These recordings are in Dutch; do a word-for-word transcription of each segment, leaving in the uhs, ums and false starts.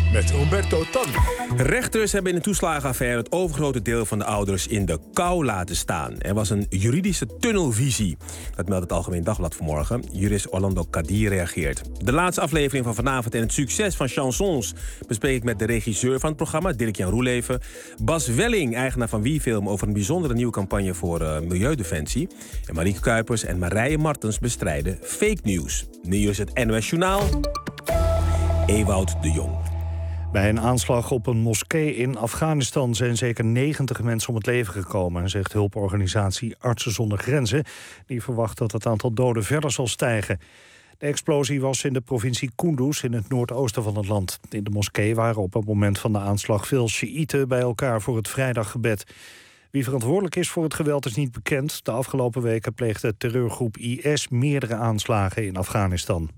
met Umberto Tan. Rechters hebben in de toeslagenaffaire het overgrote deel van de ouders in de kou laten staan. Er was een juridische tunnelvisie. Dat meldt het Algemeen Dagblad vanmorgen. Jurist Orlando Kadir reageert. De laatste aflevering van vanavond en het succes van Chansons bespreek ik met de regisseur van het programma, Dirk-Jan Roeleven. Bas Welling, eigenaar van Wiefilm, over een bijzondere nieuwe campagne voor uh, Milieudefensie. En Marieke Kuipers en Marije Martens bestrijden fake news. Nu is het N O S Journaal. Ewout de Jong. Bij een aanslag op een moskee in Afghanistan zijn zeker negentig mensen om het leven gekomen, zegt hulporganisatie Artsen zonder Grenzen. Die verwacht dat het aantal doden verder zal stijgen. De explosie was in de provincie Kunduz in het noordoosten van het land. In de moskee waren op het moment van de aanslag veel Sjiïten bij elkaar voor het vrijdaggebed. Wie verantwoordelijk is voor het geweld is niet bekend. De afgelopen weken pleegde terreurgroep I S meerdere aanslagen in Afghanistan.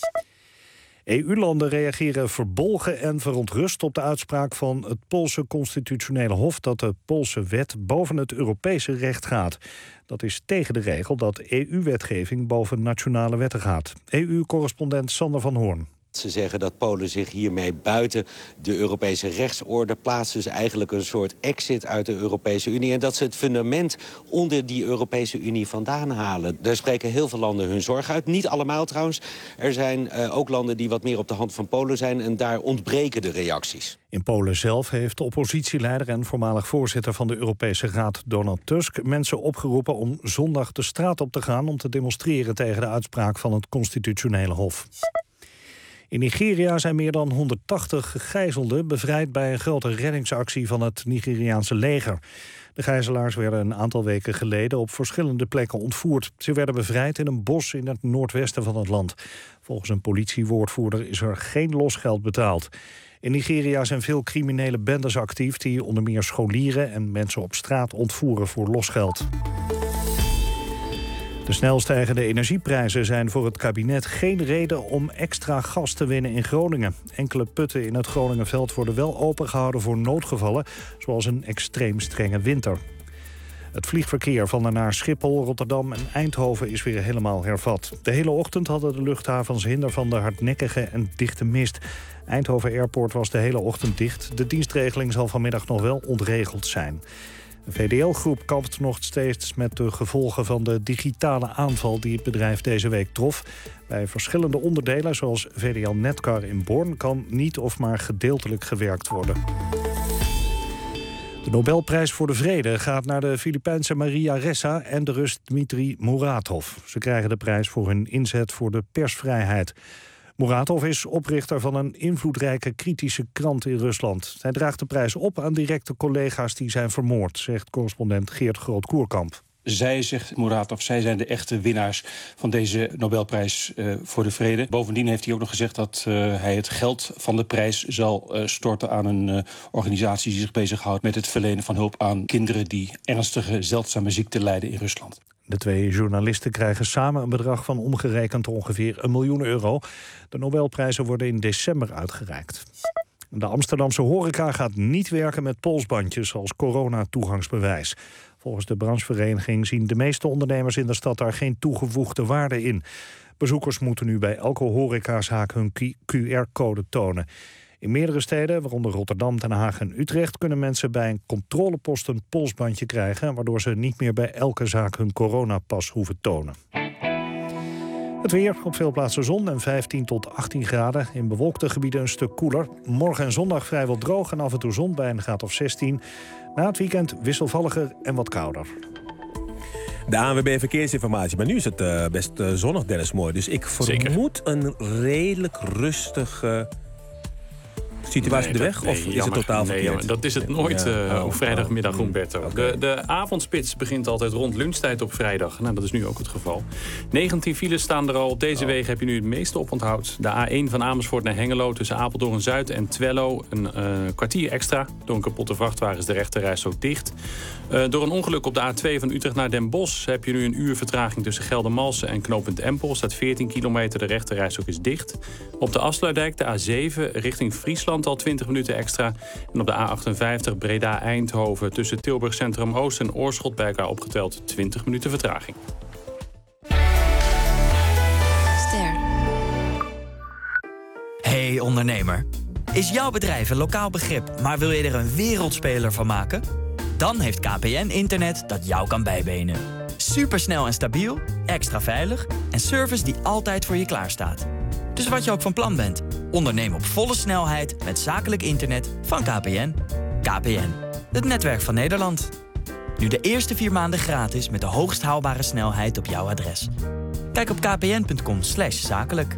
E U-landen reageren verbolgen en verontrust op de uitspraak van het Poolse constitutionele hof dat de Poolse wet boven het Europese recht gaat. Dat is tegen de regel dat E U-wetgeving boven nationale wetten gaat. E U-correspondent Sander van Hoorn. Ze zeggen dat Polen zich hiermee buiten de Europese rechtsorde plaatst. Dus eigenlijk een soort exit uit de Europese Unie. En dat ze het fundament onder die Europese Unie vandaan halen. Daar spreken heel veel landen hun zorg uit. Niet allemaal trouwens. Er zijn uh, ook landen die wat meer op de hand van Polen zijn. En daar ontbreken de reacties. In Polen zelf heeft de oppositieleider en voormalig voorzitter van de Europese Raad Donald Tusk mensen opgeroepen om zondag de straat op te gaan om te demonstreren tegen de uitspraak van het constitutionele hof. In Nigeria zijn meer dan honderdtachtig gegijzelden bevrijd bij een grote reddingsactie van het Nigeriaanse leger. De gijzelaars werden een aantal weken geleden op verschillende plekken ontvoerd. Ze werden bevrijd in een bos in het noordwesten van het land. Volgens een politiewoordvoerder is er geen losgeld betaald. In Nigeria zijn veel criminele bendes actief die onder meer scholieren en mensen op straat ontvoeren voor losgeld. De snel stijgende energieprijzen zijn voor het kabinet geen reden om extra gas te winnen in Groningen. Enkele putten in het Groningenveld worden wel opengehouden voor noodgevallen, zoals een extreem strenge winter. Het vliegverkeer van en naar Schiphol, Rotterdam en Eindhoven is weer helemaal hervat. De hele ochtend hadden de luchthavens hinder van de hardnekkige en dichte mist. Eindhoven Airport was de hele ochtend dicht. De dienstregeling zal vanmiddag nog wel ontregeld zijn. De V D L-groep kampt nog steeds met de gevolgen van de digitale aanval die het bedrijf deze week trof. Bij verschillende onderdelen, zoals V D L Netcar in Born, kan niet of maar gedeeltelijk gewerkt worden. De Nobelprijs voor de Vrede gaat naar de Filipijnse Maria Ressa en de Rus Dmitri Muratov. Ze krijgen de prijs voor hun inzet voor de persvrijheid. Muratov is oprichter van een invloedrijke kritische krant in Rusland. Hij draagt de prijs op aan directe collega's die zijn vermoord, zegt correspondent Geert Groot-Koerkamp. Zij, zegt Muratov, zij zijn de echte winnaars van deze Nobelprijs uh, voor de Vrede. Bovendien heeft hij ook nog gezegd dat uh, hij het geld van de prijs zal uh, storten aan een uh, organisatie die zich bezighoudt met het verlenen van hulp aan kinderen die ernstige, zeldzame ziekten lijden in Rusland. De twee journalisten krijgen samen een bedrag van omgerekend ongeveer een miljoen euro. De Nobelprijzen worden in december uitgereikt. De Amsterdamse horeca gaat niet werken met polsbandjes als coronatoegangsbewijs. Volgens de branchevereniging zien de meeste ondernemers in de stad daar geen toegevoegde waarde in. Bezoekers moeten nu bij elke horecazaak hun Q R-code tonen. In meerdere steden, waaronder Rotterdam, Den Haag en Utrecht, kunnen mensen bij een controlepost een polsbandje krijgen, waardoor ze niet meer bij elke zaak hun coronapas hoeven tonen. Het weer, op veel plaatsen zon en vijftien tot achttien graden. In bewolkte gebieden een stuk koeler. Morgen en zondag vrijwel droog en af en toe zon bij een graad of zestien. Na het weekend wisselvalliger en wat kouder. De A N W B Verkeersinformatie. Maar nu is het uh, best uh, zonnig, Dennis Mooi. Dus ik vermoed Zeker. een redelijk rustige situatie nee, op de weg? Dat, nee, of is jammer, het totaal verkeerd? Nee, dat is het nooit uh, ja, oh, op vrijdagmiddag, oh, Umberto. Okay. De, de avondspits begint altijd rond lunchtijd op vrijdag. Nou, dat is nu ook het geval. negentien files staan er al. Op deze oh. wegen heb je nu het meeste oponthoud. De A één van Amersfoort naar Hengelo tussen Apeldoorn-Zuid en Twello. Een uh, kwartier extra. Door een kapotte vrachtwagen is de rechterreis ook dicht. Uh, door een ongeluk op de A twee van Utrecht naar Den Bosch heb je nu een uur vertraging tussen Geldermalsen en knooppunt Empel. Staat veertien kilometer, de rechterreis ook is dicht. Op de Afsluitdijk, de A zeven richting Friesland al twintig minuten extra. En op de A achtenvijftig Breda-Eindhoven tussen Tilburg Centrum Oost en Oorschot bij elkaar opgeteld twintig minuten vertraging. Ster. Hey ondernemer. Is jouw bedrijf een lokaal begrip, maar wil je er een wereldspeler van maken? Dan heeft K P N internet dat jou kan bijbenen. Supersnel en stabiel, extra veilig en service die altijd voor je klaarstaat. Dus wat je ook van plan bent, onderneem op volle snelheid met zakelijk internet van K P N. K P N, het netwerk van Nederland. Nu de eerste vier maanden gratis met de hoogst haalbare snelheid op jouw adres. Kijk op kpn.com slash zakelijk.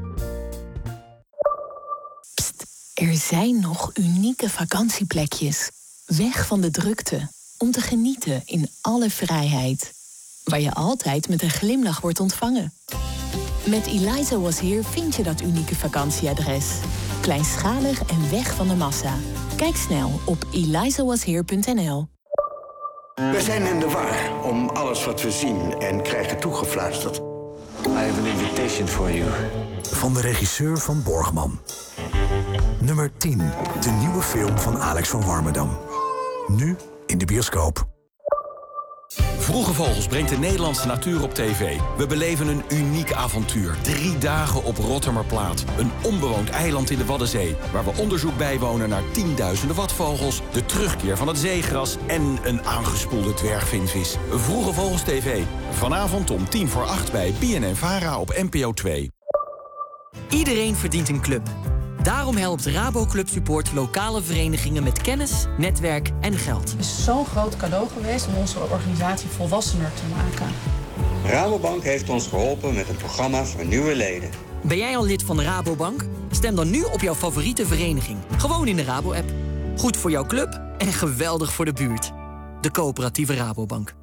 Pst, er zijn nog unieke vakantieplekjes. Weg van de drukte, om te genieten in alle vrijheid. Waar je altijd met een glimlach wordt ontvangen. Met Eliza Was Here vind je dat unieke vakantieadres. Kleinschalig en weg van de massa. Kijk snel op eliza was here punt n l. We zijn in de war om alles wat we zien en krijgen toegefluisterd. I have an invitation for you. Van de regisseur van Borgman. Nummer tien. De nieuwe film van Alex van Warmerdam. Nu in de bioscoop. Vroege Vogels brengt de Nederlandse natuur op tv. We beleven een uniek avontuur. Drie dagen op Rottermerplaat. Een onbewoond eiland in de Waddenzee. Waar we onderzoek bijwonen naar tienduizenden watvogels. De terugkeer van het zeegras. En een aangespoelde dwergvinvis. Vroege Vogels T V. Vanavond om tien voor acht bij B N N Vara op N P O twee. Iedereen verdient een club. Daarom helpt Rabo Club Support lokale verenigingen met kennis, netwerk en geld. Het is zo'n groot cadeau geweest om onze organisatie volwassener te maken. Rabobank heeft ons geholpen met een programma voor nieuwe leden. Ben jij al lid van de Rabobank? Stem dan nu op jouw favoriete vereniging. Gewoon in de Rabo-app. Goed voor jouw club en geweldig voor de buurt. De coöperatieve Rabobank.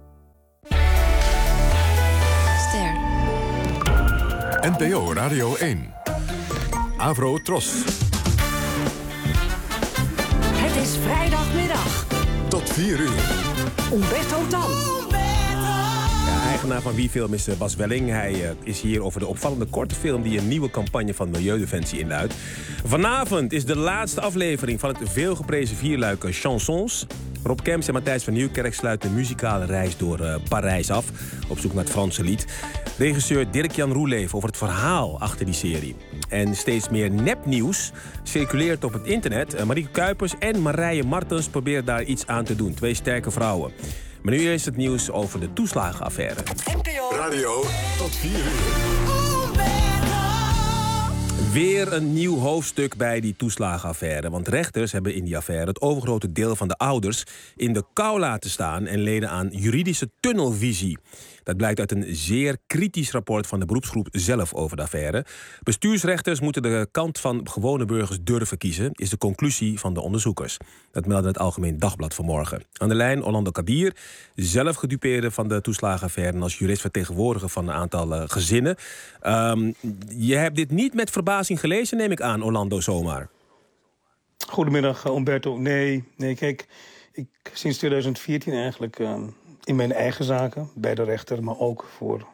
Ster. N P O Radio één. Avro Tros. Het is vrijdagmiddag. Tot vier uur. Umberto Tan. Ja, eigenaar van Wie Film is Bas Welling. Hij uh, is hier over de opvallende korte film die een nieuwe campagne van Milieudefensie inluidt. Vanavond is de laatste aflevering van het veelgeprezen vierluik Chansons. Rob Kemps en Matthijs van Nieuwkerk sluiten een muzikale reis door uh, Parijs af. Op zoek naar het Franse lied. Regisseur Dirk-Jan Roeleef over het verhaal achter die serie. En steeds meer nepnieuws circuleert op het internet. Uh, Marieke Kuipers en Marije Martens proberen daar iets aan te doen. Twee sterke vrouwen. Maar nu eerst het nieuws over de toeslagenaffaire. N P O Radio tot vier uur. Weer een nieuw hoofdstuk bij die toeslagenaffaire. Want rechters hebben in die affaire het overgrote deel van de ouders in de kou laten staan en leden aan juridische tunnelvisie. Dat blijkt uit een zeer kritisch rapport van de beroepsgroep zelf over de affaire. Bestuursrechters moeten de kant van gewone burgers durven kiezen, is de conclusie van de onderzoekers. Dat meldde het Algemeen Dagblad vanmorgen. Aan de lijn Orlando Kadir, zelf gedupeerde van de toeslagenaffaire en als jurist vertegenwoordiger van een aantal uh, gezinnen. Um, je hebt dit niet met verbazing gelezen, neem ik aan, Orlando, zomaar. Goedemiddag, Umberto. Nee, nee, kijk, ik sinds twintig veertien eigenlijk uh, in mijn eigen zaken, bij de rechter, maar ook voor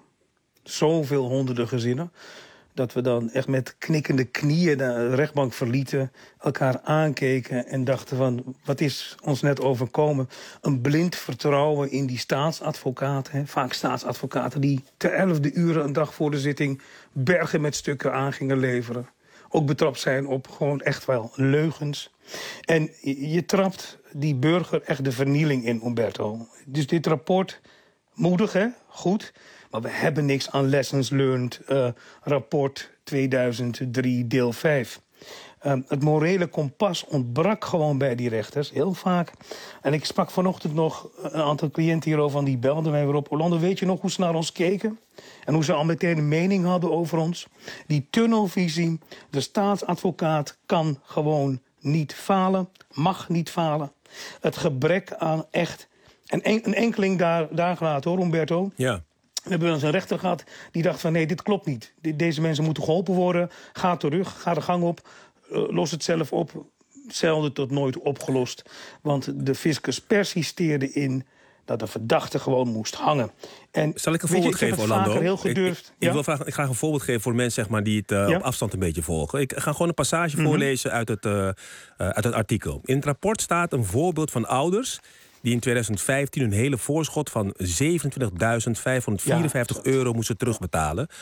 zoveel honderden gezinnen, dat we dan echt met knikkende knieën de rechtbank verlieten, elkaar aankeken en dachten van, wat is ons net overkomen? Een blind vertrouwen in die staatsadvocaten, hè? Vaak staatsadvocaten die ter elfde uren een dag voor de zitting bergen met stukken aan gingen leveren. Ook betrapt zijn op gewoon echt wel leugens. En je trapt die burger echt de vernieling in, Umberto. Dus dit rapport, moedig hè, goed. Maar we hebben niks aan Lessons Learned, uh, rapport tweeduizend drie, deel vijf. Um, het morele kompas ontbrak gewoon bij die rechters, heel vaak. En ik sprak vanochtend nog een aantal cliënten hierover van die belden mij weer op. Orlando, weet je nog hoe ze naar ons keken? En hoe ze al meteen een mening hadden over ons? Die tunnelvisie, de staatsadvocaat kan gewoon niet falen, mag niet falen. Het gebrek aan echt... En en, een enkeling daar, daar gelaten hoor, Umberto. Ja. We hebben wel eens een rechter gehad die dacht van nee, dit klopt niet. Deze mensen moeten geholpen worden. Ga terug, ga de gang op, uh, los het zelf op. Zelden tot nooit opgelost. Want de fiscus persisteerde in dat de verdachte gewoon moest hangen. En, Zal ik een voorbeeld je, ik geven, Orlando? Heel gedurfd. Ik, ik, ja? ik wil vragen, ik ga een voorbeeld geven voor mensen zeg maar, die het uh, ja? op afstand een beetje volgen. Ik ga gewoon een passage mm-hmm. voorlezen uit het, uh, uh, uit het artikel. In het rapport staat een voorbeeld van ouders die in twintig vijftien een hele voorschot van zevenentwintigduizend vijfhonderdvierenvijftig ja, euro moesten terugbetalen,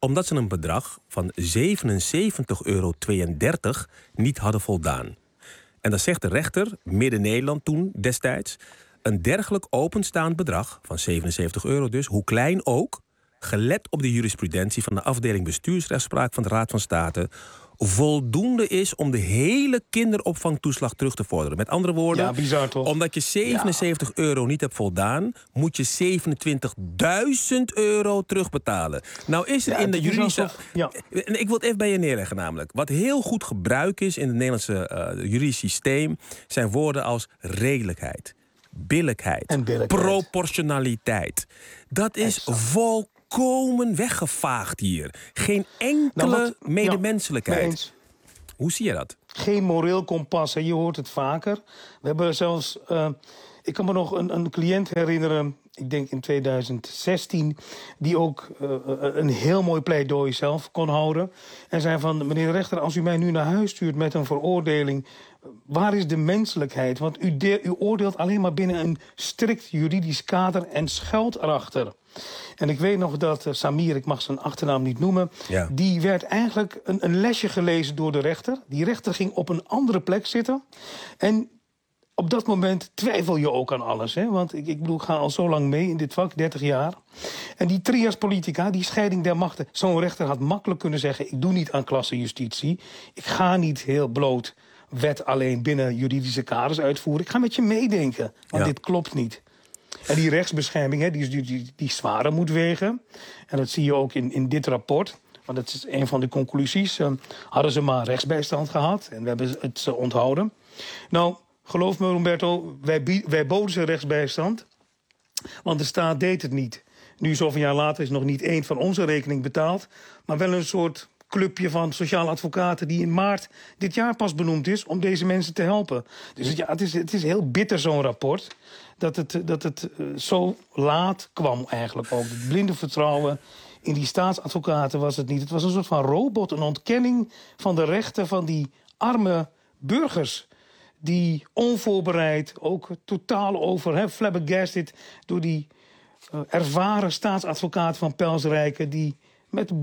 omdat ze een bedrag van zevenenzeventig euro tweeëndertig niet hadden voldaan. En dan zegt de rechter, Midden-Nederland toen destijds, een dergelijk openstaand bedrag van zevenenzeventig euro dus, hoe klein ook, gelet op de jurisprudentie van de afdeling bestuursrechtspraak van de Raad van State, voldoende is om de hele kinderopvangtoeslag terug te vorderen. Met andere woorden, ja, bizar, toch? Omdat je zevenenzeventig euro niet hebt voldaan, moet je zevenentwintigduizend euro terugbetalen. Nou is er Ja, in de het is juridische... alsof- ja. En ik wil het even bij je neerleggen namelijk. Wat heel goed gebruik is in het Nederlandse uh, juridisch systeem zijn woorden als redelijkheid, billijkheid, En billijkheid. proportionaliteit. Dat is volkomen komen weggevaagd hier. Geen enkele Nou, wat- medemenselijkheid. ja, mee eens. Hoe zie je dat? Geen moreel kompas, hè. Je hoort het vaker. We hebben zelfs... Uh, ik kan me nog een, een cliënt herinneren, ik denk in tweeduizend zestien... die ook uh, een heel mooi pleidooi zelf kon houden. En zei van, meneer de rechter, als u mij nu naar huis stuurt met een veroordeling, waar is de menselijkheid? Want u, de, u oordeelt alleen maar binnen een strikt juridisch kader en schuilt erachter. En ik weet nog dat uh, Samir, ik mag zijn achternaam niet noemen, Ja. die werd eigenlijk een, een lesje gelezen door de rechter. Die rechter ging op een andere plek zitten. En op dat moment twijfel je ook aan alles. Hè? Want ik, ik bedoel, ik ga al zo lang mee in dit vak, dertig jaar. En die trias politica, die scheiding der machten. Zo'n rechter had makkelijk kunnen zeggen, ik doe niet aan klassenjustitie. Ik ga niet heel bloot wet alleen binnen juridische kaders uitvoeren. Ik ga met je meedenken, want Ja. dit klopt niet. En die rechtsbescherming, hè, die, die, die, die zwaarder moet wegen. En dat zie je ook in, in dit rapport. Want dat is een van de conclusies. Uh, hadden ze maar rechtsbijstand gehad. En we hebben het uh, onthouden. Nou, geloof me, Roberto, wij, bie- wij boden ze rechtsbijstand. Want de staat deed het niet. Nu, zoveel jaar later, is nog niet één van onze rekening betaald. Maar wel een soort clubje van sociale advocaten die in maart dit jaar pas benoemd is om deze mensen te helpen. Dus ja, het is, het is heel bitter, zo'n rapport. Dat het, dat het uh, zo laat kwam eigenlijk ook. Het blinde vertrouwen in die staatsadvocaten was het niet. Het was een soort van robot, een ontkenning van de rechten van die arme burgers. Die onvoorbereid, ook totaal over, hè, flabbergasted door die uh, ervaren staatsadvocaat van Pelsrijken, die met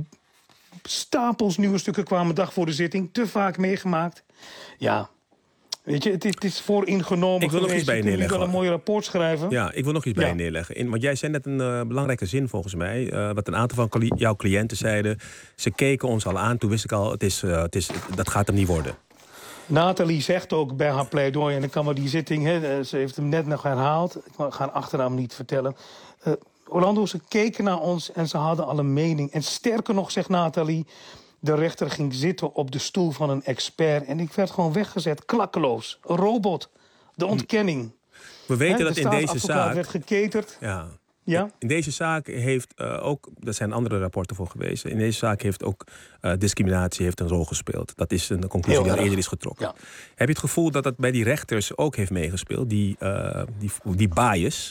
stapels nieuwe stukken kwamen dag voor de zitting. Te vaak meegemaakt. Ja, weet je, het, het is vooringenomen. Ik wil nog iets bij je Je neerleggen. wil een mooi rapport schrijven. Ja, ik wil nog iets bij Ja. je neerleggen. In, want jij zei net een uh, belangrijke zin volgens mij. Uh, wat een aantal van cli- jouw cliënten zeiden. Ze keken ons al aan. Toen wist ik al, het is, uh, het is, dat gaat hem niet worden. Nathalie zegt ook bij haar pleidooi, en dan kan maar die zitting, hè, ze heeft hem net nog herhaald. Ik ga haar achternaam niet vertellen. Uh, Orlando, ze keken naar ons en ze hadden al een mening. En sterker nog, zegt Nathalie, de rechter ging zitten op de stoel van een expert. En ik werd gewoon weggezet, klakkeloos. Een robot. De ontkenning. We weten Hè, dat de in deze staatsadvocaat zaak... werd geketerd. Ja. Ja? In deze zaak heeft uh, ook, er zijn andere rapporten voor geweest. In deze zaak heeft ook uh, discriminatie heeft een rol gespeeld. Dat is een conclusie Heel die al erg. eerder is getrokken. Ja. Heb je het gevoel dat dat bij die rechters ook heeft meegespeeld? Die, uh, die, die bias?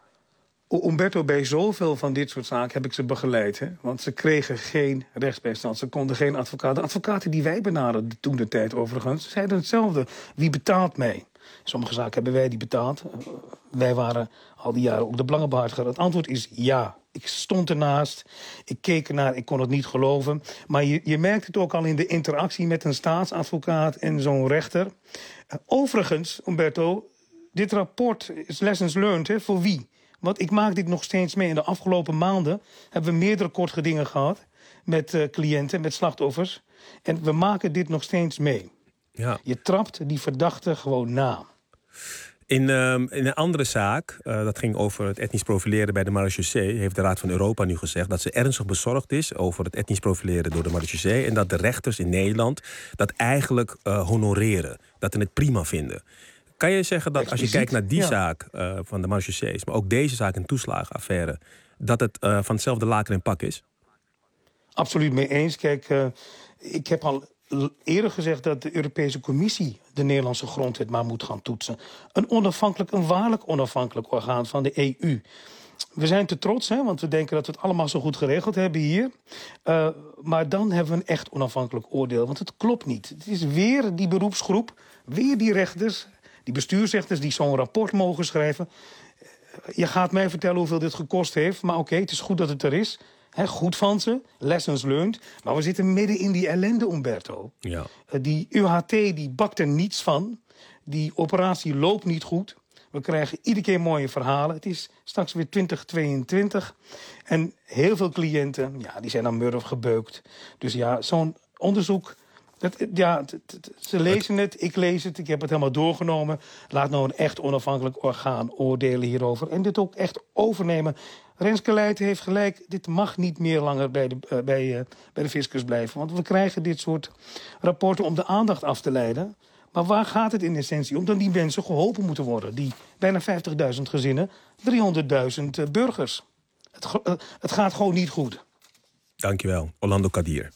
Umberto, bij zoveel van dit soort zaken heb ik ze begeleid. Hè? Want ze kregen geen rechtsbijstand. Ze konden geen advocaat. De advocaten die wij benaderden toen de tijd overigens, zeiden hetzelfde. Wie betaalt mij? Sommige zaken hebben wij die betaald. Uh, wij waren al die jaren ook de belangenbehartiger. Het antwoord is ja. Ik stond ernaast. Ik keek ernaar. Ik kon het niet geloven. Maar je, je merkt het ook al in de interactie met een staatsadvocaat en zo'n rechter. Uh, overigens, Umberto, dit rapport is lessons learned. Hè? Voor wie? Want ik maak dit nog steeds mee. In de afgelopen maanden hebben we meerdere kortgedingen gehad met uh, cliënten, met slachtoffers. En we maken dit nog steeds mee. Ja. Je trapt die verdachte gewoon na. In, um, in een andere zaak, uh, dat ging over het etnisch profileren bij de marechaussee, heeft de Raad van Europa nu gezegd dat ze ernstig bezorgd is over het etnisch profileren door de marechaussee. En dat de rechters in Nederland dat eigenlijk uh, honoreren. Dat ze het prima vinden. Kan je zeggen dat als je kijkt naar die ja. zaak uh, van de marechaussees, maar ook deze zaak, een toeslagenaffaire, dat het uh, van hetzelfde laken en pak is? Absoluut mee eens. Kijk, uh, ik heb al eerder gezegd dat de Europese Commissie de Nederlandse grondwet maar moet gaan toetsen. Een onafhankelijk, een waarlijk onafhankelijk orgaan van de E U. We zijn te trots, hè, want we denken dat we het allemaal zo goed geregeld hebben hier. Uh, maar dan hebben we een echt onafhankelijk oordeel, want het klopt niet. Het is weer die beroepsgroep, weer die rechters, die bestuursrechters die zo'n rapport mogen schrijven. Je gaat mij vertellen hoeveel dit gekost heeft, maar oké, okay, het is goed dat het er is. He, goed van ze, lessons learned. Maar we zitten midden in die ellende, Umberto. Ja. Uh, die U H T die bakt er niets van. Die operatie loopt niet goed. We krijgen iedere keer mooie verhalen. Het is straks weer twintig tweeëntwintig. En heel veel cliënten, ja, die zijn aan murf gebeukt. Dus ja, zo'n onderzoek... Dat, ja, t, t, ze lezen het, ik lees het, ik heb het helemaal doorgenomen. Laat nou een echt onafhankelijk orgaan oordelen hierover. En dit ook echt overnemen. Renske Leijten heeft gelijk, dit mag niet meer langer bij de, uh, bij, uh, bij de fiscus blijven. Want we krijgen dit soort rapporten om de aandacht af te leiden. Maar waar gaat het in essentie om? Dat die mensen geholpen moeten worden. Die bijna vijftigduizend gezinnen, driehonderdduizend uh, burgers. Het, uh, het gaat gewoon niet goed. Dankjewel, Orlando Kadir.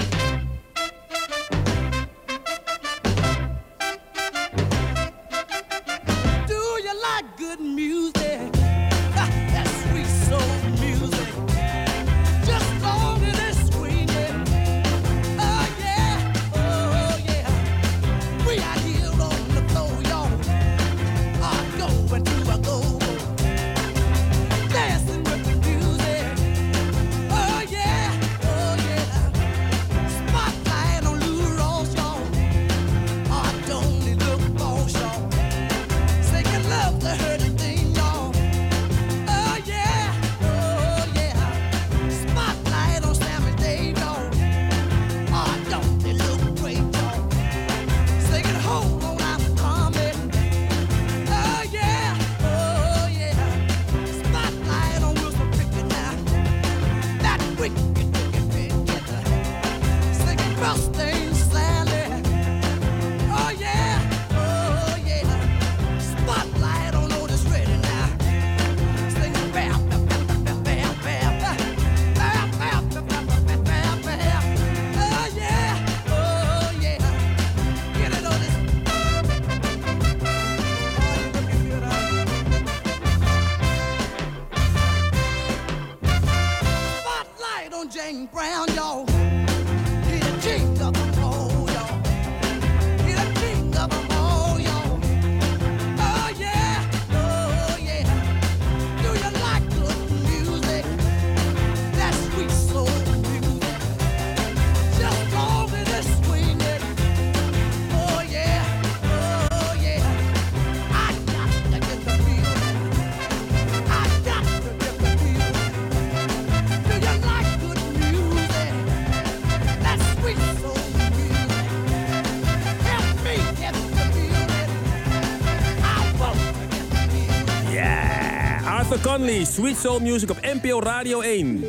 Conley, Sweet Soul Music op N P O Radio één.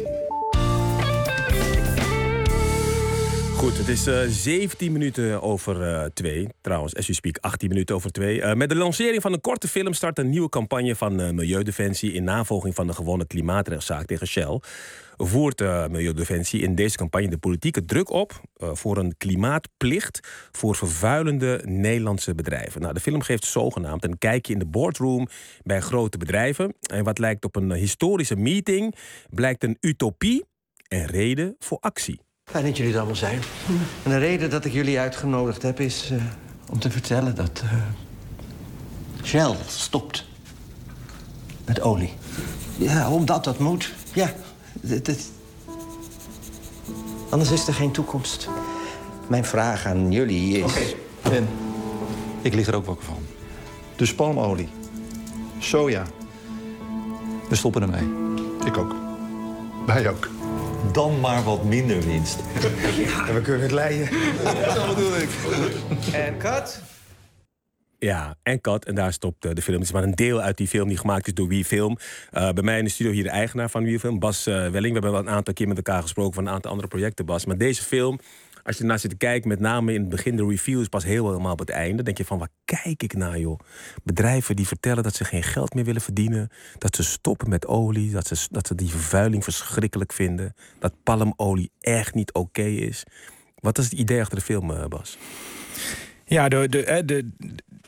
Goed, het is uh, zeventien minuten over uh, twee. Trouwens, as you speak, achttien minuten over twee. Uh, met de lancering van een korte film start een nieuwe campagne van uh, Milieudefensie... in navolging van de gewonnen klimaatrechtszaak tegen Shell. Voert uh, Milieudefensie in deze campagne de politieke druk op... Uh, voor een klimaatplicht voor vervuilende Nederlandse bedrijven. Nou, de film geeft zogenaamd een kijkje in de boardroom bij grote bedrijven. En wat lijkt op een historische meeting... blijkt een utopie en reden voor actie. Fijn dat jullie er allemaal zijn. En de reden dat ik jullie uitgenodigd heb is uh, om te vertellen dat uh, Shell stopt met olie. Ja, omdat dat moet. Ja, het, het... anders is er geen toekomst. Mijn vraag aan jullie is... Oké, okay. En ik lig er ook wakker van. Dus palmolie, soja. We stoppen ermee. Ik ook. Wij ook. Dan maar wat minder winst. Ja, en we kunnen het leiden. Dat bedoel ik. En cut. Ja, en cut. En daar stopt uh, de film. Het is maar een deel uit die film die gemaakt is door WeFilm. Uh, bij mij in de studio hier de eigenaar van WeFilm, Bas uh, Welling. We hebben wel een aantal keer met elkaar gesproken van een aantal andere projecten, Bas. Maar deze film, als je ernaar zit te kijken, met name in het begin de reviews, pas heel helemaal op het einde, denk je van, waar kijk ik naar, joh? Bedrijven die vertellen dat ze geen geld meer willen verdienen, dat ze stoppen met olie, dat ze, dat ze die vervuiling verschrikkelijk vinden, dat palmolie echt niet oké okay is. Wat is het idee achter de film, uh, Bas? Ja, de, de, de,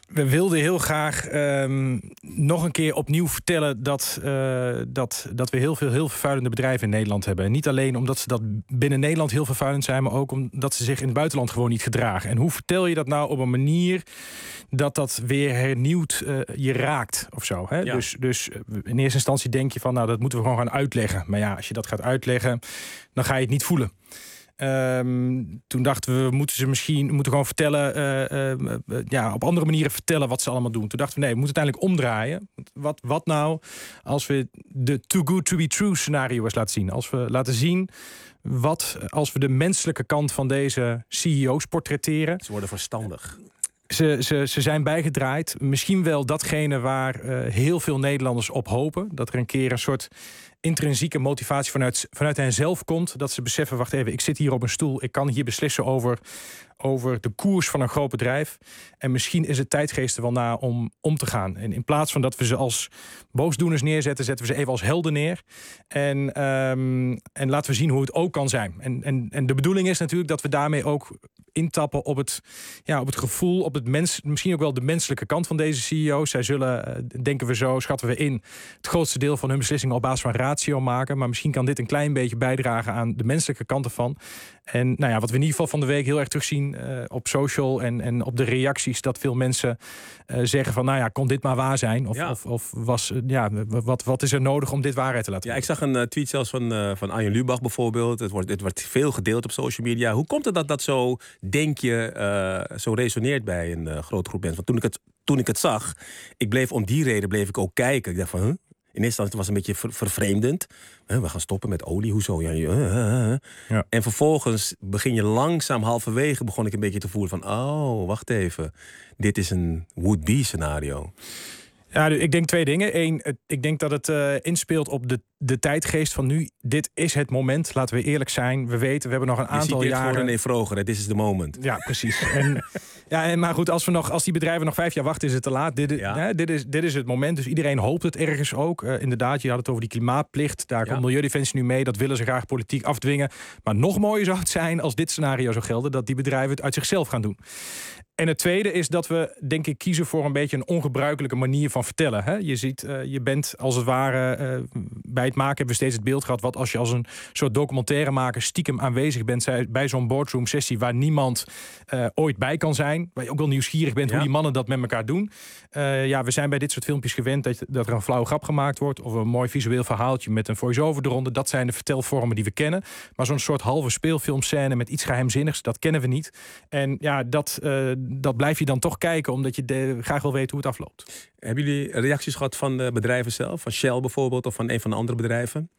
We wilden heel graag um, nog een keer opnieuw vertellen dat, uh, dat, dat we heel veel heel vervuilende bedrijven in Nederland hebben. En niet alleen omdat ze dat binnen Nederland heel vervuilend zijn, maar ook omdat ze zich in het buitenland gewoon niet gedragen. En hoe vertel je dat nou op een manier dat dat weer hernieuwd uh, je raakt of zo. Hè? Ja. Dus, dus in eerste instantie denk je van, nou, dat moeten we gewoon gaan uitleggen. Maar ja, als je dat gaat uitleggen, dan ga je het niet voelen. Um, toen dachten we, moeten ze misschien moeten gewoon vertellen, uh, uh, uh, ja, op andere manieren vertellen wat ze allemaal doen. Toen dachten we, nee, we moeten uiteindelijk omdraaien. Wat, wat nou als we de too good to be true scenario eens laten zien? Als we laten zien wat, als we de menselijke kant van deze C E O's portretteren. Ze worden verstandig. Ze, ze, ze zijn bijgedraaid. Misschien wel datgene waar uh, heel veel Nederlanders op hopen. Dat er een keer een soort intrinsieke motivatie vanuit, vanuit hen zelf komt. Dat ze beseffen, wacht even, ik zit hier op een stoel. Ik kan hier beslissen over, over de koers van een groot bedrijf. En misschien is het tijdgeest er wel na om om te gaan. En in plaats van dat we ze als boosdoeners neerzetten, zetten we ze even als helden neer. En, um, en laten we zien hoe het ook kan zijn. En, en, en de bedoeling is natuurlijk dat we daarmee ook intappen op het, ja, op het gevoel, op het mens, misschien ook wel de menselijke kant van deze C E O's. Zij zullen, denken we zo, schatten we in, het grootste deel van hun beslissingen op basis van ratio maken. Maar misschien kan dit een klein beetje bijdragen aan de menselijke kant ervan. En nou ja, wat we in ieder geval van de week heel erg terugzien uh, op social en, en op de reacties, dat veel mensen uh, zeggen van, nou ja, kon dit maar waar zijn? Of, ja. of, of was, uh, ja, wat, wat is er nodig om dit waarheid te laten Ja, ik zag een uh, tweet zelfs van, uh, van Arjen Lubach bijvoorbeeld. Het wordt, het wordt veel gedeeld op social media. Hoe komt het dat dat zo, denk je, uh, zo resoneert bij een uh, grote groep mensen? Want toen ik, het, toen ik het zag, ik bleef om die reden bleef ik ook kijken. Ik dacht van, huh? In eerste instantie was het een beetje ver, vervreemdend. We gaan stoppen met olie, hoezo? Ja, uh, uh, uh. Ja. En vervolgens begin je langzaam, halverwege begon ik een beetje te voelen van, oh, wacht even. Dit is een would-be scenario. Ja, ik denk twee dingen. Eén, ik denk dat het uh, inspeelt op de, de tijdgeest van nu. Dit is het moment, laten we eerlijk zijn. We weten, we hebben nog een je aantal ziet dit jaren... René Vroger, dit is de moment. Ja, precies. en, ja, en, maar goed, als, we nog, als die bedrijven nog vijf jaar wachten, is het te laat. Dit, ja. hè, dit, is, dit is het moment, dus iedereen hoopt het ergens ook. Uh, inderdaad, je had het over die klimaatplicht. Daar ja. komt Milieudefensie nu mee. Dat willen ze graag politiek afdwingen. Maar nog mooier zou het zijn als dit scenario zou gelden, dat die bedrijven het uit zichzelf gaan doen. En het tweede is dat we, denk ik, kiezen voor een beetje een ongebruikelijke manier van vertellen. Hè? Je ziet, uh, je bent als het ware, uh, bij het maken hebben we steeds het beeld gehad, wat als je als een soort documentairemaker stiekem aanwezig bent bij zo'n boardroom sessie waar niemand uh, ooit bij kan zijn. Waar je ook wel nieuwsgierig bent ja. hoe die mannen dat met elkaar doen. Uh, ja, we zijn bij dit soort filmpjes gewend dat, dat er een flauwe grap gemaakt wordt of een mooi visueel verhaaltje met een voice-over eronder. Dat zijn de vertelvormen die we kennen. Maar zo'n soort halve speelfilmscène met iets geheimzinnigs, dat kennen we niet. En ja, dat... Uh, dat blijf je dan toch kijken, omdat je de, graag wil weten hoe het afloopt. Hebben jullie reacties gehad van de bedrijven zelf? Van Shell bijvoorbeeld, of van een van de andere bedrijven?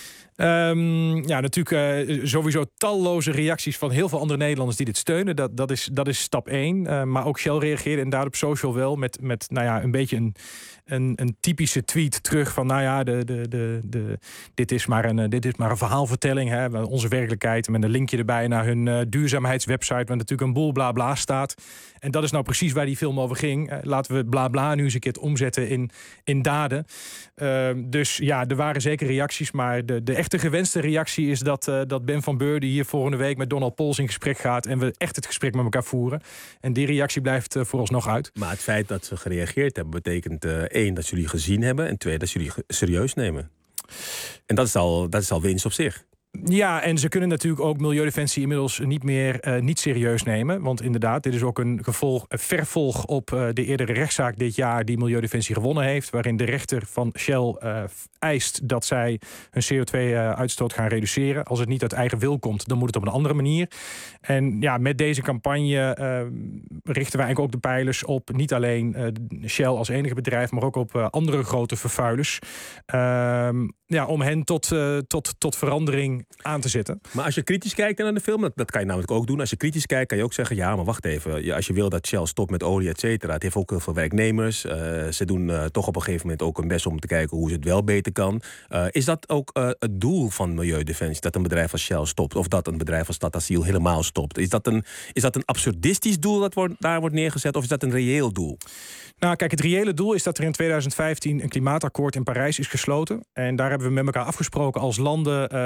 Um, ja, natuurlijk uh, sowieso talloze reacties van heel veel andere Nederlanders die dit steunen. Dat, dat, is, dat is stap één. Uh, maar ook Shell reageerde en daar op social wel met, met nou ja, een beetje een, een, een typische tweet terug van, nou ja, de, de, de, de, dit, is maar een, dit is maar een verhaalvertelling. Hè, onze werkelijkheid met een linkje erbij naar hun uh, duurzaamheidswebsite, waar natuurlijk een boel bla bla staat. En dat is nou precies waar die film over ging. Uh, laten we bla bla nu eens een keer omzetten in, in daden. Uh, dus ja, er waren zeker reacties, maar de, de echte gewenste reactie is dat, uh, dat Ben van Beurden hier volgende week met Donald Pols in gesprek gaat en we echt het gesprek met elkaar voeren. En die reactie blijft uh, vooralsnog uit. Maar het feit dat ze gereageerd hebben betekent uh, één, dat jullie gezien hebben en twee, dat jullie serieus nemen. En dat is al, dat is al winst op zich. Ja, en ze kunnen natuurlijk ook Milieudefensie inmiddels niet meer uh, niet serieus nemen. Want inderdaad, dit is ook een gevolg, een vervolg op uh, de eerdere rechtszaak dit jaar die Milieudefensie gewonnen heeft. Waarin de rechter van Shell uh, eist dat zij hun C O twee uitstoot gaan reduceren. Als het niet uit eigen wil komt, dan moet het op een andere manier. En ja, met deze campagne uh, richten wij eigenlijk ook de pijlers op niet alleen uh, Shell als enige bedrijf, maar ook op uh, andere grote vervuilers. Uh, ja, om hen tot, uh, tot, tot verandering aan te zetten. Maar als je kritisch kijkt naar de film, dat, dat kan je namelijk ook doen. Als je kritisch kijkt, kan je ook zeggen, ja, maar wacht even. Ja, als je wil dat Shell stopt met olie, et cetera. Het heeft ook heel veel werknemers. Uh, ze doen uh, toch op een gegeven moment ook hun best om te kijken hoe ze het wel beter kan. Uh, is dat ook uh, het doel van Milieudefensie? Dat een bedrijf als Shell stopt? Of dat een bedrijf als Stadasiel helemaal stopt? Is dat een, is dat een absurdistisch doel dat wordt, daar wordt neergezet? Of is dat een reëel doel? Nou, kijk, het reële doel is dat er in tweeduizend vijftien een klimaatakkoord in Parijs is gesloten. En daar hebben we met elkaar afgesproken als landen uh, hoe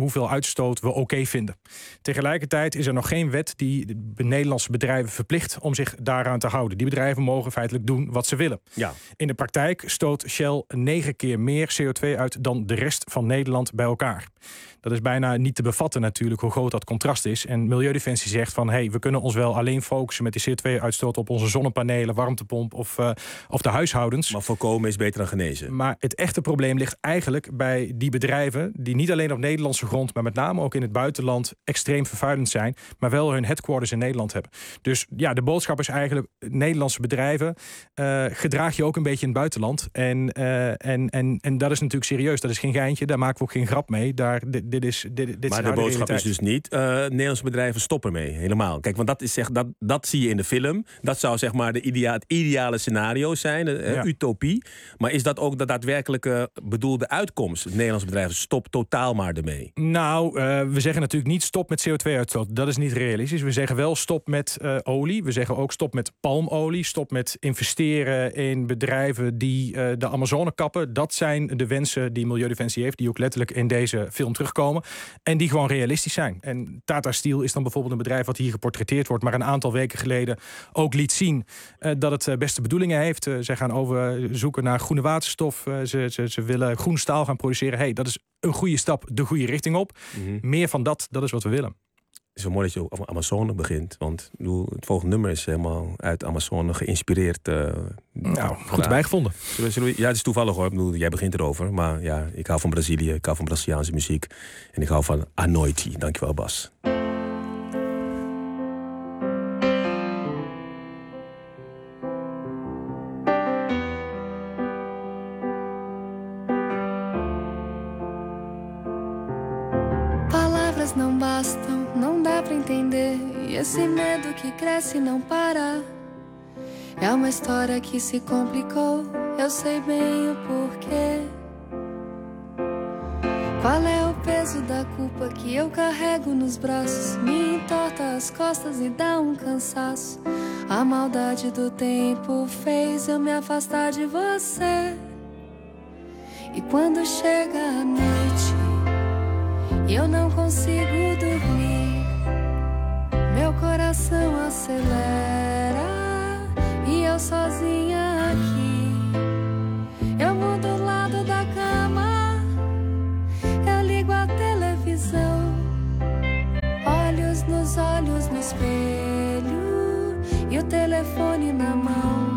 hoeveel uitstoot we oké vinden. Tegelijkertijd is er nog geen wet die de Nederlandse bedrijven verplicht om zich daaraan te houden. Die bedrijven mogen feitelijk doen wat ze willen. Ja. In de praktijk stoot Shell negen keer meer C O twee uit dan de rest van Nederland bij elkaar. Dat is bijna niet te bevatten natuurlijk hoe groot dat contrast is. En Milieudefensie zegt van hey, we kunnen ons wel alleen focussen met die C O twee uitstoot op onze zonnepanelen, warmtepomp of, uh, of de huishoudens. Maar voorkomen is beter dan genezen. Maar het echte probleem ligt eigenlijk bij die bedrijven die niet alleen op Nederlandse grond, maar met name ook in het buitenland extreem vervuilend zijn, maar wel hun headquarters in Nederland hebben. Dus ja, de boodschap is eigenlijk Nederlandse bedrijven uh, gedraag je ook een beetje in het buitenland. En, uh, en, en, en dat is natuurlijk serieus. Dat is geen geintje. Daar maken we ook geen grap mee. Daar, dit, dit is, dit, dit maar is de boodschap is dus niet uh, Nederlandse bedrijven stoppen mee. Helemaal. Kijk, want dat, is, zeg, dat, dat zie je in de film. Dat zou zeg maar de idea, het ideale scenario zijn. De uh, ja. utopie. Maar is dat ook de daadwerkelijke bedoelde uitkomst? Het Nederlandse bedrijven stop totaal maar ermee. Nou, uh, we zeggen natuurlijk niet stop met C O twee uitstoot. Dat is niet realistisch. We zeggen wel stop met uh, olie. We zeggen ook stop met palmolie. Stop met investeren in bedrijven die uh, de Amazone kappen. Dat zijn de wensen die Milieudefensie heeft. Die ook letterlijk in deze film terugkomen. En die gewoon realistisch zijn. En Tata Steel is dan bijvoorbeeld een bedrijf wat hier geportretteerd wordt, maar een aantal weken geleden ook liet zien uh, dat het uh, beste bedoelingen heeft. Uh, zij gaan over zoeken naar groene waterstof. Uh, ze, ze, ze willen groen staal gaan produceren. Hey, dat is een goede stap de goede richting op. Mm-hmm. Meer van dat, dat is wat we willen. Het is wel mooi dat je over Amazone begint. Want bedoel, het volgende nummer is helemaal uit Amazone geïnspireerd. Uh, nou, goed erbij gevonden. Zullen we, zullen we, ja, het is toevallig hoor. Ik bedoel, jij begint erover. Maar ja, ik hou van Brazilië. Ik hou van Braziliaanse muziek. En ik hou van A Noite. Dankjewel, Bas. Não bastam, não dá pra entender. E esse medo que cresce e não para. É uma história que se complicou. Eu sei bem o porquê. Qual é o peso da culpa que eu carrego nos braços? Me entorta as costas e dá um cansaço. A maldade do tempo fez eu me afastar de você. E quando chega a noite e eu não consigo dormir, meu coração acelera e eu sozinha aqui. Eu mudo o lado da cama, eu ligo a televisão, olhos nos olhos no espelho e o telefone na mão.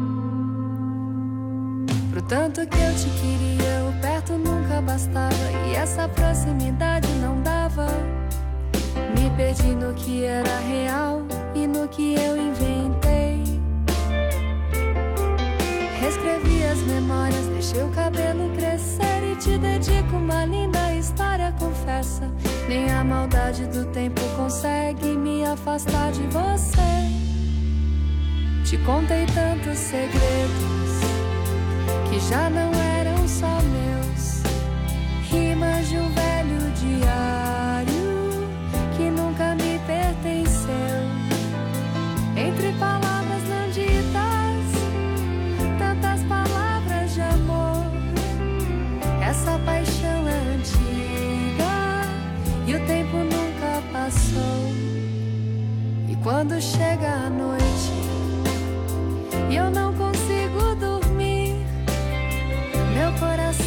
Pro tanto que eu te queria, o perto nunca bastava e essa proximidade não dava. Me perdi no que era real e no que eu inventei. Reescrevi as memórias, deixei o cabelo crescer e te dedico uma linda história, confessa. Nem a maldade do tempo consegue me afastar de você. Te contei tantos segredos que já não eram só meus, rimas de um velho diário que nunca me pertenceu. Entre palavras não ditas, tantas palavras de amor. Essa paixão é antiga e o tempo nunca passou. E quando chega a noite e eu não consigo dormir, meu coração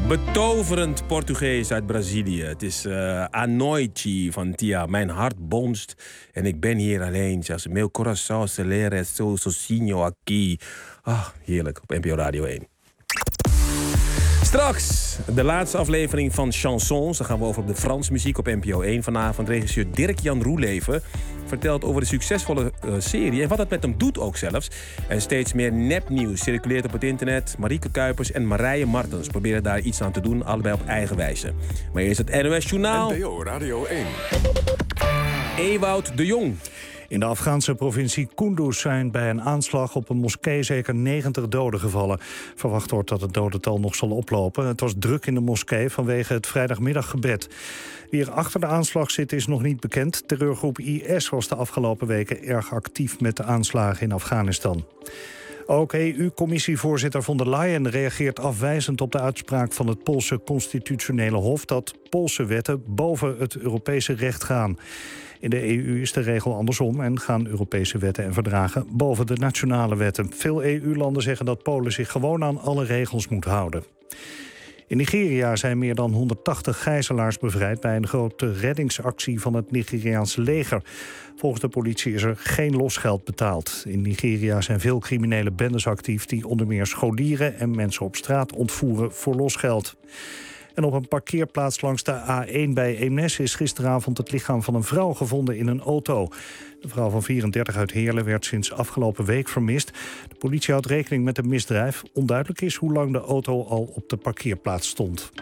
Betoverend Portugees uit Brazilië. Het is uh, A Noite van Tia. Mijn hart bonst en ik ben hier alleen. Zelfs meu coração acelera so sozinho aqui. Ah, heerlijk op N P O Radio één. Straks de laatste aflevering van Chansons. Dan gaan we over op de Frans muziek op N P O één. Vanavond regisseur Dirk-Jan Roeleven vertelt over de succesvolle uh, serie en wat het met hem doet ook zelfs. En steeds meer nepnieuws circuleert op het internet. Marieke Kuipers en Marije Martens proberen daar iets aan te doen, allebei op eigen wijze. Maar eerst het N O S Journaal. N P O Radio één. Ewout de Jong. In de Afghaanse provincie Kunduz zijn bij een aanslag op een moskee zeker negentig doden gevallen. Verwacht wordt dat het dodental nog zal oplopen. Het was druk in de moskee vanwege het vrijdagmiddaggebed. Wie er achter de aanslag zit is nog niet bekend. Terreurgroep I S was de afgelopen weken erg actief met de aanslagen in Afghanistan. Ook E U-commissievoorzitter von der Leyen reageert afwijzend op de uitspraak van het Poolse Constitutionele Hof dat Poolse wetten boven het Europese recht gaan. In de E U is de regel andersom en gaan Europese wetten en verdragen boven de nationale wetten. Veel E U-landen zeggen dat Polen zich gewoon aan alle regels moet houden. In Nigeria zijn meer dan honderdtachtig gijzelaars bevrijd bij een grote reddingsactie van het Nigeriaanse leger. Volgens de politie is er geen losgeld betaald. In Nigeria zijn veel criminele bendes actief die onder meer scholieren en mensen op straat ontvoeren voor losgeld. En op een parkeerplaats langs de A één bij Eemnes is gisteravond het lichaam van een vrouw gevonden in een auto. De vrouw van vierendertig uit Heerlen werd sinds afgelopen week vermist. De politie houdt rekening met een misdrijf. Onduidelijk is hoe lang de auto al op de parkeerplaats stond.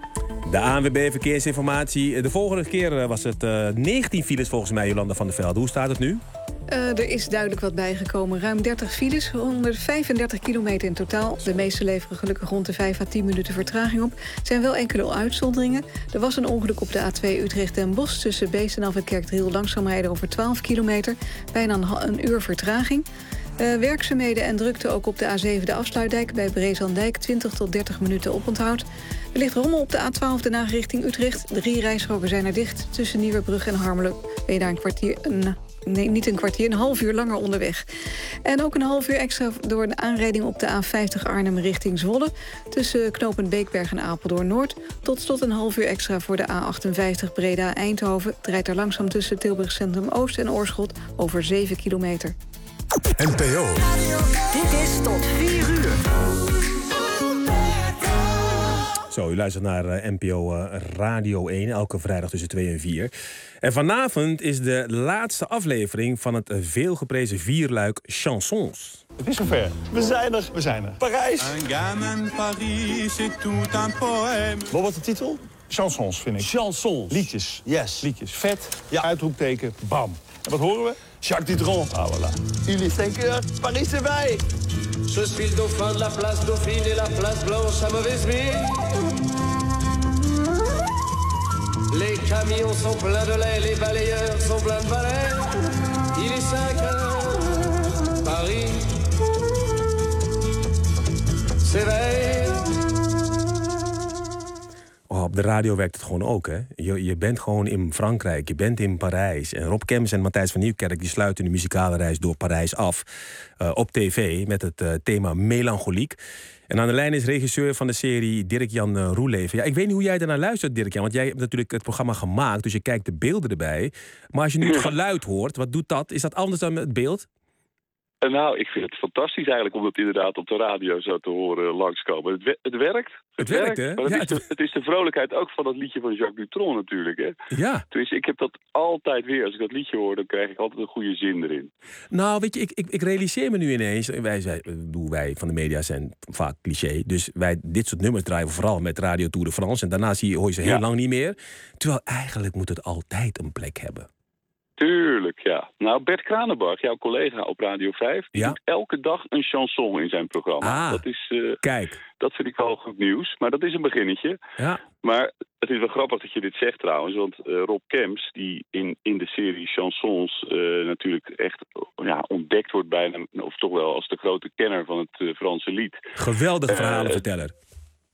De A N W B Verkeersinformatie. De volgende keer was het uh, negentien files volgens mij, Jolanda van der Velde. Hoe staat het nu? Uh, er is duidelijk wat bijgekomen. Ruim dertig files, honderdvijfendertig kilometer in totaal. De meeste leveren gelukkig rond de vijf à tien minuten vertraging op. Er zijn wel enkele uitzonderingen. Er was een ongeluk op de A twee Utrecht-Den Bosch tussen Beest en Af en Kerkdriel. Langzaam rijden over twaalf kilometer. Bijna een, een uur vertraging. Uh, werkzaamheden en drukte ook op de A zeven de Afsluitdijk bij Brezandijk. twintig tot dertig minuten oponthoud. Er ligt rommel op de A twaalf Den Haag richting Utrecht. Drie rijstroken zijn er dicht. Tussen Nieuwerbrug en Harmelen ben je daar een kwartier... Een, Nee, niet een kwartier, een half uur langer onderweg. En ook een half uur extra door een aanrijding op de A vijftig Arnhem richting Zwolle. Tussen knooppunt Beekberg en Apeldoorn Noord. Tot slot een half uur extra voor de A achtenvijftig Breda Eindhoven. Het rijdt er langzaam tussen Tilburg Centrum Oost en Oorschot over zeven kilometer. N P O. Dit is tot vier uur. Zo, u luistert naar uh, N P O uh, Radio één, elke vrijdag tussen twee en vier. En vanavond is de laatste aflevering van het uh, veelgeprezen vierluik Chansons. Het is zover. We zijn er. We zijn er. Parijs. Wat was de titel? Chansons, vind ik. Chansons. Liedjes. Yes. Liedjes. Vet. Ja. Uitroepteken. Bam. En wat horen we? Jacques Dutronc. Ah, voilà. Il est cinq heures. Paris c'est wij. Je suis le dauphin de la place Dauphine et la place Blanche à mauvaise mine. Les camions sont pleins de lait, les balayeurs sont pleins de balais. Il est cinq heures, Paris s'éveille. Oh, op de radio werkt het gewoon ook, hè? Je, je bent gewoon in Frankrijk, je bent in Parijs. En Rob Kemps en Matthijs van Nieuwkerk die sluiten de muzikale reis door Parijs af. Uh, op tv met het uh, thema Melancholiek. En aan de lijn is regisseur van de serie Dirk-Jan uh, Roeleven. Ja, ik weet niet hoe jij daarnaar luistert, Dirk-Jan. Want jij hebt natuurlijk het programma gemaakt, dus je kijkt de beelden erbij. Maar als je nu het geluid hoort, wat doet dat? Is dat anders dan het beeld? Nou, ik vind het fantastisch eigenlijk om dat inderdaad op de radio zo te horen langskomen. Het, we- het werkt. Het, het werkt, hè? Maar het, Ja, is de, het is de vrolijkheid ook van dat liedje van Jacques Dutronc natuurlijk, hè? Ja. Dus ik heb dat altijd weer. Als ik dat liedje hoor, dan krijg ik altijd een goede zin erin. Nou, weet je, ik, ik, ik realiseer me nu ineens... Wij, wij, wij van de media zijn vaak cliché. Dus wij dit soort nummers draaien vooral met Radio Tour de France. En daarna zie je, hoor je ze heel Ja. lang niet meer. Terwijl eigenlijk moet het altijd een plek hebben. Tuurlijk, ja. Nou, Bert Kranenbach, jouw collega op Radio vijf... die Ja. doet elke dag een chanson in zijn programma. Ah, dat is, uh, kijk. Dat vind ik wel goed nieuws. Maar dat is een beginnetje. Ja. Maar het is wel grappig dat je dit zegt trouwens. Want uh, Rob Kemps, die in, in de serie Chansons uh, natuurlijk echt ja, ontdekt wordt bijna... of toch wel als de grote kenner van het uh, Franse lied. Geweldige verhalenverteller.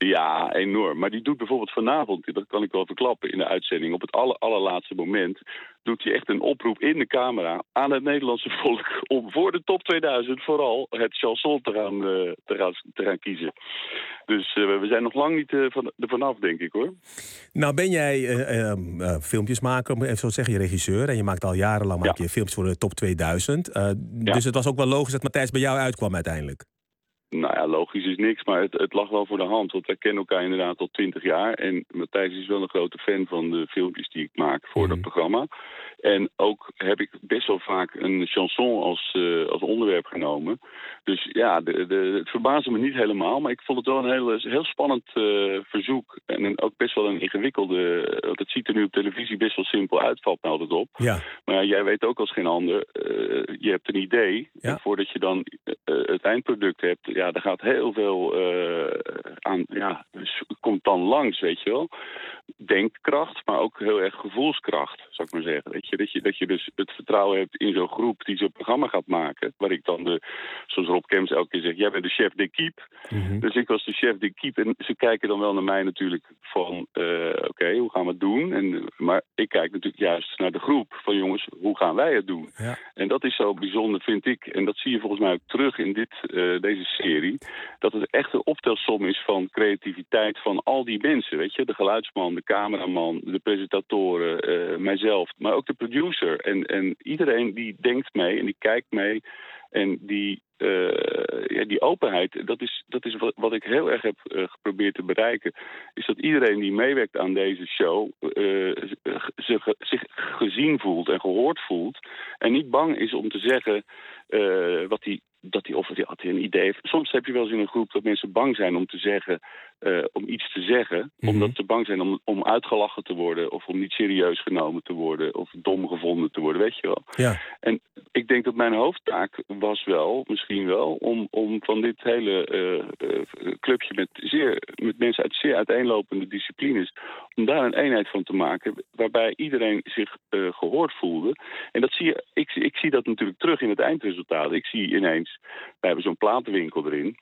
Ja, enorm. Maar die doet bijvoorbeeld vanavond, dat kan ik wel verklappen in de uitzending, op het aller, allerlaatste moment doet hij echt een oproep in de camera aan het Nederlandse volk om voor de top tweeduizend vooral het chanson te gaan, uh, te gaan, te gaan kiezen. Dus uh, we zijn nog lang niet uh, van, er vanaf, denk ik, hoor. Nou ben jij uh, uh, uh, filmpjesmaker, even zo zeggen, je regisseur. En je maakt al jarenlang maak je filmpjes voor de top tweeduizend. Uh, ja. Dus het was ook wel logisch dat Matthijs bij jou uitkwam uiteindelijk. Nou ja, logisch is niks, maar het, het lag wel voor de hand. Want wij kennen elkaar inderdaad al twintig jaar. En Matthijs is wel een grote fan van de filmpjes die ik maak voor mm-hmm. dat programma. En ook heb ik best wel vaak een chanson als, uh, als onderwerp genomen. Dus ja, de, de, het verbaasde me niet helemaal. Maar ik vond het wel een heel, heel spannend uh, verzoek. En een, ook best wel een ingewikkelde... Want het ziet er nu op televisie best wel simpel uit, valt me altijd op. Ja. Maar ja, jij weet ook als geen ander, uh, je hebt een idee. Ja. En voordat je dan uh, het eindproduct hebt... Ja, daar gaat heel veel uh, aan... Ja, dus komt dan langs, weet je wel. Denkkracht, maar ook heel erg gevoelskracht, zou ik maar zeggen. Weet je, dat je, dat je dus het vertrouwen hebt in zo'n groep die zo'n programma gaat maken. Waar ik dan, de, zoals Rob Kemps elke keer zegt, jij bent de chef d'équipe. Mm-hmm. Dus ik was de chef d'équipe. En ze kijken dan wel naar mij natuurlijk van, uh, oké, okay, hoe gaan we het doen? En, maar ik kijk natuurlijk juist naar de groep van jongens, hoe gaan wij het doen? Ja. En dat is zo bijzonder, vind ik. En dat zie je volgens mij ook terug in dit, uh, deze serie. Dat het echt een optelsom is van creativiteit van al die mensen. Weet je, de geluidsman, de cameraman, de presentatoren, uh, mijzelf, maar ook de producer. En, en iedereen die denkt mee en die kijkt mee. En die, uh, ja, die openheid, dat is, dat is wat, wat ik heel erg heb uh, geprobeerd te bereiken. Is dat iedereen die meewerkt aan deze show uh, zich, zich gezien voelt en gehoord voelt. En niet bang is om te zeggen uh, wat hij... dat hij of hij een idee heeft. Soms heb je wel eens in een groep dat mensen bang zijn om te zeggen, uh, om iets te zeggen, mm-hmm. omdat ze bang zijn om, om uitgelachen te worden of om niet serieus genomen te worden of dom gevonden te worden, weet je wel. Ja. En ik denk dat mijn hoofdtaak was wel, misschien wel, om, om van dit hele uh, uh, clubje met, zeer, met mensen uit zeer uiteenlopende disciplines, om daar een eenheid van te maken, waarbij iedereen zich uh, gehoord voelde. En dat zie je, ik, ik zie dat natuurlijk terug in het eindresultaat. Ik zie ineens, wij hebben zo'n platenwinkel erin.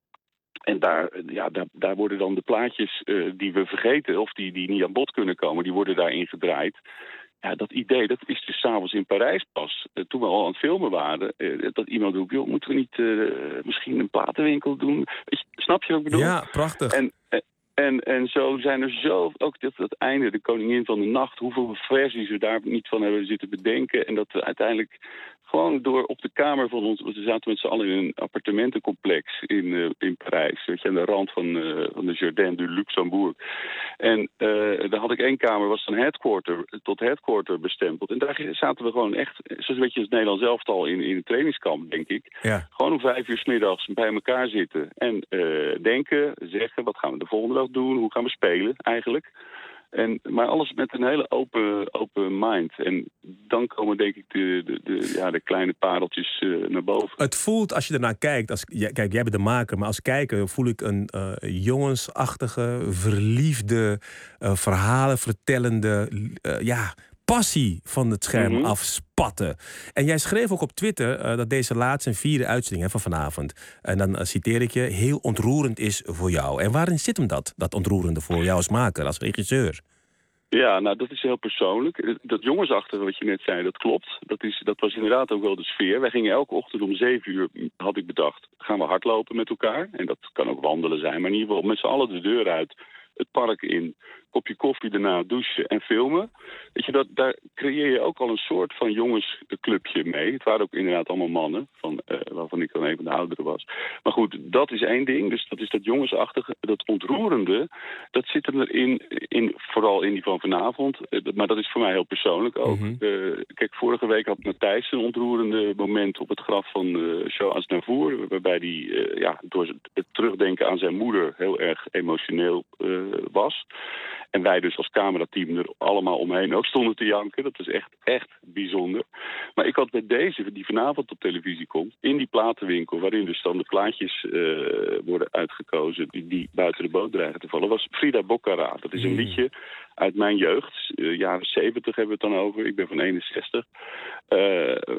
En daar, ja, daar, daar worden dan de plaatjes uh, die we vergeten of die, die niet aan bod kunnen komen, die worden daarin gedraaid. Ja, dat idee, dat is dus 's avonds in Parijs pas. Uh, toen we al aan het filmen waren, uh, dat iemand roept, joh, moeten we niet uh, misschien een platenwinkel doen? Weet je, snap je wat ik bedoel? Ja, prachtig. En, uh, En, en zo zijn er zo, ook dat, dat einde, de koningin van de nacht, hoeveel versies we daar niet van hebben zitten bedenken. En dat we uiteindelijk gewoon door op de kamer van ons, we zaten met z'n allen in een appartementencomplex in, uh, in Parijs, weet je, aan de rand van, uh, van de Jardin du Luxembourg. En uh, daar had ik één kamer, was een headquarter, tot headquarter bestempeld. En daar zaten we gewoon echt, zoals weet je, het Nederlands elftal in, in een trainingskamp, denk ik. Ja. Gewoon om vijf uur 's middags bij elkaar zitten en uh, denken, zeggen, wat gaan we de volgende dag doen, hoe gaan we spelen eigenlijk. En, maar alles met een hele open, open mind. En dan komen denk ik de, de, de, ja, de kleine pareltjes uh, naar boven. Het voelt, als je ernaar kijkt, als, ja, kijk, jij bent de maker, maar als kijker voel ik een uh, jongensachtige, verliefde, uh, verhalen vertellende, uh, ja, passie van het scherm mm-hmm. afspatten. En jij schreef ook op Twitter uh, dat deze laatste en vierde uitzending hè, van vanavond, en dan uh, citeer ik je, heel ontroerend is voor jou. En waarin zit hem dat, dat ontroerende voor jou als maker, als regisseur? Ja, nou dat is heel persoonlijk. Dat jongensachtige wat je net zei, dat klopt. Dat, is, dat was inderdaad ook wel de sfeer. Wij gingen elke ochtend om zeven uur, had ik bedacht, gaan we hardlopen met elkaar. En dat kan ook wandelen zijn, maar in ieder geval met z'n allen de deur uit, het park in, kopje koffie daarna, douchen en filmen. Weet je, dat, daar creëer je ook al een soort van jongensclubje mee. Het waren ook inderdaad allemaal mannen, van, uh, waarvan ik dan een van de ouderen was. Maar goed, dat is één ding. Dus dat is dat jongensachtige, dat ontroerende, dat zit er in, in, vooral in die van vanavond. Uh, maar dat is voor mij heel persoonlijk ook. Mm-hmm. Uh, kijk, vorige week had Matthijs een ontroerende moment op het graf van uh, Charles Aznavour, waarbij hij uh, ja, door het terugdenken aan zijn moeder heel erg emotioneel uh, was. En wij dus als camerateam er allemaal omheen ook stonden te janken. Dat is echt, echt bijzonder. Maar ik had bij deze, die vanavond op televisie komt, in die platenwinkel, waarin dus dan de plaatjes uh, worden uitgekozen die, die buiten de boot dreigen te vallen, was Frida Boccara. Dat is een liedje uit mijn jeugd. Uh, jaren zeventig hebben we het dan over. Ik ben van eenenzestig. Uh,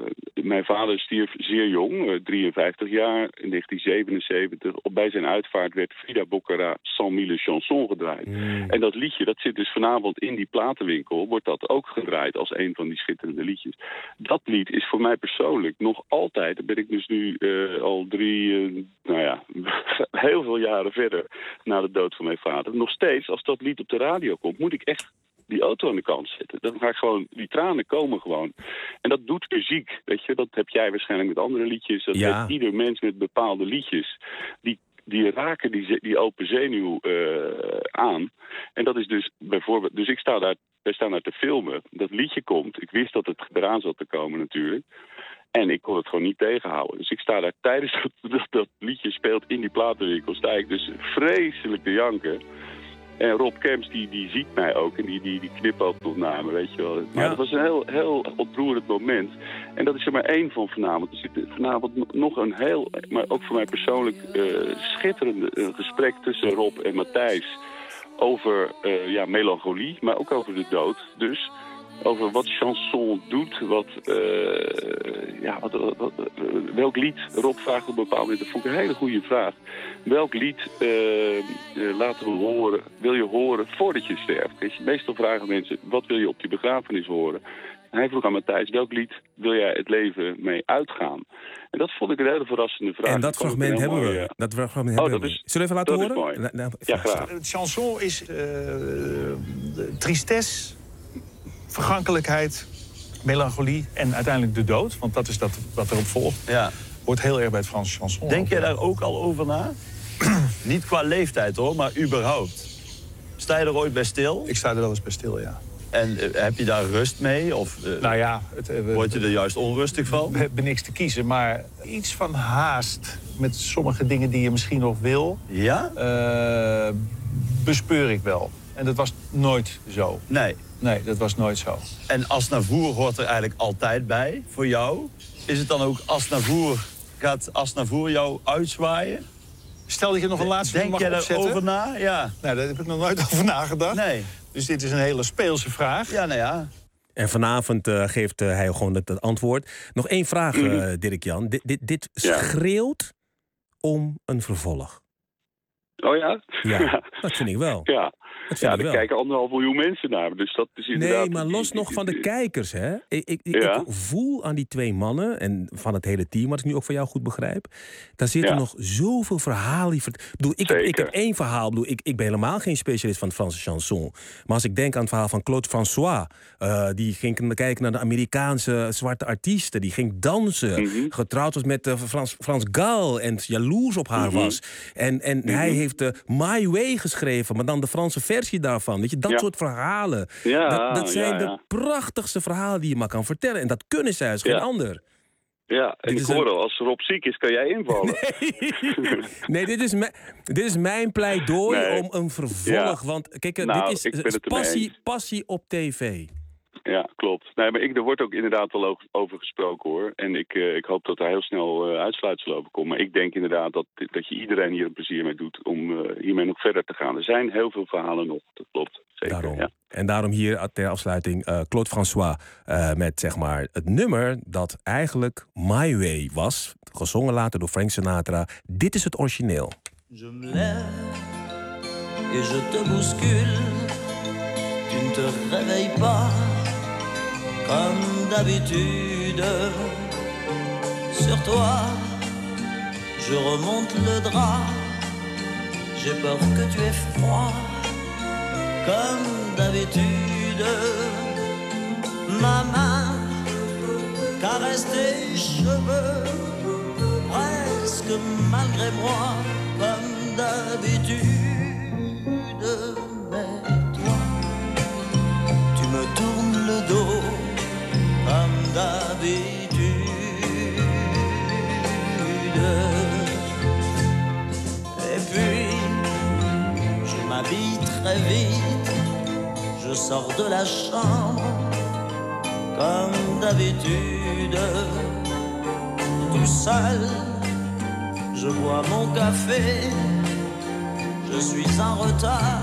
mijn vader stierf zeer jong, uh, drieënvijftig jaar, in negentien zevenenzeventig. Op, bij zijn uitvaart werd Frida Boccara cent mille chansons gedraaid. Mm. En dat liedje, dat zit dus vanavond in die platenwinkel, wordt dat ook gedraaid als een van die schitterende liedjes. Dat lied is voor mij persoonlijk nog altijd, daar ben ik dus nu uh, al drie, uh, nou ja, heel veel jaren verder na de dood van mijn vader. Nog steeds, als dat lied op de radio komt, moet ik echt die auto aan de kant zetten. Dan ga ik gewoon, die tranen komen gewoon. En dat doet muziek, weet je. Dat heb jij waarschijnlijk met andere liedjes. Dat ja. heeft ieder mens met bepaalde liedjes. Die, die raken die, die open zenuw uh, aan. En dat is dus bijvoorbeeld... Dus ik sta daar, wij staan daar te filmen. Dat liedje komt. Ik wist dat het eraan zat te komen natuurlijk. En ik kon het gewoon niet tegenhouden. Dus ik sta daar tijdens dat dat, dat liedje speelt in die platenwinkel. Sta ik dus vreselijk te janken. En Rob Kemps, die, die ziet mij ook en die, die, die knipoogt nog naar me, weet je wel. Maar ja. dat was een heel, heel ontroerend moment. En dat is er maar één van vanavond. Er zit vanavond nog een heel, maar ook voor mij persoonlijk, uh, schitterende uh, gesprek tussen Rob en Matthijs. Over uh, ja, melancholie, maar ook over de dood. Dus over wat chanson doet, wat, uh, ja, wat, wat, wat, welk lied, Rob vraagt op een bepaald moment, dat vond ik een hele goede vraag. Welk lied uh, uh, laten we horen, wil je horen voordat je sterft? Weet je, meestal vragen mensen, wat wil je op je begrafenis horen? En hij vroeg aan Matthijs, welk lied wil jij het leven mee uitgaan? En dat vond ik een hele verrassende vraag. En dat fragment hebben we. Uh, dat fragment oh, hebben dat we. Is, Zullen we even laten horen? Na, na, ja, graag. Het chanson is uh, tristesse, vergankelijkheid, melancholie en uiteindelijk de dood. Want dat is dat wat erop volgt. Ja. Hoort heel erg bij het Franse chanson. Denk jij daar ook al over na? Niet qua leeftijd hoor, maar überhaupt. Sta je er ooit bij stil? Ik sta er wel eens bij stil, ja. En uh, heb je daar rust mee? Of uh, nou ja, het, uh, word je er juist onrustig van? We hebben niks te kiezen, maar iets van haast met sommige dingen die je misschien nog wil, ja? uh, bespeur ik wel. En dat was nooit zo. Nee. Nee, dat was nooit zo. En Aznavour hoort er eigenlijk altijd bij, voor jou. Is het dan ook Aznavour, gaat Aznavour jou uitzwaaien? Stel dat je nog een laatste Denk mag jij opzetten. daarover na? Ja. Nou, daar heb ik nog nooit over nagedacht. Nee. Dus dit is een hele speelse vraag. Ja, nou ja. En vanavond uh, geeft uh, hij gewoon het, het antwoord. Nog één vraag, uh, Dirk-Jan. D- dit dit ja. schreeuwt om een vervolg. Oh ja? Ja, dat vind ik wel. Ja. Ja, er wel. kijken anderhalf miljoen mensen naar me, dus dat is inderdaad... Nee, maar los nog van de kijkers, hè. Ik, ik, ja. ik voel aan die twee mannen, en van het hele team, wat ik nu ook van jou goed begrijp, daar zitten ja. nog zoveel verhalen... Die ver... bedoel, ik, heb, ik heb één verhaal, bedoel, ik, ik ben helemaal geen specialist van het Franse chanson. Maar als ik denk aan het verhaal van Claude François, uh, die ging kijken naar de Amerikaanse zwarte artiesten, die ging dansen, mm-hmm. getrouwd was met uh, Frans, Frans Gal en jaloers op haar mm-hmm. was. En, en mm-hmm. hij heeft uh, My Way geschreven, maar dan de Franse versie daarvan. Weet je, dat ja. soort verhalen. Ja, dat, dat zijn ja, ja. de prachtigste verhalen die je maar kan vertellen. En dat kunnen zij als geen ja. ander. Ja, en dit ik hoor een... al, als Rob ziek is, kan jij invallen. Nee, nee dit, is me, dit is mijn pleidooi nee. om een vervolg. Ja. Want kijk, nou, dit is, is passie, passie op tv. Ja, klopt. Nee, maar ik, er wordt ook inderdaad wel over gesproken, hoor. En ik, uh, ik hoop dat er heel snel uh, uitsluitsel over komt. Maar ik denk inderdaad dat, dat je iedereen hier een plezier mee doet om uh, hiermee nog verder te gaan. Er zijn heel veel verhalen nog, dat klopt. Zeker, daarom. Ja. En daarom hier ter afsluiting uh, Claude François uh, met zeg maar het nummer dat eigenlijk My Way was. Gezongen later door Frank Sinatra. Dit is het origineel. Je me lève et je te bouscule. Tu ne te réveilles pas comme d'habitude. Sur toi, je remonte le drap. J'ai peur que tu aies froid comme d'habitude. Ma main caresse tes cheveux, presque malgré moi, comme d'habitude. Mais toi, tu me tournes le dos, comme d'habitude. Et puis, je m'habille très vite, je sors de la chambre, comme d'habitude. Tout seul, je bois mon café, je suis en retard,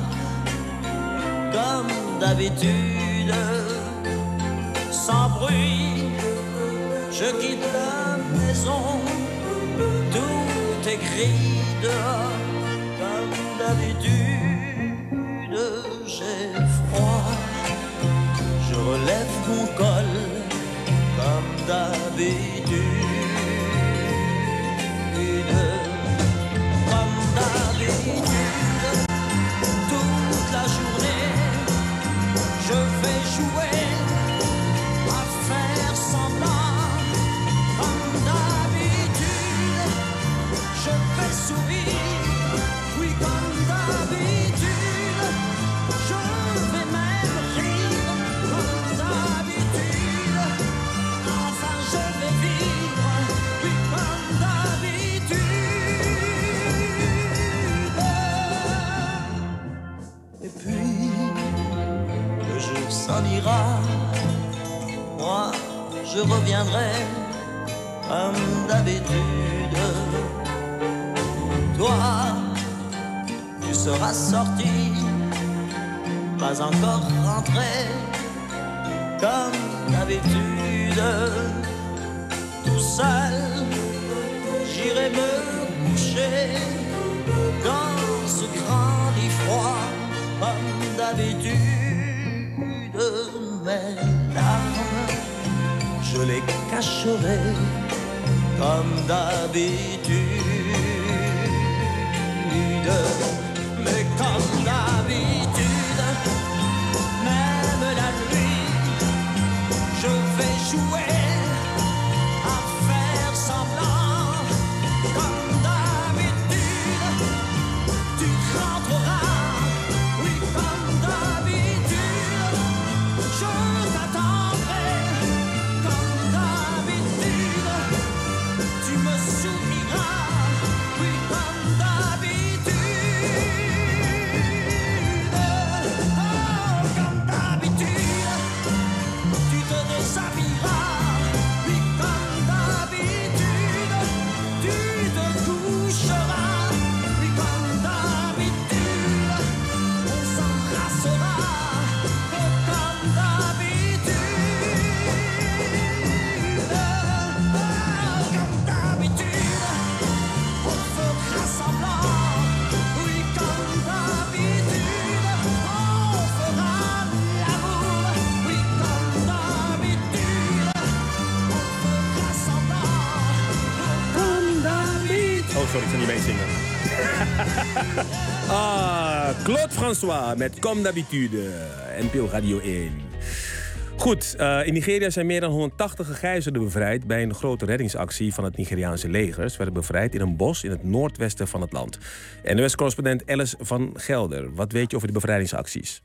comme d'habitude. Sans bruit, Je quitte la maison, tout est gris dehors, comme d'habitude, j'ai froid. Je relève mon col, comme d'habitude. Comme d'habitude, toute la journée, je vais jouer à faire semblant. Comme d'habitude, je vais sourire. Oui, comme d'habitude, je vais même rire. Comme d'habitude, enfin je vais vivre. Oui, comme d'habitude. Et puis, le jour s'en ira, moi je reviendrai comme d'habitude. Toi, tu seras sorti, pas encore rentré, comme d'habitude. Tout seul, j'irai me coucher dans ce grand lit froid, comme d'habitude. Mes larmes, je les cacherai comme d'habitude. Mais comme d'habitude, même la nuit, je vais jouer à faire semblant. Comme d'habitude, tu rentreras. Oui, comme d'habitude, je t'attendrai. Comme d'habitude, tu me souriras. Oui, comme d'habitude. Oh, comme d'habitude, tu te déshabilleras. Oui, comme d'habitude, tu te coucheras. Oui, comme d'habitude, on s'embrassera. Oh, comme d'habitude. Oh, comme d'habitude, on fera semblant. Oui, comme d'habitude, on fera l'amour. Oui, comme d'habitude, on fera semblant. Comme d'habitude. Oh, sorry, ik kan niet meezingen. ah, Claude François met Comme d'habitude. N P O Radio één. Goed, uh, in Nigeria zijn meer dan honderdtachtig gegijzelden bevrijd bij een grote reddingsactie van het Nigeriaanse leger. Ze werden bevrijd in een bos in het noordwesten van het land. N O S-correspondent Alice van Gelder. Wat weet je over de bevrijdingsacties?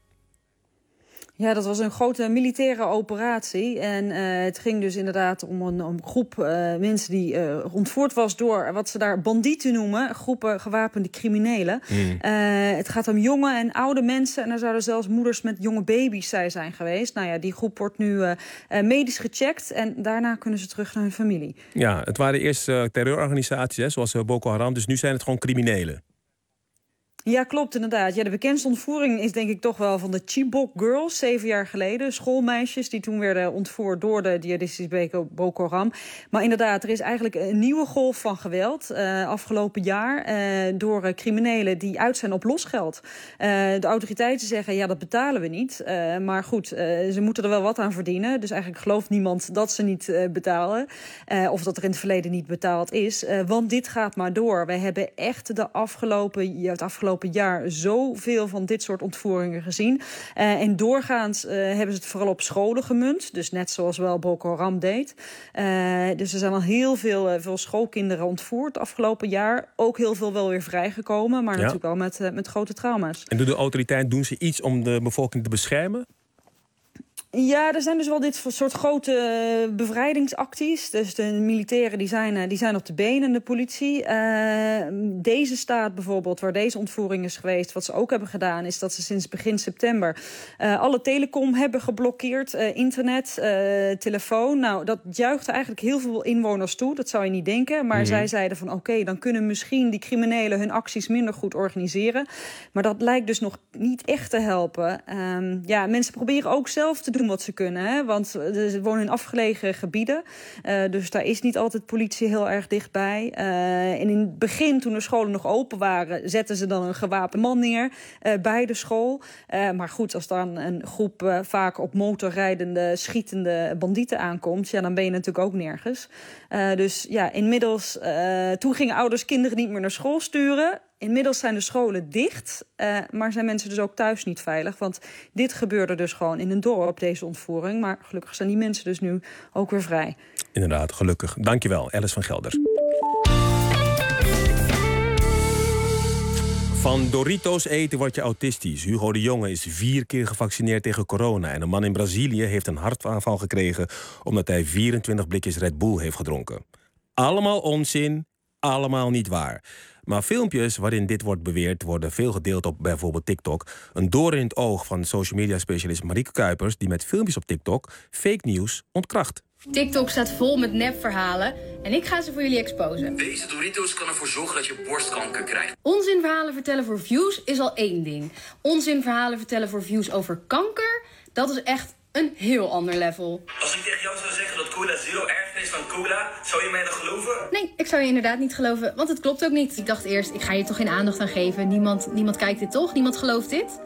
Ja, dat was een grote militaire operatie. En uh, het ging dus inderdaad om een, om een groep uh, mensen die uh, ontvoerd was door wat ze daar bandieten noemen. Groepen gewapende criminelen. Mm. Uh, het gaat om jonge en oude mensen. En er zouden zelfs moeders met jonge baby's zijn geweest. Nou ja, die groep wordt nu uh, uh, medisch gecheckt. En daarna kunnen ze terug naar hun familie. Ja, het waren eerst uh, terreurorganisaties, hè, zoals uh, Boko Haram. Dus nu zijn het gewoon criminelen. Ja, klopt inderdaad. Ja, de bekendste ontvoering is denk ik toch wel van de Chibok Girls, zeven jaar geleden. Schoolmeisjes die toen werden ontvoerd door de jihadistische Boko Haram. Maar inderdaad, er is eigenlijk een nieuwe golf van geweld uh, afgelopen jaar uh, door uh, criminelen die uit zijn op losgeld. Uh, de autoriteiten zeggen, ja, dat betalen we niet. Uh, maar goed, uh, ze moeten er wel wat aan verdienen. Dus eigenlijk gelooft niemand dat ze niet uh, betalen. Uh, of dat er in het verleden niet betaald is. Uh, want dit gaat maar door. Wij hebben echt de afgelopen, ja, het afgelopen jaar zoveel van dit soort ontvoeringen gezien. Uh, en doorgaans uh, hebben ze het vooral op scholen gemunt. Dus net zoals wel Boko Haram deed. Uh, dus er zijn al heel veel, uh, veel schoolkinderen ontvoerd afgelopen jaar. Ook heel veel wel weer vrijgekomen. Maar ja, natuurlijk wel met, uh, met grote trauma's. En doen de autoriteiten doen ze iets om de bevolking te beschermen? Ja, er zijn dus wel dit soort grote bevrijdingsacties. Dus de militairen die zijn, die zijn op de benen, de politie. Uh, deze staat bijvoorbeeld, waar deze ontvoering is geweest, wat ze ook hebben gedaan, is dat ze sinds begin september uh, alle telecom hebben geblokkeerd. Uh, internet, uh, telefoon. Nou, dat juichte eigenlijk heel veel inwoners toe. Dat zou je niet denken. Maar mm. zij zeiden van oké, okay, dan kunnen misschien die criminelen hun acties minder goed organiseren. Maar dat lijkt dus nog niet echt te helpen. Um, ja, mensen proberen ook zelf te doen doen wat ze kunnen. Hè? Want ze wonen in afgelegen gebieden. Uh, dus daar is niet altijd politie heel erg dichtbij. Uh, en in het begin, toen de scholen nog open waren, zetten ze dan een gewapend man neer uh, bij de school. Uh, maar goed, als dan een groep uh, vaak op motorrijdende, schietende bandieten aankomt, ja, dan ben je natuurlijk ook nergens. Uh, dus ja, inmiddels, uh, toen gingen ouders kinderen niet meer naar school sturen. Inmiddels zijn de scholen dicht, uh, maar zijn mensen dus ook thuis niet veilig. Want dit gebeurde dus gewoon in een dorp, deze ontvoering. Maar gelukkig zijn die mensen dus nu ook weer vrij. Inderdaad, gelukkig. Dankjewel, Alice van Gelder. Van Doritos eten word je autistisch. Hugo de Jonge is vier keer gevaccineerd tegen corona. En een man in Brazilië heeft een hartaanval gekregen omdat hij vierentwintig blikjes Red Bull heeft gedronken. Allemaal onzin, allemaal niet waar. Maar filmpjes waarin dit wordt beweerd worden veel gedeeld op bijvoorbeeld TikTok. Een doorn in het oog van social media specialist Marieke Kuipers, die met filmpjes op TikTok fake nieuws ontkracht. TikTok staat vol met nepverhalen en ik ga ze voor jullie exposen. Deze Doritos kan ervoor zorgen dat je borstkanker krijgt. Onzinverhalen vertellen voor views is al één ding. Onzinverhalen vertellen voor views over kanker, dat is echt een heel ander level. Als ik tegen jou zou zeggen dat cola zero erger is dan cola, zou je mij dan geloven? Nee, ik zou je inderdaad niet geloven, want het klopt ook niet. Ik dacht eerst, ik ga hier toch geen aandacht aan geven. Niemand, niemand kijkt dit toch? Niemand gelooft dit?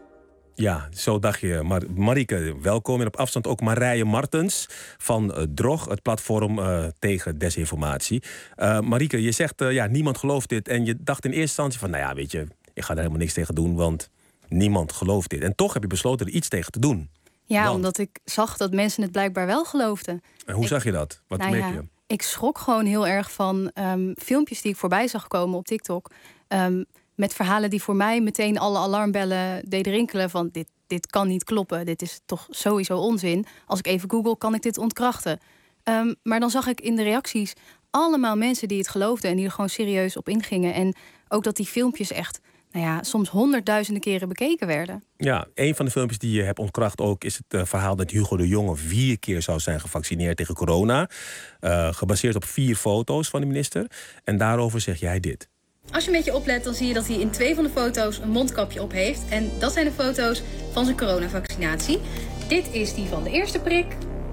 Ja, zo dacht je. Maar Marieke, welkom. En op afstand ook Marije Martens van uh, Drog, het platform uh, tegen desinformatie. Uh, Marieke, je zegt, uh, ja, niemand gelooft dit. En je dacht in eerste instantie van, nou ja, weet je, ik ga er helemaal niks tegen doen, want niemand gelooft dit. En toch heb je besloten er iets tegen te doen. Ja, want... omdat ik zag dat mensen het blijkbaar wel geloofden. En hoe ik, zag je dat? Wat nou merk ja, je? Ik schrok gewoon heel erg van um, filmpjes die ik voorbij zag komen op TikTok. Um, met verhalen die voor mij meteen alle alarmbellen deden rinkelen van dit, dit kan niet kloppen. Dit is toch sowieso onzin. Als ik even google, kan ik dit ontkrachten. Um, maar dan zag ik in de reacties allemaal mensen die het geloofden en die er gewoon serieus op ingingen. En ook dat die filmpjes echt, nou ja, soms honderdduizenden keren bekeken werden. Ja, een van de filmpjes die je hebt ontkracht ook is het uh, verhaal dat Hugo de Jonge vier keer zou zijn gevaccineerd tegen corona. Uh, gebaseerd op vier foto's van de minister. En daarover zeg jij dit. Als je een beetje oplet, dan zie je dat hij in twee van de foto's een mondkapje op heeft. En dat zijn de foto's van zijn coronavaccinatie. Dit is die van de eerste prik.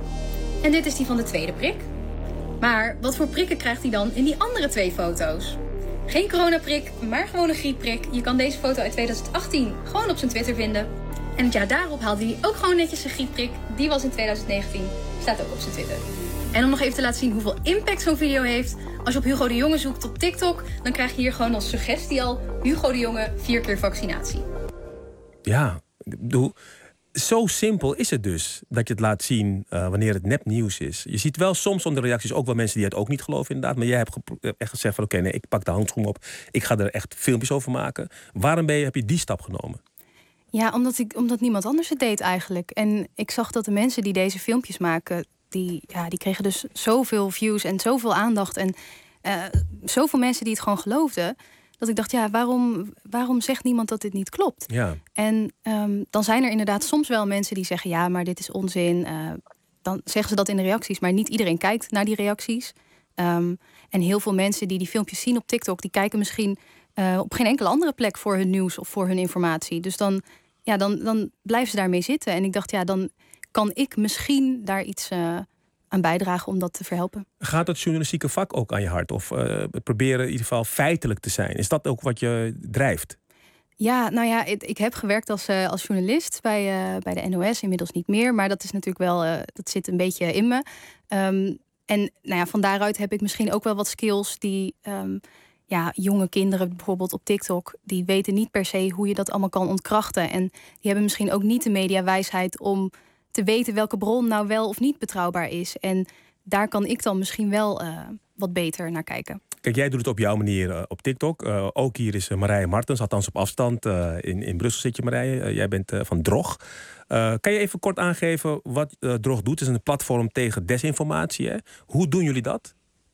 En dit is die van de tweede prik. Maar wat voor prikken krijgt hij dan in die andere twee foto's? Geen coronaprik, maar gewoon een griepprik. Je kan deze foto uit tweeduizend achttien gewoon op zijn Twitter vinden. En het jaar daarop haalde hij ook gewoon netjes een griepprik. Die was in tweeduizend negentien. Staat ook op zijn Twitter. En om nog even te laten zien hoeveel impact zo'n video heeft. Als je op Hugo de Jonge zoekt op TikTok, dan krijg je hier gewoon als suggestie al Hugo de Jonge vier keer vaccinatie. Ja, doe. Zo simpel is het dus dat je het laat zien uh, wanneer het nepnieuws is. Je ziet wel soms onder de reacties ook wel mensen die het ook niet geloven inderdaad. Maar jij hebt echt gezegd van oké, okay, nee, ik pak de handschoen op. Ik ga er echt filmpjes over maken. Waarom ben je, heb je die stap genomen? Ja, omdat, ik, omdat niemand anders het deed eigenlijk. En ik zag dat de mensen die deze filmpjes maken, die, ja, die kregen dus zoveel views en zoveel aandacht. En uh, zoveel mensen die het gewoon geloofden. Dat ik dacht, ja, waarom, waarom zegt niemand dat dit niet klopt? Ja. En um, dan zijn er inderdaad soms wel mensen die zeggen, ja, maar dit is onzin. Uh, dan zeggen ze dat in de reacties, maar niet iedereen kijkt naar die reacties. Um, en heel veel mensen die die filmpjes zien op TikTok, die kijken misschien uh, op geen enkele andere plek voor hun nieuws of voor hun informatie. Dus dan, ja, dan, dan blijven ze daarmee zitten. En ik dacht, ja, dan kan ik misschien daar iets uh, aan bijdragen om dat te verhelpen. Gaat het journalistieke vak ook aan je hart? Of uh, proberen in ieder geval feitelijk te zijn? Is dat ook wat je drijft? Ja, nou ja, ik, ik heb gewerkt als, uh, als journalist bij, uh, bij de N O S, inmiddels niet meer. Maar dat is natuurlijk wel, uh, dat zit een beetje in me. Um, en nou ja, van daaruit heb ik misschien ook wel wat skills die um, ja, jonge kinderen bijvoorbeeld op TikTok, die weten niet per se hoe je dat allemaal kan ontkrachten. En die hebben misschien ook niet de mediawijsheid om te weten welke bron nou wel of niet betrouwbaar is. En daar kan ik dan misschien wel uh, wat beter naar kijken. Kijk, jij doet het op jouw manier uh, op TikTok. Uh, ook hier is uh, Marije Martens, althans op afstand. Uh, in, in Brussel zit je, Marije. Uh, jij bent uh, van Drog. Uh, kan je even kort aangeven wat uh, Drog doet? Het is een platform tegen desinformatie. Hè? Hoe doen jullie dat?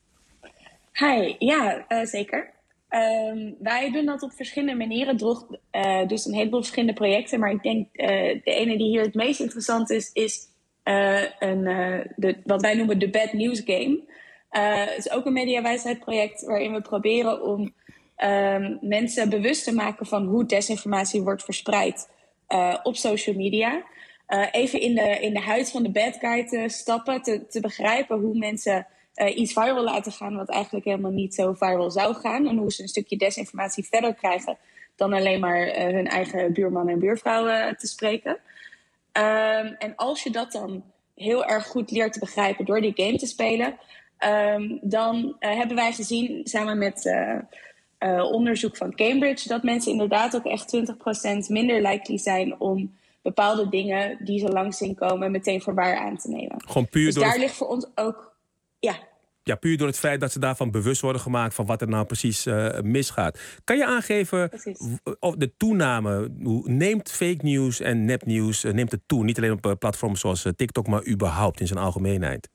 Hi, ja, uh, zeker. Um, wij doen dat op verschillende manieren. Drog uh, dus een heleboel verschillende projecten. Maar ik denk uh, de ene die hier het meest interessant is, is uh, een, uh, de, wat wij noemen de Bad News Game. Uh, het is ook een mediawijsheidproject waarin we proberen om um, mensen bewust te maken van hoe desinformatie wordt verspreid uh, op social media. uh, even in de, in de huid van de bad guy te stappen. Te, te begrijpen hoe mensen uh, iets viral laten gaan wat eigenlijk helemaal niet zo viral zou gaan. En hoe ze een stukje desinformatie verder krijgen dan alleen maar uh, hun eigen buurman en buurvrouw uh, te spreken. Um, en als je dat dan heel erg goed leert te begrijpen door die game te spelen, um, dan uh, hebben wij gezien samen met uh, uh, onderzoek van Cambridge dat mensen inderdaad ook echt twintig procent minder likely zijn om bepaalde dingen die ze langs zien komen meteen voor waar aan te nemen. Gewoon puur dus door daar het... ligt voor ons ook, ja. Ja, puur door het feit dat ze daarvan bewust worden gemaakt van wat er nou precies uh, misgaat. Kan je aangeven of de toename, hoe neemt fake news en nepnieuws, uh, neemt het toe? Niet alleen op uh, platforms zoals uh, TikTok, maar überhaupt in zijn algemeenheid?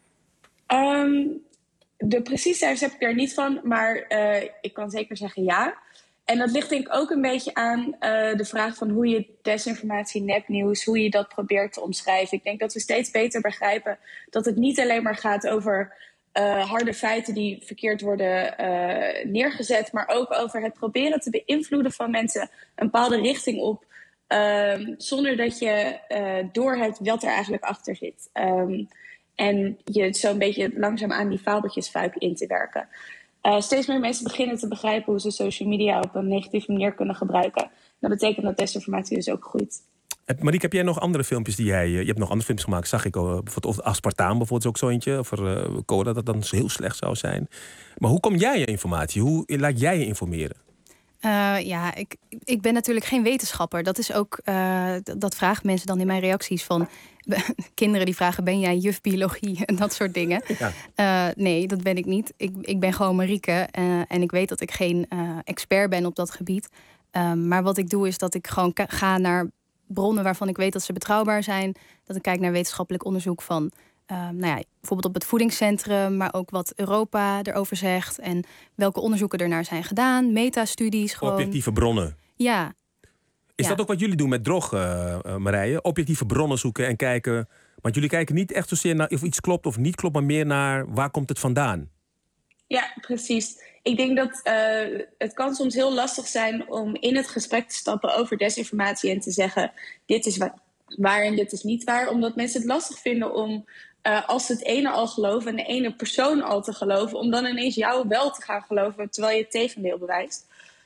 Um, de precieze cijfers heb ik er niet van, maar uh, ik kan zeker zeggen ja. En dat ligt denk ik ook een beetje aan uh, de vraag van hoe je desinformatie, nepnieuws, hoe je dat probeert te omschrijven. Ik denk dat we steeds beter begrijpen dat het niet alleen maar gaat over uh, harde feiten die verkeerd worden uh, neergezet, maar ook over het proberen te beïnvloeden van mensen een bepaalde richting op, um, zonder dat je uh, doorhebt wat er eigenlijk achter zit. Um, en je zo'n beetje langzaam aan die fabeltjesfuik in te werken. Uh, steeds meer mensen beginnen te begrijpen hoe ze social media op een negatieve manier kunnen gebruiken. Dat betekent dat desinformatie dus ook groeit. Marieke, heb jij nog andere filmpjes die jij... Je hebt nog andere films gemaakt, zag ik. Of aspartaam bijvoorbeeld is ook zo eentje. Of er, uh, cola, dat dan heel slecht zou zijn. Maar hoe kom jij je informatie? Hoe laat jij je informeren? Uh, ja, ik, ik ben natuurlijk geen wetenschapper. Dat is ook, uh, dat, dat vragen mensen dan in mijn reacties van kinderen die vragen, ben jij juf biologie en dat soort dingen. Ja. Uh, nee, dat ben ik niet. Ik, ik ben gewoon Marieke uh, en ik weet dat ik geen uh, expert ben op dat gebied. Uh, maar wat ik doe is dat ik gewoon ka- ga naar bronnen waarvan ik weet dat ze betrouwbaar zijn. Dat ik kijk naar wetenschappelijk onderzoek van Uh, nou ja, bijvoorbeeld op het voedingscentrum, maar ook wat Europa erover zegt en welke onderzoeken er naar zijn gedaan, metastudies gewoon. Objectieve bronnen. Ja. Is ja. dat ook wat jullie doen met Drog, uh, uh, Marije? Objectieve bronnen zoeken en kijken. Want jullie kijken niet echt zozeer naar of iets klopt of niet klopt, maar meer naar waar komt het vandaan? Ja, precies. Ik denk dat uh, het kan soms heel lastig zijn om in het gesprek te stappen over desinformatie en te zeggen, dit is wa- waar en dit is niet waar. Omdat mensen het lastig vinden om, uh, als ze het ene al geloven en de ene persoon al te geloven, om dan ineens jou wel te gaan geloven, terwijl je het tegendeel bewijst.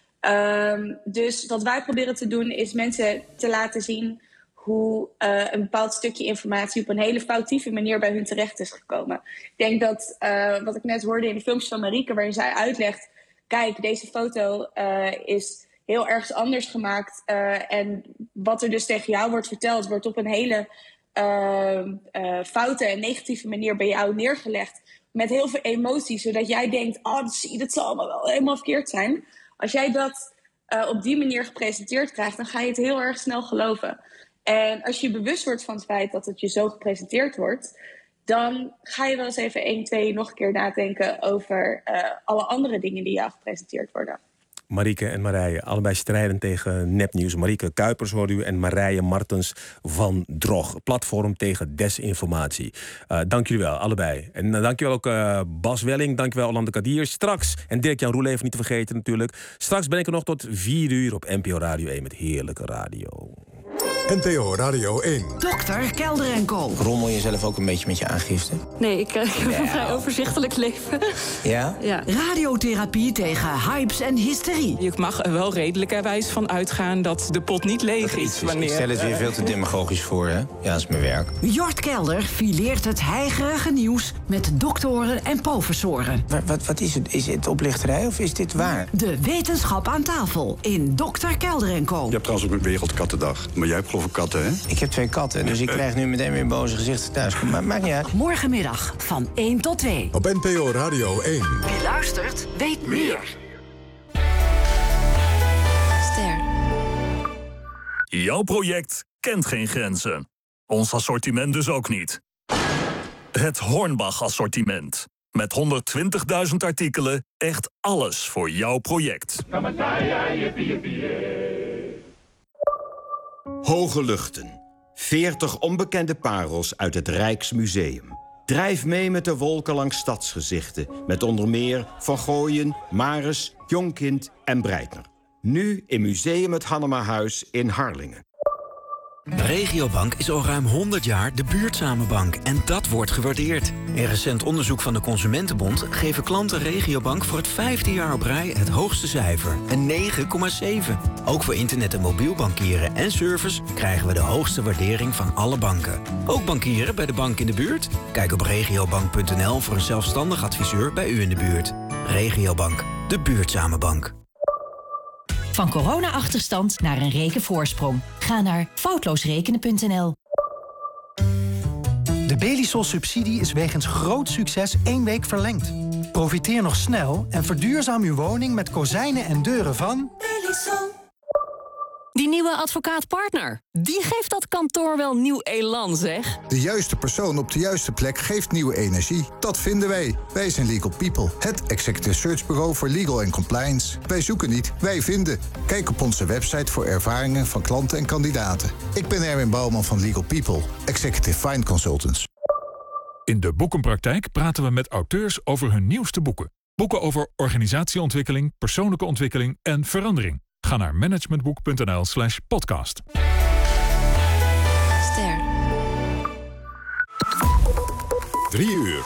Um, dus wat wij proberen te doen is mensen te laten zien hoe uh, een bepaald stukje informatie op een hele foutieve manier bij hun terecht is gekomen. Ik denk dat, uh, wat ik net hoorde in de filmpjes van Marieke, waarin zij uitlegt, kijk, deze foto uh, is heel ergens anders gemaakt. Uh, en wat er dus tegen jou wordt verteld, wordt op een hele uh, uh, foute en negatieve manier bij jou neergelegd. Met heel veel emotie, zodat jij denkt, oh, dat, zie, dat zal allemaal wel helemaal verkeerd zijn. Als jij dat uh, op die manier gepresenteerd krijgt, dan ga je het heel erg snel geloven. En als je bewust wordt van het feit dat het je zo gepresenteerd wordt, dan ga je wel eens even één, twee nog een keer nadenken over uh, alle andere dingen die jou gepresenteerd worden. Marieke en Marije, allebei strijden tegen nepnieuws. Marieke Kuipers hoort u en Marije Martens van Drog. Platform tegen desinformatie. Uh, dank jullie wel, allebei. En uh, dank je wel ook uh, Bas Welling, dank je wel Orlando Kadir. Straks, en Dirk-Jan Roel even niet te vergeten natuurlijk. Straks ben ik er nog tot vier uur op N P O Radio één met heerlijke radio. N P O Radio één. Dokter Kelder en Co. Rommel je zelf ook een beetje met je aangifte? Nee, ik, ik heb een vrij overzichtelijk leven. Ja? Ja. Radiotherapie tegen hypes en hysterie. Je mag er wel redelijkerwijs van uitgaan dat de pot niet leeg is. Wanneer... Ik stel het weer veel te demagogisch voor, hè? Ja, dat is mijn werk. Jort Kelder fileert het heigerige nieuws met doktoren en professoren. Wat, wat, wat is het? Is het oplichterij of is dit waar? De wetenschap aan tafel in Dokter Kelder en Co. Je hebt trouwens ook een Wereldkattendag. Maar jij hebt geloof ik katten, hè? Ik heb twee katten, dus ik krijg nu meteen weer boze gezichten thuis. Maar maakt niet uit. Morgenmiddag van één tot twee. Op N P O Radio één. Wie luistert, weet meer. Ster. Jouw project kent geen grenzen. Ons assortiment dus ook niet. Het Hornbach-assortiment. Met honderdtwintigduizend artikelen, echt alles voor jouw project. Hoge luchten. veertig onbekende parels uit het Rijksmuseum. Drijf mee met de wolken langs stadsgezichten. Met onder meer Van Gooien, Maris, Jonkind en Breitner. Nu in Museum het Hannemahuis in Harlingen. Regiobank is al ruim honderd jaar de buurtzame bank en dat wordt gewaardeerd. In recent onderzoek van de Consumentenbond geven klanten Regiobank voor het vijfde jaar op rij het hoogste cijfer, een negen komma zeven. Ook voor internet- en mobiel bankieren en service krijgen we de hoogste waardering van alle banken. Ook bankieren bij de bank in de buurt? Kijk op regiobank punt n l voor een zelfstandig adviseur bij u in de buurt. Regiobank, de buurtzame bank. Van corona-achterstand naar een rekenvoorsprong. Ga naar foutloosrekenen punt n l. De Belisol-subsidie is wegens groot succes één week verlengd. Profiteer nog snel en verduurzaam uw woning met kozijnen en deuren van... Belisol. Die nieuwe advocaat-partner, die geeft dat kantoor wel nieuw elan, zeg. De juiste persoon op de juiste plek geeft nieuwe energie. Dat vinden wij. Wij zijn Legal People, het executive search bureau voor legal en compliance. Wij zoeken niet, wij vinden. Kijk op onze website voor ervaringen van klanten en kandidaten. Ik ben Erwin Bouwman van Legal People, Executive Fine Consultants. In de Boekenpraktijk praten we met auteurs over hun nieuwste boeken. Boeken over organisatieontwikkeling, persoonlijke ontwikkeling en verandering. Ga naar managementboek punt n l slash podcast. Ster. Drie uur.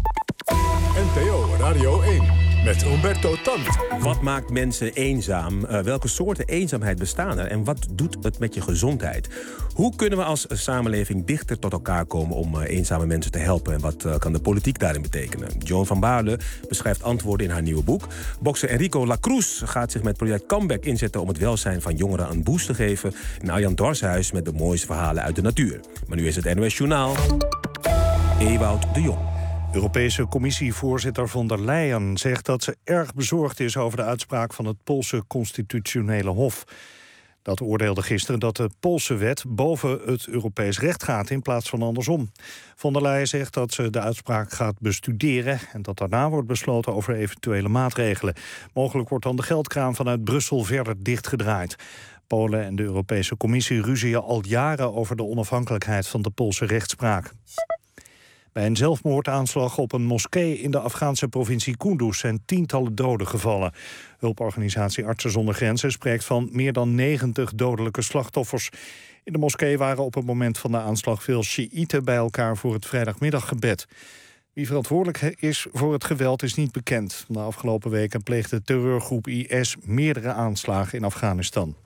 N P O Radio één. Met Umberto Tan. Wat maakt mensen eenzaam? Uh, welke soorten eenzaamheid bestaan er? En wat doet het met je gezondheid? Hoe kunnen we als samenleving dichter tot elkaar komen om uh, eenzame mensen te helpen? En wat uh, kan de politiek daarin betekenen? Joan van Baarle beschrijft antwoorden in haar nieuwe boek. Bokser Enrico Lacruz gaat zich met project Comeback inzetten om het welzijn van jongeren een boost te geven. En Arjan Dwarshuis met de mooiste verhalen uit de natuur. Maar nu is het N O S Journaal. Ewout de Jong. Europese Commissievoorzitter von der Leyen zegt dat ze erg bezorgd is over de uitspraak van het Poolse Constitutionele Hof. Dat oordeelde gisteren dat de Poolse wet boven het Europees recht gaat in plaats van andersom. Von der Leyen zegt dat ze de uitspraak gaat bestuderen en dat daarna wordt besloten over eventuele maatregelen. Mogelijk wordt dan de geldkraan vanuit Brussel verder dichtgedraaid. Polen en de Europese Commissie ruzien al jaren over de onafhankelijkheid van de Poolse rechtspraak. Bij een zelfmoordaanslag op een moskee in de Afghaanse provincie Kunduz zijn tientallen doden gevallen. Hulporganisatie Artsen zonder Grenzen spreekt van meer dan negentig dodelijke slachtoffers. In de moskee waren op het moment van de aanslag veel Sjiïten bij elkaar voor het vrijdagmiddaggebed. Wie verantwoordelijk is voor het geweld is niet bekend. De afgelopen weken pleegde terreurgroep I S meerdere aanslagen in Afghanistan.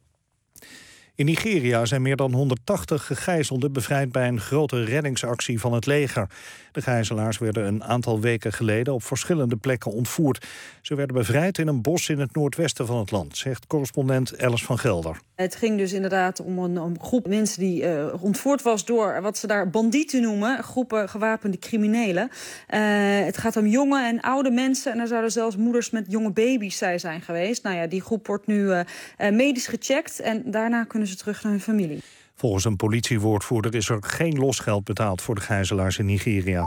In Nigeria zijn meer dan honderdtachtig gegijzelden bevrijd bij een grote reddingsactie van het leger. De gijzelaars werden een aantal weken geleden op verschillende plekken ontvoerd. Ze werden bevrijd in een bos in het noordwesten van het land, zegt correspondent Alice van Gelder. Het ging dus inderdaad om een, om een groep mensen die uh, ontvoerd was door wat ze daar bandieten noemen. Groepen gewapende criminelen. Uh, het gaat om jonge en oude mensen en er zouden zelfs moeders met jonge baby's zijn geweest. Nou ja, die groep wordt nu uh, medisch gecheckt en daarna kunnen ze terug naar hun familie. Volgens een politiewoordvoerder is er geen losgeld betaald voor de gijzelaars in Nigeria.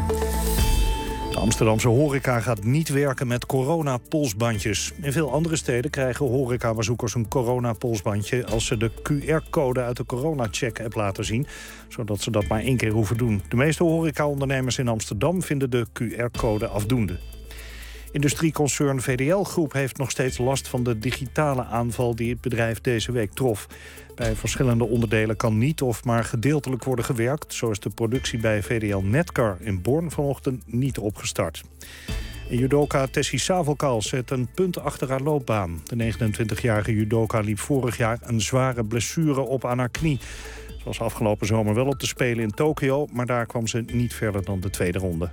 De Amsterdamse horeca gaat niet werken met coronapolsbandjes. In veel andere steden krijgen horecabezoekers een coronapolsbandje als ze de Q R-code uit de corona-check-app laten zien, zodat ze dat maar één keer hoeven doen. De meeste horecaondernemers in Amsterdam vinden de Q R-code afdoende. Industrieconcern V D L Groep heeft nog steeds last van de digitale aanval die het bedrijf deze week trof. Bij verschillende onderdelen kan niet of maar gedeeltelijk worden gewerkt. Zo is de productie bij V D L Netcar in Born vanochtend niet opgestart. En judoka Tessie Savalkal zet een punt achter haar loopbaan. De negenentwintigjarige judoka liep vorig jaar een zware blessure op aan haar knie. Ze was afgelopen zomer wel op de Spelen in Tokio, maar daar kwam ze niet verder dan de tweede ronde.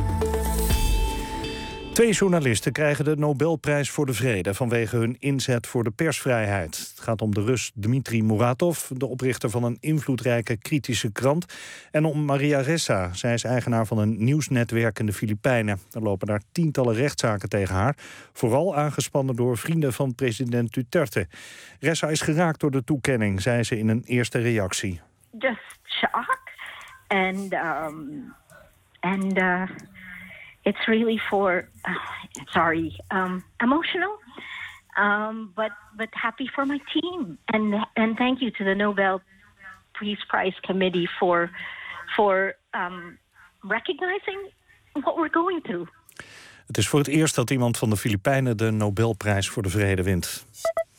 Twee journalisten krijgen de Nobelprijs voor de Vrede vanwege hun inzet voor de persvrijheid. Het gaat om de Rus Dmitri Muratov, de oprichter van een invloedrijke kritische krant, en om Maria Ressa. Zij is eigenaar van een nieuwsnetwerk in de Filipijnen. Er lopen daar tientallen rechtszaken tegen haar, vooral aangespannen door vrienden van president Duterte. Ressa is geraakt door de toekenning, zei ze in een eerste reactie. Just shock and um, and uh... It's really for, uh, sorry, um, emotional, um, but but happy for my team. And and thank you to the Nobel Peace Prize Committee for for um, recognizing what we're going through. Het is voor het eerst dat iemand van de Filipijnen de Nobelprijs voor de Vrede wint.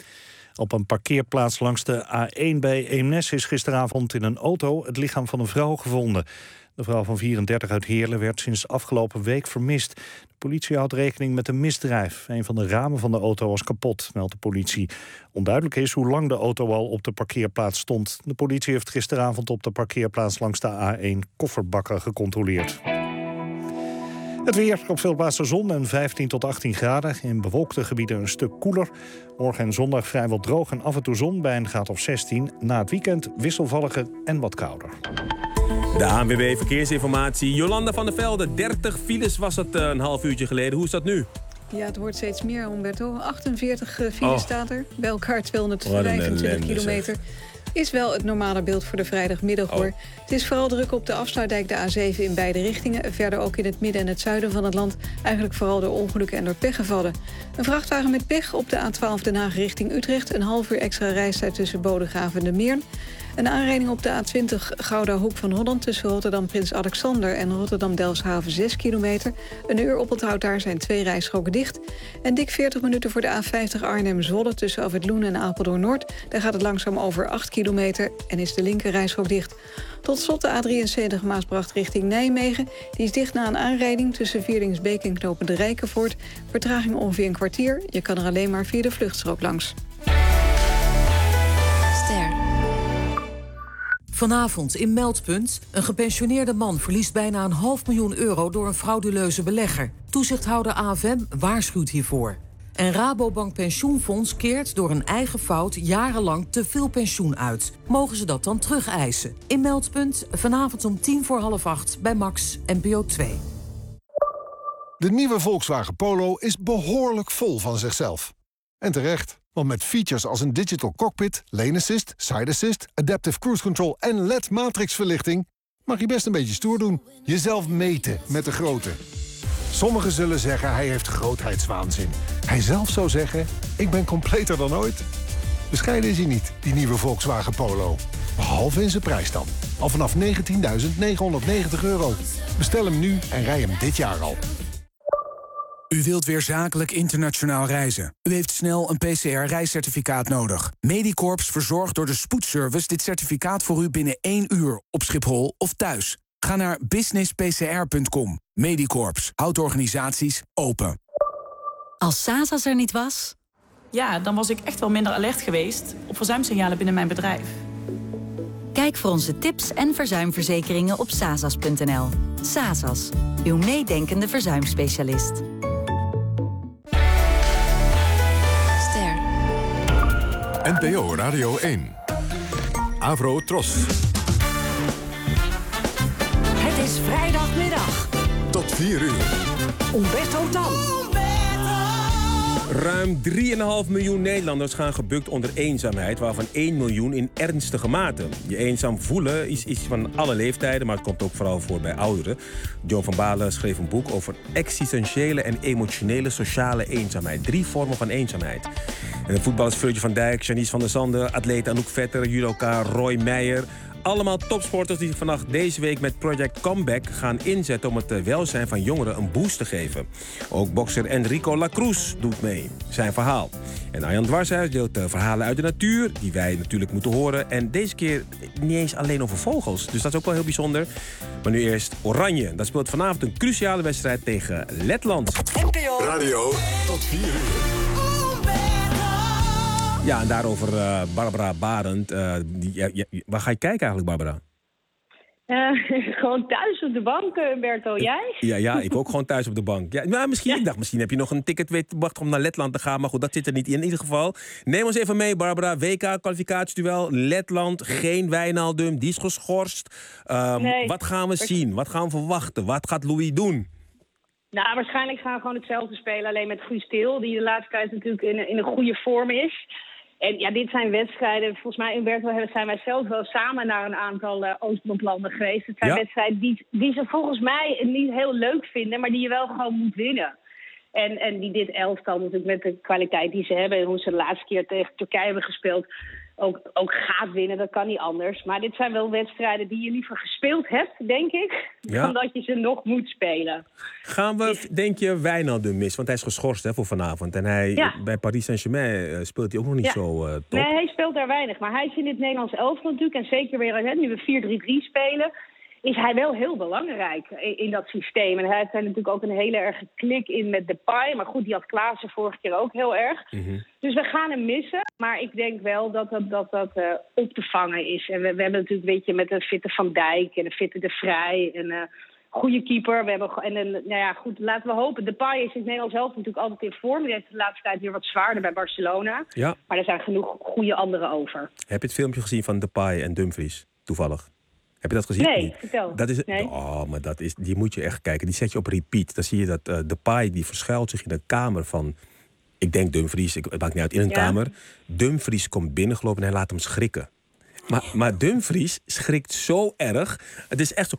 Op een parkeerplaats langs de A één bij Eemnes is gisteravond in een auto het lichaam van een vrouw gevonden. De vrouw van vierendertig uit Heerlen werd sinds afgelopen week vermist. De politie houdt rekening met een misdrijf. Een van de ramen van de auto was kapot, meldt de politie. Onduidelijk is hoe lang de auto al op de parkeerplaats stond. De politie heeft gisteravond op de parkeerplaats langs de A één kofferbakken gecontroleerd. Het weer, op veel plaatsen zon en vijftien tot achttien graden. In bewolkte gebieden een stuk koeler. Morgen en zondag vrijwel droog en af en toe zon bij een graad of zestien. Na het weekend wisselvallige en wat kouder. De A N W B Verkeersinformatie. Jolanda van der Velde, dertig files was het een half uurtje geleden. Hoe is dat nu? Ja, het wordt steeds meer, Humberto. achtenveertig files oh. staat er. Bij elkaar tweehonderdvijfentwintig kilometer. Is wel het normale beeld voor de vrijdagmiddag, hoor. Oh. Het is vooral druk op de afsluitdijk de A zeven in beide richtingen. Verder ook in het midden en het zuiden van het land. Eigenlijk vooral door ongelukken en door pechgevallen. Een vrachtwagen met pech op de A twaalf Den Haag richting Utrecht. Een half uur extra reistijd tussen Bodegraven en de Meern. Een aanrijding op de A twintig Gouda Hoek van Holland... tussen Rotterdam Prins Alexander en Rotterdam Delfshaven zes kilometer. Een uur oponthoud daar zijn twee rijstroken dicht. En dik veertig minuten voor de A vijftig Arnhem-Zwolle... tussen Afrit Loen en Apeldoorn-Noord. Daar gaat het langzaam over acht kilometer en is de linker rijstrook dicht. Tot slot de A drieënzeventig Maasbracht richting Nijmegen. Die is dicht na een aanrijding tussen Vierlingsbeek en Knopen de Rijkenvoort. Vertraging ongeveer een kwartier. Je kan er alleen maar via de vluchtstrook langs. Ster. Vanavond in Meldpunt. Een gepensioneerde man verliest bijna een half miljoen euro... door een frauduleuze belegger. Toezichthouder A F M waarschuwt hiervoor. En Rabobank Pensioenfonds keert door een eigen fout... jarenlang te veel pensioen uit. Mogen ze dat dan terugeisen? In Meldpunt, vanavond om tien voor half acht... bij Max N P O twee. De nieuwe Volkswagen Polo is behoorlijk vol van zichzelf. En terecht. Want met features als een digital cockpit, lane assist, side assist... adaptive cruise control en L E D-matrixverlichting... mag je best een beetje stoer doen. Jezelf meten met de grote. Sommigen zullen zeggen hij heeft grootheidswaanzin. Hij zelf zou zeggen, ik ben completer dan ooit. Bescheiden is hij niet, die nieuwe Volkswagen Polo. Behalve in zijn prijs dan. Al vanaf negentienduizend negenhonderdnegentig euro. Bestel hem nu en rij hem dit jaar al. U wilt weer zakelijk internationaal reizen. U heeft snel een P C R-reiscertificaat nodig. Medicorps verzorgt door de spoedservice dit certificaat voor u binnen één uur op Schiphol of thuis. Ga naar business p c r punt com. Medicorps houdt organisaties open. Als Sasas er niet was? Ja, dan was ik echt wel minder alert geweest op verzuimsignalen binnen mijn bedrijf. Kijk voor onze tips en verzuimverzekeringen op sasas punt n l. Sasas, uw meedenkende verzuimspecialist. Ster. N P O Radio één. Avro Tros. Het is vrijdagmiddag. Tot vier uur. Umberto Tan. Ruim drie komma vijf miljoen Nederlanders gaan gebukt onder eenzaamheid... waarvan één miljoen in ernstige mate. Je eenzaam voelen is iets van alle leeftijden... maar het komt ook vooral voor bij ouderen. John van Balen schreef een boek over existentiële en emotionele sociale eenzaamheid. Drie vormen van eenzaamheid. En de voetballers Virgil van Dijk, Janice van der Sande... atleet Anouk Vetter, judoka Roy Meijer... allemaal topsporters die vanaf deze week met Project Comeback gaan inzetten... om het welzijn van jongeren een boost te geven. Ook bokser Enrico Lacruz doet mee. Zijn verhaal. En Arjan Dwarshuis deelt de verhalen uit de natuur... die wij natuurlijk moeten horen. En deze keer niet eens alleen over vogels. Dus dat is ook wel heel bijzonder. Maar nu eerst Oranje. Dat speelt vanavond een cruciale wedstrijd tegen Letland. N P O Radio tot vier uur. Ja, en daarover uh, Barbara Barend. Uh, die, ja, ja, waar ga je kijken eigenlijk, Barbara? Uh, gewoon thuis op de bank, Berto. Jij? Ja, ja, ik ook gewoon thuis op de bank. Ja, maar misschien, ja. Ik dacht, misschien heb je nog een ticket weet, wacht om naar Letland te gaan. Maar goed, dat zit er niet in. In ieder geval, neem ons even mee, Barbara. W K-kwalificatieduel, Letland, geen Wijnaldum, die is geschorst. Um, nee. Wat gaan we zien? Wat gaan we verwachten? Wat gaat Louis doen? Nou, waarschijnlijk gaan we gewoon hetzelfde spelen. Alleen met Guus Til, die de laatste tijd natuurlijk in, in een goede vorm is. En ja, dit zijn wedstrijden. Volgens mij, Umberto, zijn wij zelf wel samen naar een aantal uh, Oostblok-landen geweest. Het zijn ja. wedstrijden die, die ze volgens mij niet heel leuk vinden, maar die je wel gewoon moet winnen. En, en die dit elftal natuurlijk met de kwaliteit die ze hebben en hoe ze de laatste keer tegen Turkije hebben gespeeld, ook, ook gaat winnen. Dat kan niet anders. Maar dit zijn wel wedstrijden die je liever gespeeld hebt, denk ik. Ja. Dan dat je ze nog moet spelen. Gaan we, denk je, Wijnaldum mis? Want hij is geschorst hè, voor vanavond. En hij, ja. bij Paris Saint-Germain uh, speelt hij ook nog niet ja. zo uh, top. Nee, hij speelt daar weinig. Maar hij is in het Nederlands elftal natuurlijk. En zeker weer hè, nu we vier drie drie spelen, is hij wel heel belangrijk in, in dat systeem. En hij heeft daar natuurlijk ook een hele erge klik in met Depay. Maar goed, die had Klaassen vorige keer ook heel erg. Mm-hmm. Dus we gaan hem missen. Maar ik denk wel dat dat, dat, dat uh, op te vangen is. En we, we hebben natuurlijk, weet je, met een fitte Van Dijk en een fitte De Vrij en een uh, goede keeper. We hebben, en een, nou ja, goed, laten we hopen. Depay is in het Nederlands zelf natuurlijk altijd in vorm. Die heeft de laatste tijd weer wat zwaarder bij Barcelona. Ja. Maar er zijn genoeg goede anderen over. Heb je het filmpje gezien van Depay en Dumfries, toevallig? Heb je dat gezien? Nee, vertel. Dat is, nee. Oh, maar dat is, die moet je echt kijken. Die zet je op repeat. Dan zie je dat uh, Depay, die verschuilt zich in de kamer van, ik denk Dumfries, ik, het maakt niet uit, in een ja. kamer. Dumfries komt binnengelopen en hij laat hem schrikken. Maar, maar Dumfries schrikt zo erg. Het is echt zo.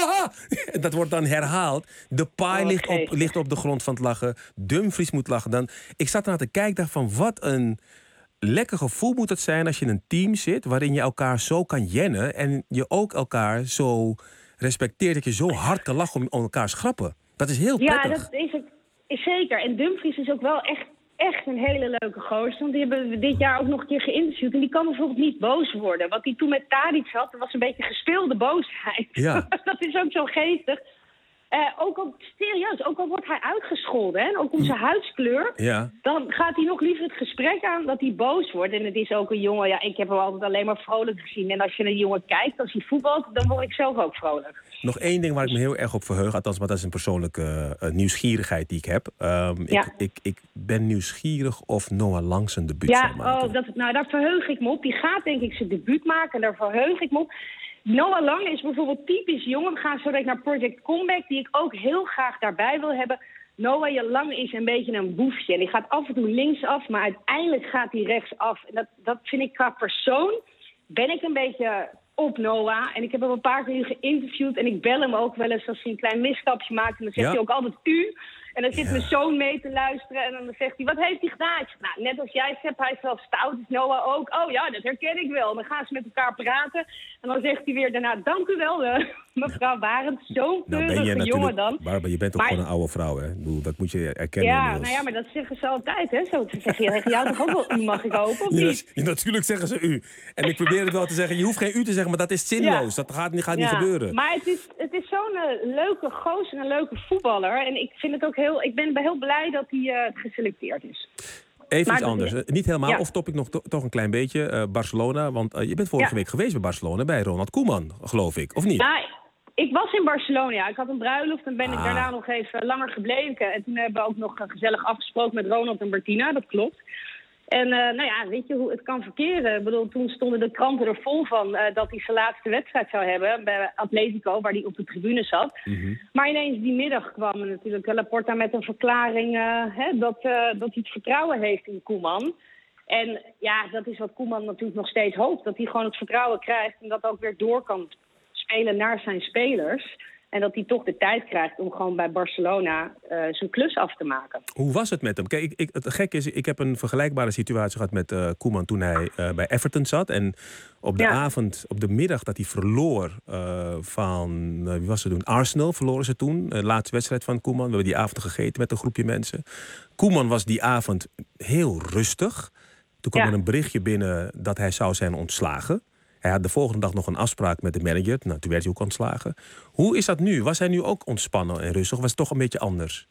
Dat wordt dan herhaald. Depay oh, ligt, op, ligt op de grond van het lachen. Dumfries moet lachen. Dan, ik zat ernaar te kijken, dacht van wat een lekker gevoel moet het zijn als je in een team zit waarin je elkaar zo kan jennen en je ook elkaar zo respecteert dat je zo hard kan lachen om, om elkaars grappen. Dat is heel prettig. Ja, dat is het is zeker. En Dumfries is ook wel echt, echt een hele leuke gozer. Want die hebben we dit jaar ook nog een keer geïnterviewd. En die kan bijvoorbeeld niet boos worden. Wat hij toen met Tadic had, dat was een beetje gespeelde boosheid. Ja. Dat is ook zo geestig. Uh, ook al serieus, ook al wordt hij uitgescholden, hè, ook om zijn huidskleur, ja. dan gaat hij nog liever het gesprek aan dat hij boos wordt. En het is ook een jongen, ja, ik heb hem altijd alleen maar vrolijk gezien. En als je naar een jongen kijkt, als hij voetbalt, dan word ik zelf ook vrolijk. Nog één ding waar ik me heel erg op verheug, althans, maar dat is een persoonlijke uh, nieuwsgierigheid die ik heb. Um, ja. ik, ik, ik ben nieuwsgierig of Noah Lang zijn debuut ja, zal maken. Oh, dat, nou, daar verheug ik me op. Die gaat denk ik zijn debuut maken en daar verheug ik me op. Noah Lang is bijvoorbeeld typisch jongen. We gaan zo direct naar Project Comeback, die ik ook heel graag daarbij wil hebben. Noah Lang is een beetje een boefje. En die gaat af en toe linksaf, maar uiteindelijk gaat hij rechtsaf. En dat, dat vind ik qua persoon, ben ik een beetje op Noah. En ik heb hem een paar keer geïnterviewd en ik bel hem ook wel eens als hij een klein misstapje maakt. En dan zegt ja. hij ook altijd u. En dan zit ja. mijn zoon mee te luisteren en dan zegt hij, wat heeft hij gedaan? Ik zeg, nou, net als jij zegt, hij is wel stout, is Noah ook. Oh ja, dat herken ik wel. Dan gaan ze met elkaar praten. En dan zegt hij weer daarna, dank u wel, uh, mevrouw Barend. Zo'n keurige nou, jongen dan. Barbara, je bent ook maar, gewoon een oude vrouw, hè? Dat moet je erkennen. Ja, nou ja, maar dat zeggen ze altijd, hè? Zo, ze zeggen tegen jou toch ook wel u, mag ik hopen, of ja, niet? Ja, natuurlijk zeggen ze u. En ik probeer het wel te zeggen, je hoeft geen u te zeggen, maar dat is zinloos. Ja. Dat gaat, gaat ja. niet gebeuren. Maar het is, het is zo'n uh, leuke gozer en een leuke voetballer. En ik vind het ook heel, ik ben heel blij dat hij uh, geselecteerd is. Even maar iets anders. Ja. Niet helemaal, ja. of top ik nog to, toch een klein beetje. Uh, Barcelona, want uh, je bent vorige ja. week geweest bij Barcelona, bij Ronald Koeman, geloof ik, of niet? Ja, ik was in Barcelona. Ik had een bruiloft en ben ah. ik daarna nog even langer gebleven. En toen hebben we ook nog gezellig afgesproken met Ronald en Bertina, dat klopt. En uh, nou ja, weet je hoe het kan verkeren? Ik bedoel, toen stonden de kranten er vol van uh, dat hij zijn laatste wedstrijd zou hebben bij Atletico, waar hij op de tribune zat. Mm-hmm. Maar ineens die middag kwam natuurlijk Laporta met een verklaring uh, hè, dat, uh, dat hij het vertrouwen heeft in Koeman. En ja, dat is wat Koeman natuurlijk nog steeds hoopt. Dat hij gewoon het vertrouwen krijgt en dat ook weer door kan spelen naar zijn spelers. En dat hij toch de tijd krijgt om gewoon bij Barcelona uh, zijn klus af te maken. Hoe was het met hem? Kijk, ik, ik, het gekke is, ik heb een vergelijkbare situatie gehad met uh, Koeman toen hij uh, bij Everton zat. En op de ja. avond, op de middag dat hij verloor uh, van, uh, wie was het toen? Arsenal verloren ze toen. De uh, laatste wedstrijd van Koeman. We hebben die avond gegeten met een groepje mensen. Koeman was die avond heel rustig. Toen kwam ja. er een berichtje binnen dat hij zou zijn ontslagen. Hij had de volgende dag nog een afspraak met de manager. Nou, toen werd hij ook ontslagen. Hoe is dat nu? Was hij nu ook ontspannen en rustig? Of was het toch een beetje anders?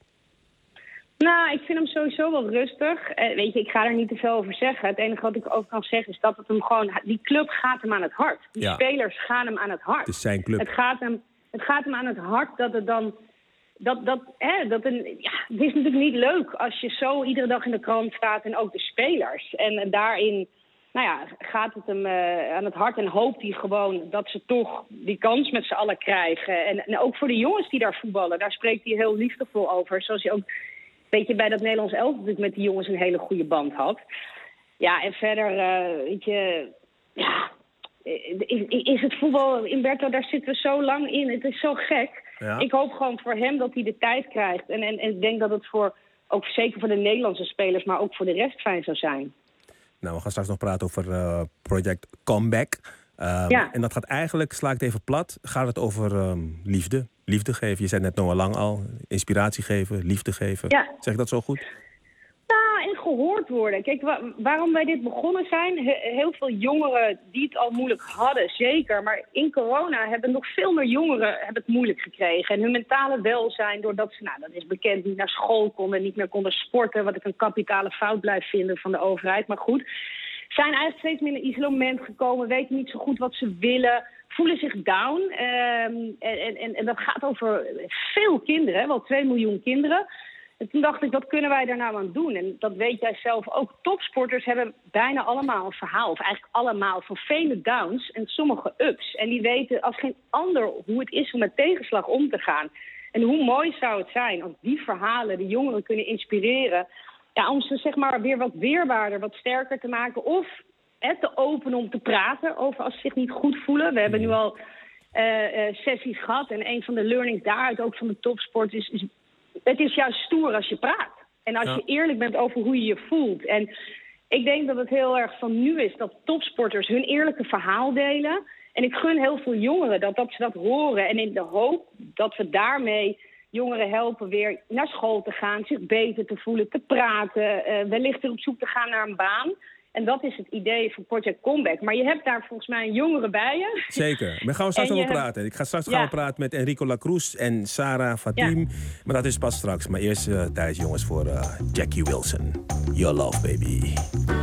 Nou, ik vind hem sowieso wel rustig. Uh, weet je, ik ga er niet te veel over zeggen. Het enige wat ik over kan zeggen is dat het hem gewoon... Die club gaat hem aan het hart. Die ja. spelers gaan hem aan het hart. Het is zijn club. Het gaat hem, het gaat hem aan het hart dat het dan... Dat, dat, hè, dat een, ja, het is natuurlijk niet leuk als je zo iedere dag in de krant staat en ook de spelers. En, en daarin... Nou ja, gaat het hem uh, aan het hart en hoopt hij gewoon dat ze toch die kans met z'n allen krijgen. En, en ook voor de jongens die daar voetballen, daar spreekt hij heel liefdevol over. Zoals hij ook, weet je, bij dat Nederlands elftal natuurlijk met die jongens een hele goede band had. Ja, en verder, uh, weet je, ja, is, is het voetbal, Humberto, daar zitten we zo lang in. Het is zo gek. Ja. Ik hoop gewoon voor hem dat hij de tijd krijgt. En, en, en ik denk dat het voor, ook zeker voor de Nederlandse spelers, maar ook voor de rest fijn zou zijn. Nou, we gaan straks nog praten over uh, Project Comeback. Um, ja. En dat gaat eigenlijk, sla ik het even plat, gaat het over um, liefde. Liefde geven. Je zei net Noah Lang al. Inspiratie geven, liefde geven. Ja. Zeg ik dat zo goed? Nou, en gehoord worden. Kijk, wa- waarom wij dit begonnen zijn... He- heel veel jongeren die het al moeilijk hadden, zeker. Maar in corona hebben nog veel meer jongeren hebben het moeilijk gekregen. En hun mentale welzijn, doordat ze, nou, dat is bekend, niet naar school konden... niet meer konden sporten, wat ik een kapitale fout blijf vinden van de overheid. Maar goed, zijn eigenlijk steeds meer in isolement gekomen... weten niet zo goed wat ze willen... voelen zich down. Um, en, en, en dat gaat over veel kinderen, wel twee miljoen kinderen. En toen dacht ik, wat kunnen wij daar nou aan doen? En dat weet jij zelf ook. Topsporters hebben bijna allemaal een verhaal. Of eigenlijk allemaal, van vele downs en sommige ups. En die weten als geen ander hoe het is om met tegenslag om te gaan. En hoe mooi zou het zijn als die verhalen de jongeren kunnen inspireren... Ja, om ze zeg maar weer wat weerbaarder, wat sterker te maken... of te openen om te praten over als ze zich niet goed voelen. We hebben nu al uh, uh, sessies gehad. En een van de learnings daaruit, ook van de topsport, is... is het is juist stoer als je praat. En als ja. je eerlijk bent over hoe je je voelt. En ik denk dat het heel erg van nu is dat topsporters hun eerlijke verhaal delen. En ik gun heel veel jongeren dat, dat ze dat horen. En in de hoop dat we daarmee jongeren helpen weer naar school te gaan, zich beter te voelen, te praten, uh, wellicht er op zoek te gaan naar een baan. En dat is het idee van Project Comeback. Maar je hebt daar volgens mij een jongere bij je. Zeker. We gaan straks over hebt... praten. Ik ga straks ja. gaan praten met Enrico Lacruz en Sarah Fatim. Ja. Maar dat is pas straks. Maar eerst uh, tijd, jongens, voor uh, Jackie Wilson. Your Love Baby.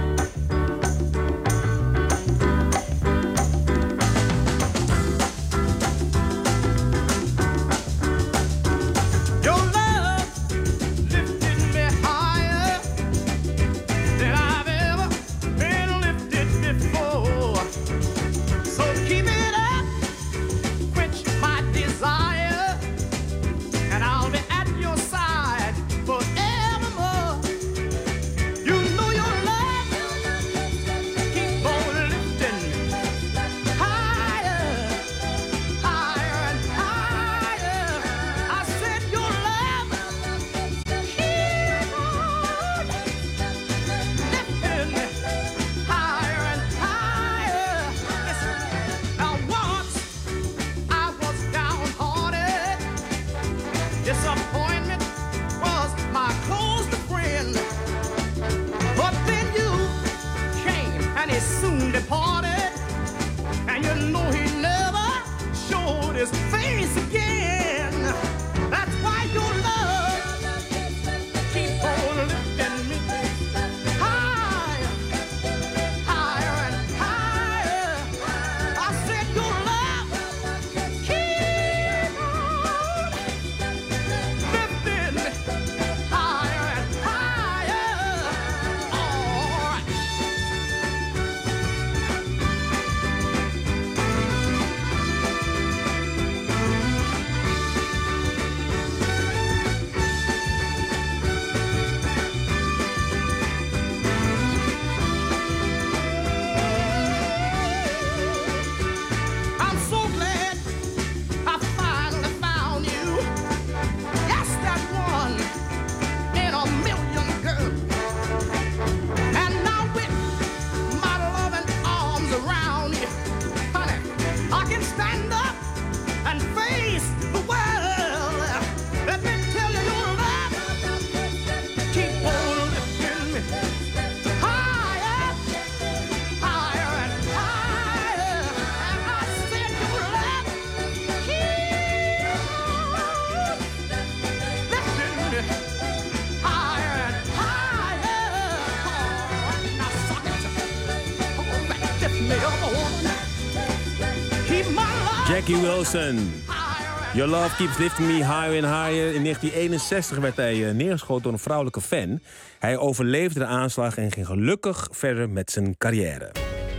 Jackie Wilson. Your Love Keeps Lifting Me Higher and Higher. In negentien eenenzestig werd hij neergeschoten door een vrouwelijke fan. Hij overleefde de aanslag en ging gelukkig verder met zijn carrière.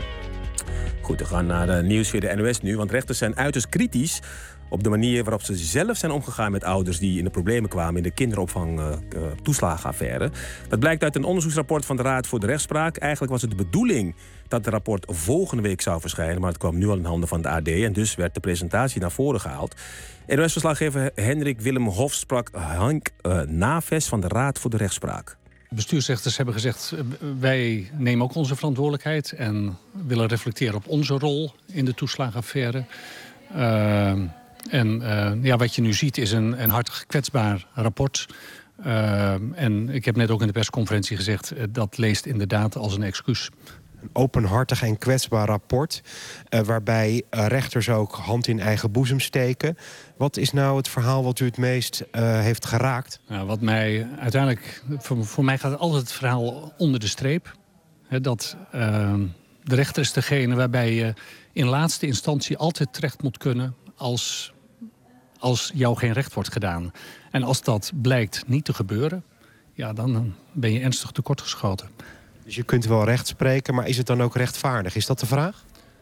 Goed, we gaan naar de nieuws via de N O S nu. Want rechters zijn uiterst kritisch op de manier waarop ze zelf zijn omgegaan met ouders die in de problemen kwamen in de kinderopvang uh, uh, toeslagenaffaire. Dat blijkt uit een onderzoeksrapport van de Raad voor de Rechtspraak. Eigenlijk was het de bedoeling dat het rapport volgende week zou verschijnen, maar het kwam nu al in handen van de A D en dus werd de presentatie naar voren gehaald. N O S-verslaggever Hendrik Willem Hof sprak Hank uh, Naves van de Raad voor de Rechtspraak. Bestuursrechters hebben gezegd, wij nemen ook onze verantwoordelijkheid en willen reflecteren op onze rol in de toeslagenaffaire. Uh, en uh, ja, wat je nu ziet is een, een hartig kwetsbaar rapport. Uh, en ik heb net ook in de persconferentie gezegd, uh, dat leest inderdaad als een excuus. Een openhartig en kwetsbaar rapport, uh, waarbij uh, rechters ook hand in eigen boezem steken. Wat is nou het verhaal wat u het meest uh, heeft geraakt? Nou, wat mij uiteindelijk, voor, voor mij gaat altijd het verhaal onder de streep. He, dat uh, de rechter is degene waarbij je in laatste instantie altijd terecht moet kunnen als, als jou geen recht wordt gedaan. En als dat blijkt niet te gebeuren, ja, dan ben je ernstig tekortgeschoten. Dus je kunt wel recht spreken, maar is het dan ook rechtvaardig? Is dat de vraag?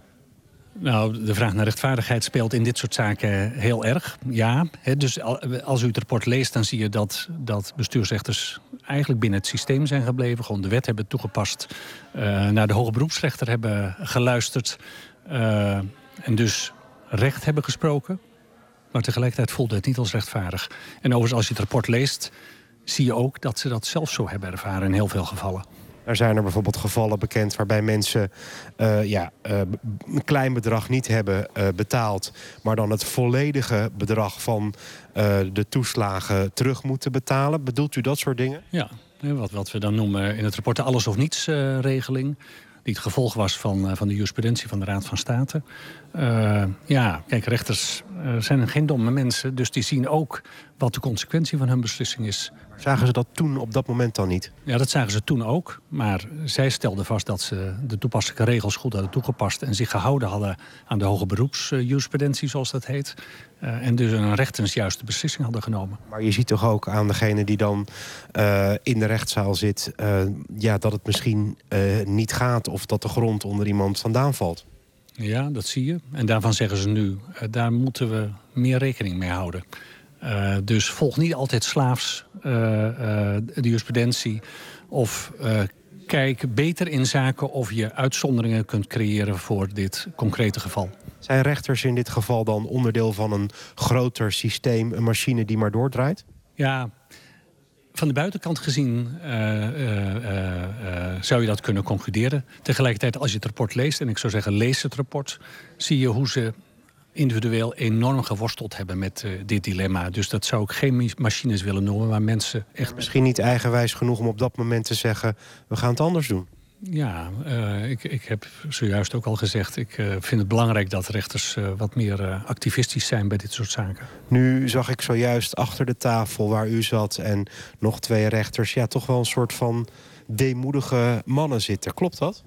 Nou, de vraag naar rechtvaardigheid speelt in dit soort zaken heel erg. Ja, he, dus als u het rapport leest, dan zie je dat, dat bestuursrechters eigenlijk binnen het systeem zijn gebleven. Gewoon de wet hebben toegepast, uh, naar de hoge beroepsrechter hebben geluisterd. Uh, en dus recht hebben gesproken. Maar tegelijkertijd voelde het niet als rechtvaardig. En overigens, als je het rapport leest, zie je ook dat ze dat zelf zo hebben ervaren in heel veel gevallen. Er zijn er bijvoorbeeld gevallen bekend waarbij mensen uh, ja, uh, een klein bedrag niet hebben uh, betaald, maar dan het volledige bedrag van uh, de toeslagen terug moeten betalen. Bedoelt u dat soort dingen? Ja, wat, wat we dan noemen in het rapport de alles of niets uh, regeling. Die het gevolg was van, uh, van de jurisprudentie van de Raad van State. Uh, ja, kijk, rechters uh, zijn geen domme mensen, dus die zien ook wat de consequentie van hun beslissing is. Zagen ze dat toen op dat moment dan niet? Ja, dat zagen ze toen ook. Maar zij stelden vast dat ze de toepasselijke regels goed hadden toegepast en zich gehouden hadden aan de hoge beroepsjurisprudentie, zoals dat heet. Uh, en dus een rechtens juiste beslissing hadden genomen. Maar je ziet toch ook aan degene die dan uh, in de rechtszaal zit, Uh, ja, dat het misschien uh, niet gaat of dat de grond onder iemand vandaan valt. Ja, dat zie je. En daarvan zeggen ze nu, uh, daar moeten we meer rekening mee houden. Uh, dus volg niet altijd slaafs uh, uh, de jurisprudentie. Of uh, kijk beter in zaken of je uitzonderingen kunt creëren voor dit concrete geval. Zijn rechters in dit geval dan onderdeel van een groter systeem, een machine die maar doordraait? Ja, van de buitenkant gezien uh, uh, uh, uh, zou je dat kunnen concluderen. Tegelijkertijd, als je het rapport leest, en ik zou zeggen lees het rapport, zie je hoe ze individueel enorm geworsteld hebben met uh, dit dilemma. Dus dat zou ik geen machines willen noemen, maar mensen echt... Misschien niet eigenwijs genoeg om op dat moment te zeggen, we gaan het anders doen. Ja, uh, ik, ik heb zojuist ook al gezegd, ik uh, vind het belangrijk dat rechters uh, wat meer uh, activistisch zijn bij dit soort zaken. Nu zag ik zojuist achter de tafel waar u zat en nog twee rechters, ja, toch wel een soort van deemoedige mannen zitten. Klopt dat?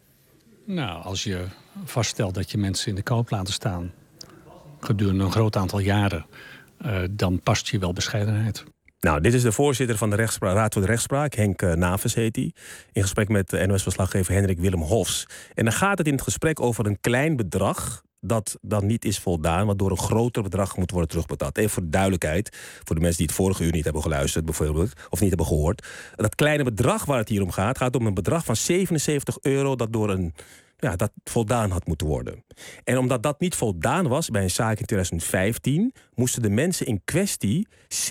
Nou, als je vaststelt dat je mensen in de kou hebt laten staan gedurende een groot aantal jaren, uh, dan past je wel bescheidenheid. Nou, dit is de voorzitter van de Raad voor de Rechtspraak, Henk uh, Naves heet hij. In gesprek met N O S-verslaggever Hendrik Willem Hofs. En dan gaat het in het gesprek over een klein bedrag dat dan niet is voldaan, waardoor een groter bedrag moet worden terugbetaald. Even voor de duidelijkheid, voor de mensen die het vorige uur niet hebben geluisterd bijvoorbeeld, of niet hebben gehoord. Dat kleine bedrag waar het hier om gaat, gaat om een bedrag van zevenenzeventig euro dat door een Ja, dat voldaan had moeten worden. En omdat dat niet voldaan was bij een zaak in twintig vijftien, moesten de mensen in kwestie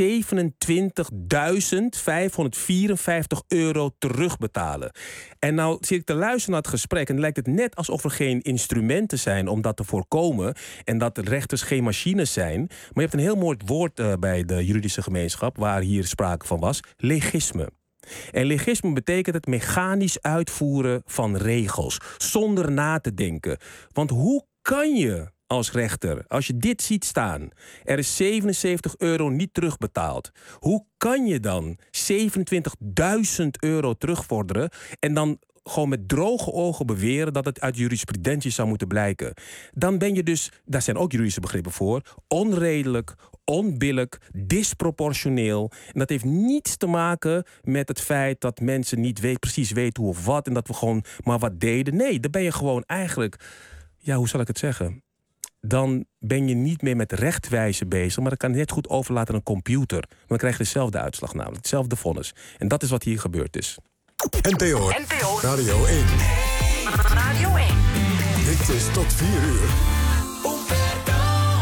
zevenentwintigduizend vijfhonderdvierenvijftig euro terugbetalen. En nou zit ik te luisteren naar het gesprek en lijkt het net alsof er geen instrumenten zijn om dat te voorkomen en dat de rechters geen machines zijn. Maar je hebt een heel mooi woord uh, bij de juridische gemeenschap waar hier sprake van was: legisme. En legisme betekent het mechanisch uitvoeren van regels, zonder na te denken. Want hoe kan je als rechter, als je dit ziet staan, er is zevenenzeventig euro niet terugbetaald. Hoe kan je dan zevenentwintigduizend euro terugvorderen en dan gewoon met droge ogen beweren dat het uit jurisprudentie zou moeten blijken? Dan ben je dus, daar zijn ook juridische begrippen voor, onredelijk, onbillijk, disproportioneel. En dat heeft niets te maken met het feit dat mensen niet weet, precies weten hoe of wat en dat we gewoon maar wat deden. Nee, dan ben je gewoon eigenlijk, ja, hoe zal ik het zeggen? Dan ben je niet meer met rechtwijze bezig, maar dat kan je net goed overlaten aan een computer. Maar dan krijg je dezelfde uitslag namelijk, hetzelfde vonnis. En dat is wat hier gebeurd is. N P O, N P O Radio één. Radio één. Dit is tot vier uur.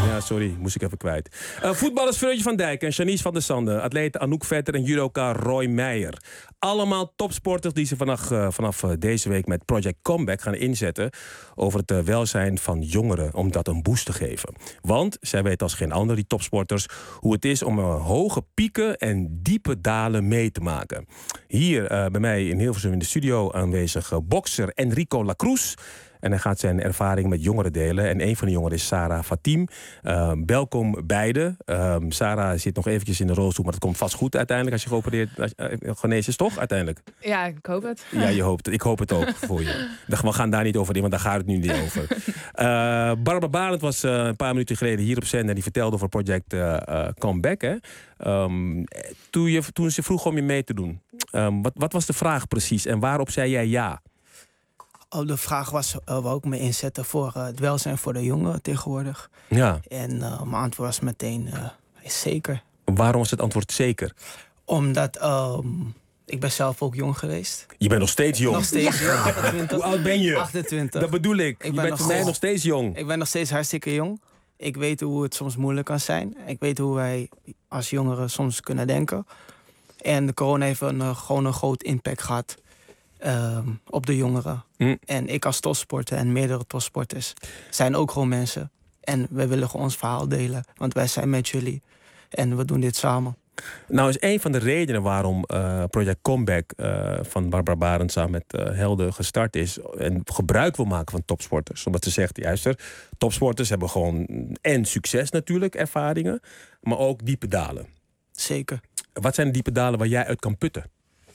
Ja, sorry, moest ik even kwijt. Uh, voetballers Freudje van Dijk en Janice van der Sande. Atleten Anouk Vetter en judoka Roy Meijer. Allemaal topsporters die ze vanaf, uh, vanaf uh, deze week met Project Comeback gaan inzetten over het uh, welzijn van jongeren, om dat een boost te geven. Want zij weten als geen ander, die topsporters, hoe het is om uh, hoge pieken en diepe dalen mee te maken. Hier uh, bij mij in Hilversum in de studio aanwezig uh, bokser Enrico Lacruz. En hij gaat zijn ervaring met jongeren delen. En een van de jongeren is Sarah Fatim. Uh, welkom beiden. Uh, Sarah zit nog eventjes in de rolstoel, maar het komt vast goed uiteindelijk als je geopereerd uh, genezen is, toch? Uiteindelijk. Ja, ik hoop het. Ja, je hoopt het. Ik hoop het ook voor je. We gaan daar niet over in, want daar gaat het nu niet over. Uh, Barbara Barend was uh, een paar minuten geleden hier op zender en die vertelde over Project uh, uh, Comeback. Hè? Um, toen, je, toen ze vroeg om je mee te doen, um, wat, wat was de vraag precies en waarop zei jij ja? Oh, de vraag was, uh, wou ik me inzetten voor uh, het welzijn voor de jongeren tegenwoordig. Ja. En uh, mijn antwoord was meteen uh, zeker. Waarom was het antwoord zeker? Omdat um, ik ben zelf ook jong geweest. Je bent nog steeds jong. Nog steeds jong. achtentwintig. Hoe oud ben je? achtentwintig. Dat bedoel ik. Ik je bent voor mij nog steeds jong. Ik ben nog steeds hartstikke jong. Ik weet hoe het soms moeilijk kan zijn. Ik weet hoe wij als jongeren soms kunnen denken. En de corona heeft een, uh, gewoon een groot impact gehad. Um, op de jongeren. Mm. En ik als topsporter en meerdere topsporters zijn ook gewoon mensen. En we willen gewoon ons verhaal delen. Want wij zijn met jullie. En we doen dit samen. Nou is een van de redenen waarom uh, Project Comeback uh, van Barbara Barend samen met uh, Helden gestart is. En gebruik wil maken van topsporters. Omdat ze zegt, juist er, topsporters hebben gewoon en succes natuurlijk, ervaringen. Maar ook diepe dalen. Zeker. Wat zijn de diepe dalen waar jij uit kan putten?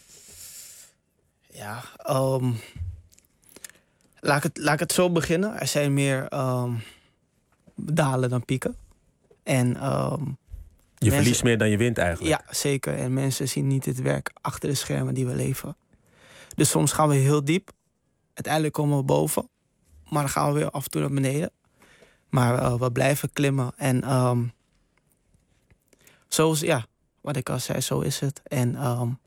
Ja, um, laat, ik het, laat ik het zo beginnen. Er zijn meer um, dalen dan pieken. En, um, je mensen, verliest meer dan je wint eigenlijk. Ja, zeker. En mensen zien niet het werk achter de schermen die we leveren. Dus soms gaan we heel diep. Uiteindelijk komen we boven. Maar dan gaan we weer af en toe naar beneden. Maar uh, we blijven klimmen. En um, zoals, ja, wat ik al zei, zo is het. En um,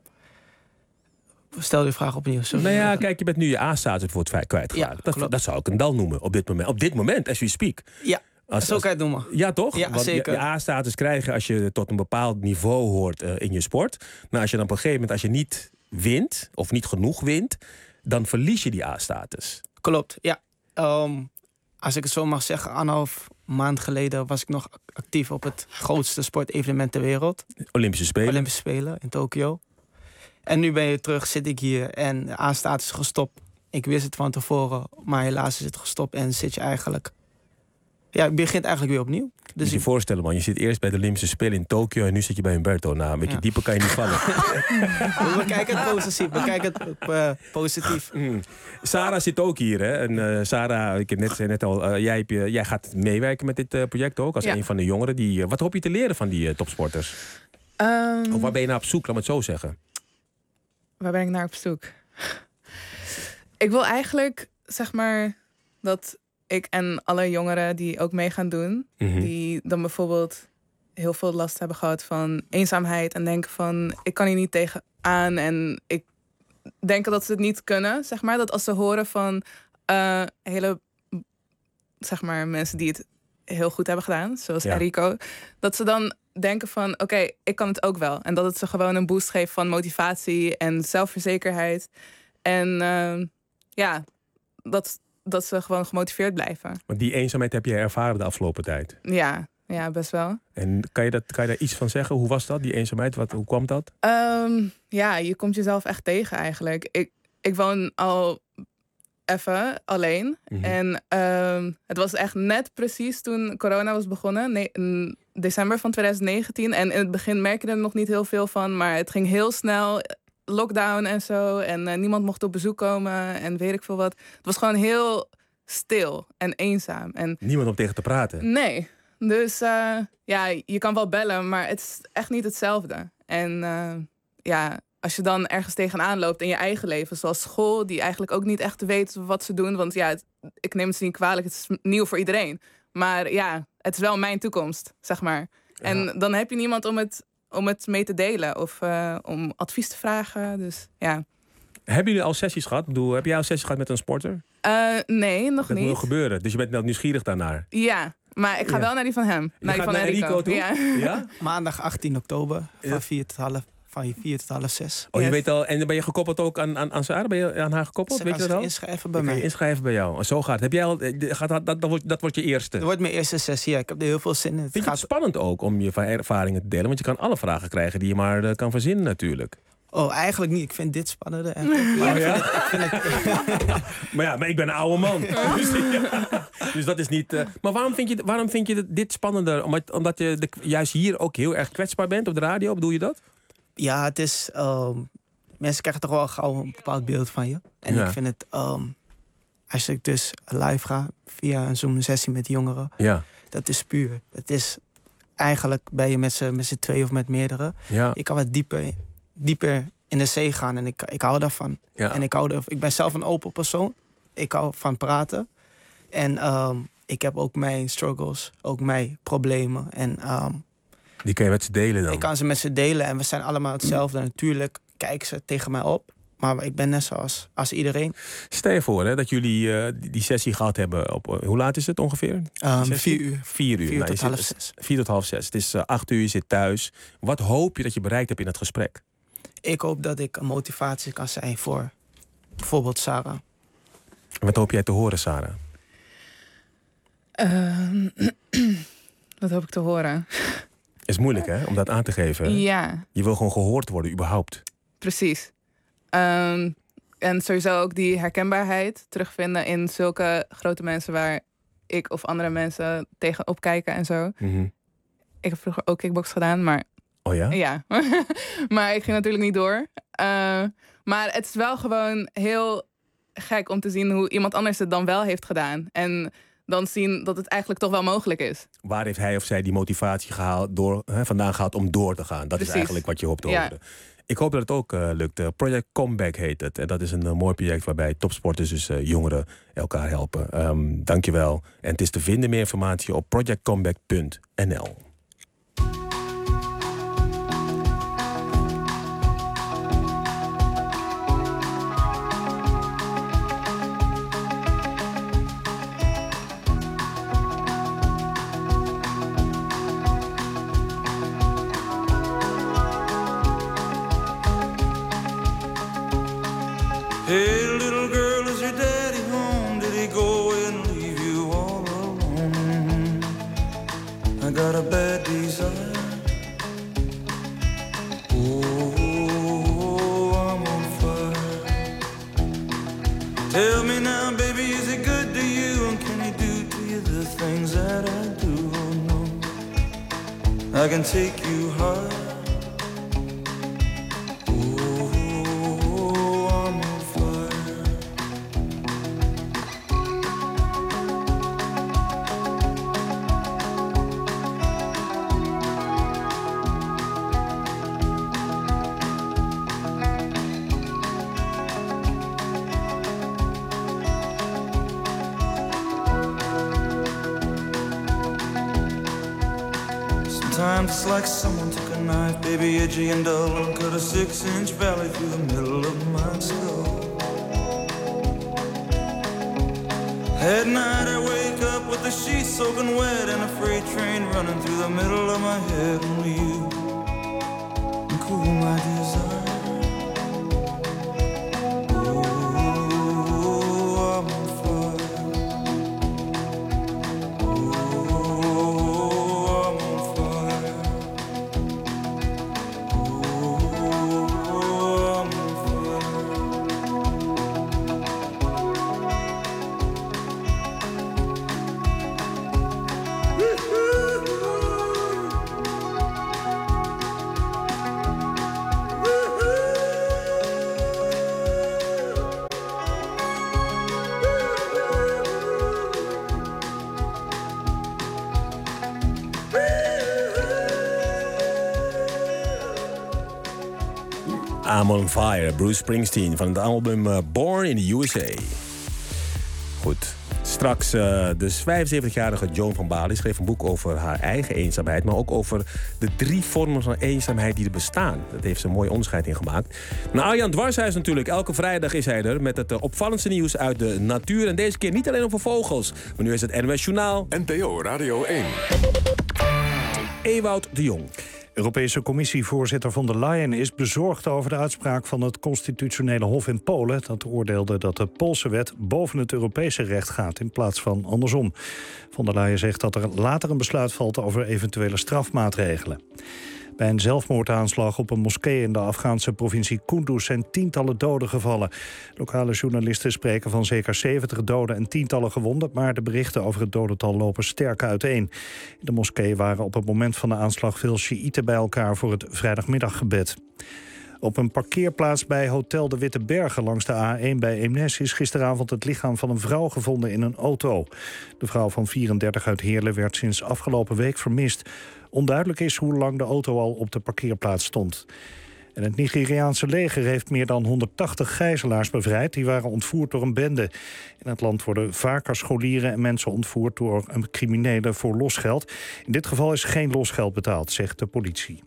stel je vraag opnieuw. Nou ja, kijk, je bent nu je A-status bijvoorbeeld kwijtgeraakt. Ja, dat, dat zou ik een dal noemen op dit moment. Op dit moment, as we speak. Ja, als, zo kan je het noemen. Ja, toch? Ja, Want zeker. je, je A-status krijg je als je tot een bepaald niveau hoort uh, in je sport. Maar als je dan op een gegeven moment, als je niet wint, of niet genoeg wint, dan verlies je die A-status. Klopt, ja. Um, als ik het zo mag zeggen, anderhalf maand geleden was ik nog actief op het grootste sportevenement ter wereld. Olympische Spelen. Olympische Spelen in Tokio. En nu ben je terug, zit ik hier en de A-status is gestopt. Ik wist het van tevoren, maar helaas is het gestopt en zit je eigenlijk... Ja, je begint eigenlijk weer opnieuw. Dus moet je je voorstellen, man. Je zit eerst bij de Olympische Spelen in Tokio en nu zit je bij Humberto. Nou, een beetje ja. dieper kan je niet vallen. We kijken het positief. We kijken het op, uh, positief. Mm. Sarah zit ook hier, hè? En uh, Sarah, ik heb net, zei net al, uh, jij, heb je, jij gaat meewerken met dit uh, project ook als ja. een van de jongeren. Die, uh, wat hoop je te leren van die uh, topsporters? Um, of waar ben je naar op zoek, laat me het zo zeggen? Waar ben ik naar op zoek? Ik wil eigenlijk, zeg maar, dat ik en alle jongeren die ook mee gaan doen, mm-hmm. die dan bijvoorbeeld heel veel last hebben gehad van eenzaamheid en denken van, ik kan hier niet tegenaan en ik denk dat ze het niet kunnen, zeg maar. Dat als ze horen van uh, hele, zeg maar, mensen die het heel goed hebben gedaan, zoals ja. Enrico, dat ze dan denken van, oké, okay, ik kan het ook wel. En dat het ze gewoon een boost geeft van motivatie en zelfverzekerheid. En uh, ja, dat, dat ze gewoon gemotiveerd blijven. Maar die eenzaamheid heb je ervaren de afgelopen tijd? Ja, ja, best wel. En kan je, dat, kan je daar iets van zeggen? Hoe was dat, die eenzaamheid? Wat, hoe kwam dat? Um, ja, je komt jezelf echt tegen eigenlijk. Ik, ik woon al even alleen. Mm-hmm. En um, het was echt net precies toen corona was begonnen. Nee, in december van twintig negentien. En in het begin merk je er nog niet heel veel van. Maar het ging heel snel. Lockdown en zo. En uh, niemand mocht op bezoek komen. En weet ik veel wat. Het was gewoon heel stil en eenzaam. En niemand om tegen te praten? Nee. Dus uh, ja, je kan wel bellen, maar het is echt niet hetzelfde. En uh, ja, als je dan ergens tegenaan loopt in je eigen leven, zoals school, die eigenlijk ook niet echt weet wat ze doen. Want ja, het, ik neem het ze niet kwalijk, het is nieuw voor iedereen. Maar ja, het is wel mijn toekomst, zeg maar. Ja. En dan heb je niemand om het, om het mee te delen of uh, om advies te vragen. Dus ja. Hebben jullie al sessies gehad? Ik bedoel, heb jij al sessies gehad met een sporter? Uh, nee, nog dat niet. Dat moet gebeuren, dus je bent wel nieuwsgierig daarnaar? Ja, Maar ik ga Ja. wel naar die van hem. Naar die van naar Enrico. Enrico toe? Ja. Ja? Maandag achttien oktober van vier tot half, van vier tot half zes. Oh, je weet al, en ben je gekoppeld ook aan, aan, aan Sarah? Ben je aan haar gekoppeld? Ze weet kan je dat zich al? inschrijven bij Je kan mij. je inschrijven bij jou. Zo gaat het. Heb jij al, gaat dat, dat, dat, wordt, dat wordt je eerste. Dat wordt mijn eerste sessie, ja. Ik heb er heel veel zin in. Het Vind je het spannend ook om je ervaringen te delen? Want je kan alle vragen krijgen die je maar uh, kan verzinnen natuurlijk. Oh, eigenlijk niet. Ik vind dit spannender. En... Ja, ja? Ik vind het, ik vind het... maar ja, maar ik ben een oude man. dus, ja. dus dat is niet... Uh... Maar waarom vind je, waarom vind je dit spannender? Omdat, omdat je de, juist hier ook heel erg kwetsbaar bent op de radio? Bedoel je dat? Ja, het is... Um, mensen krijgen toch wel gauw een bepaald beeld van je. En Ja. ik vind het... Um, als ik dus live ga via een Zoom-sessie met jongeren... Ja. Dat is puur. Het is... Eigenlijk ben je met z'n, met z'n twee of met meerdere. Ja. Ik kan wat dieper, dieper in de zee gaan. En ik, ik hou daarvan. Ja. En ik, hou er, ik ben zelf een open persoon. Ik hou van praten. En um, ik heb ook mijn struggles. Ook mijn problemen. En... Um, Die kan je met ze delen dan? Ik kan ze met ze delen en we zijn allemaal hetzelfde. Natuurlijk kijken ze tegen mij op. Maar ik ben net zoals als iedereen. Stel je voor hè, dat jullie uh, die, die sessie gehad hebben. Op, uh, hoe laat is het ongeveer? Um, vier uur. Vier uur. Vier nou, tot zit, half zes. Vier tot half zes. Het is uh, acht uur, je zit thuis. Wat hoop je dat je bereikt hebt in het gesprek? Ik hoop dat ik een motivatie kan zijn voor bijvoorbeeld Sarah. Wat hoop jij te horen, Sarah? Uh, wat hoop ik te horen? Is moeilijk hè, om dat aan te geven. Hè? Ja. Je wil gewoon gehoord worden, überhaupt. Precies. Um, en sowieso ook die herkenbaarheid terugvinden in zulke grote mensen waar ik of andere mensen tegenop kijken en zo. Mm-hmm. Ik heb vroeger ook kickbox gedaan, maar... Oh ja? Ja. Maar ik ging natuurlijk niet door. Uh, maar het is wel gewoon heel gek om te zien hoe iemand anders het dan wel heeft gedaan. En dan zien dat het eigenlijk toch wel mogelijk is. Waar heeft hij of zij die motivatie gehaald door, hè, vandaan gehaald om door te gaan? Dat Precies. is eigenlijk wat je hoopt te Ja. horen. Ik hoop dat het ook uh, lukt. Project Comeback heet het. En dat is een uh, mooi project waarbij topsporters, dus uh, jongeren, elkaar helpen. Um, dankjewel. En het is te vinden, meer informatie op project comeback punt n l. Hey, little girl, is your daddy home? Did he go away and leave you all alone? I got a bad desire. Oh, I'm on fire. Tell me now, baby, is he good to you? And can he do to you the things that I do? Oh, no, I can take you high. Sometimes it's like someone took a knife, baby, edgy and dull, and cut a six-inch valley through the middle of my skull. At night I wake up with the sheets soaking wet and a freight train running through the middle of my head. Only you can cool my desire. I'm on Fire, Bruce Springsteen van het album uh, Born in the U S A. Goed, Straks, uh, de vijfenzeventigjarige Joan van Balen schreef een boek over haar eigen eenzaamheid, maar ook over de drie vormen van eenzaamheid die er bestaan. Dat heeft ze een mooi onderscheid in gemaakt. Nou, Arjan Dwarshuis natuurlijk. Elke vrijdag is hij er met het uh, opvallendste nieuws uit de natuur. En deze keer niet alleen over vogels, maar nu is het N O S Journaal. N P O Radio één. Ewout de Jong. Europese Commissievoorzitter von der Leyen is bezorgd over de uitspraak van het Constitutionele Hof in Polen. Dat oordeelde dat de Poolse wet boven het Europese recht gaat in plaats van andersom. Von der Leyen zegt dat er later een besluit valt over eventuele strafmaatregelen. Bij een zelfmoordaanslag op een moskee in de Afghaanse provincie Kunduz zijn tientallen doden gevallen. Lokale journalisten spreken van zeker zeventig doden en tientallen gewonden, maar de berichten over het dodental lopen sterk uiteen. In de moskee waren op het moment van de aanslag veel Sjiïten bij elkaar voor het vrijdagmiddaggebed. Op een parkeerplaats bij Hotel de Witte Bergen langs de A één bij Eemnes is gisteravond het lichaam van een vrouw gevonden in een auto. De vrouw van vierendertig uit Heerlen werd sinds afgelopen week vermist. Onduidelijk is hoe lang de auto al op de parkeerplaats stond. En het Nigeriaanse leger heeft meer dan honderdtachtig gijzelaars bevrijd. Die waren ontvoerd door een bende. In het land worden vaker scholieren en mensen ontvoerd door een criminele voor losgeld. In dit geval is geen losgeld betaald, zegt de politie.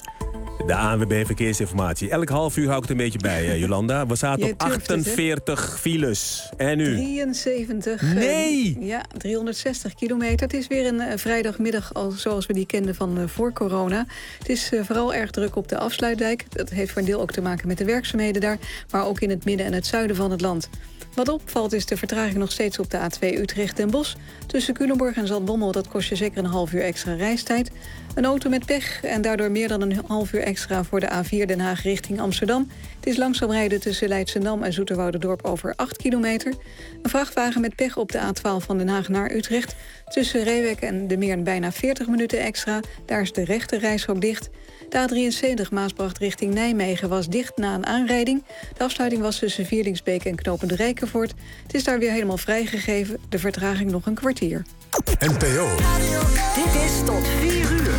De A N W B Verkeersinformatie. Elk half uur hou ik het een beetje bij, uh, Jolanda. We zaten op achtenveertig het, files. En nu? drieënzeventig. Nee! Uh, ja, driehonderdzestig kilometer. Het is weer een uh, vrijdagmiddag al zoals we die kenden van uh, voor corona. Het is uh, vooral erg druk op de Afsluitdijk. Dat heeft voor een deel ook te maken met de werkzaamheden daar. Maar ook in het midden en het zuiden van het land. Wat opvalt is de vertraging nog steeds op de A twee Utrecht-Den Bosch. Tussen Culemborg en Zaltbommel, dat kost je zeker een half uur extra reistijd. Een auto met pech en daardoor meer dan een half uur extra voor de A vier Den Haag richting Amsterdam. Het is langzaam rijden tussen Leidschendam en Zoeterwouderdorp over acht kilometer. Een vrachtwagen met pech op de A twaalf van Den Haag naar Utrecht. Tussen Reewek en De Meern bijna veertig minuten extra. Daar is de rechte reishok dicht. De A drieënzeventig Maasbracht richting Nijmegen was dicht na een aanrijding. De afsluiting was tussen Vierlingsbeek en Knopende Rijkenvoort. Het is daar weer helemaal vrijgegeven. De vertraging nog een kwartier. N P O. Dit is tot vier uur.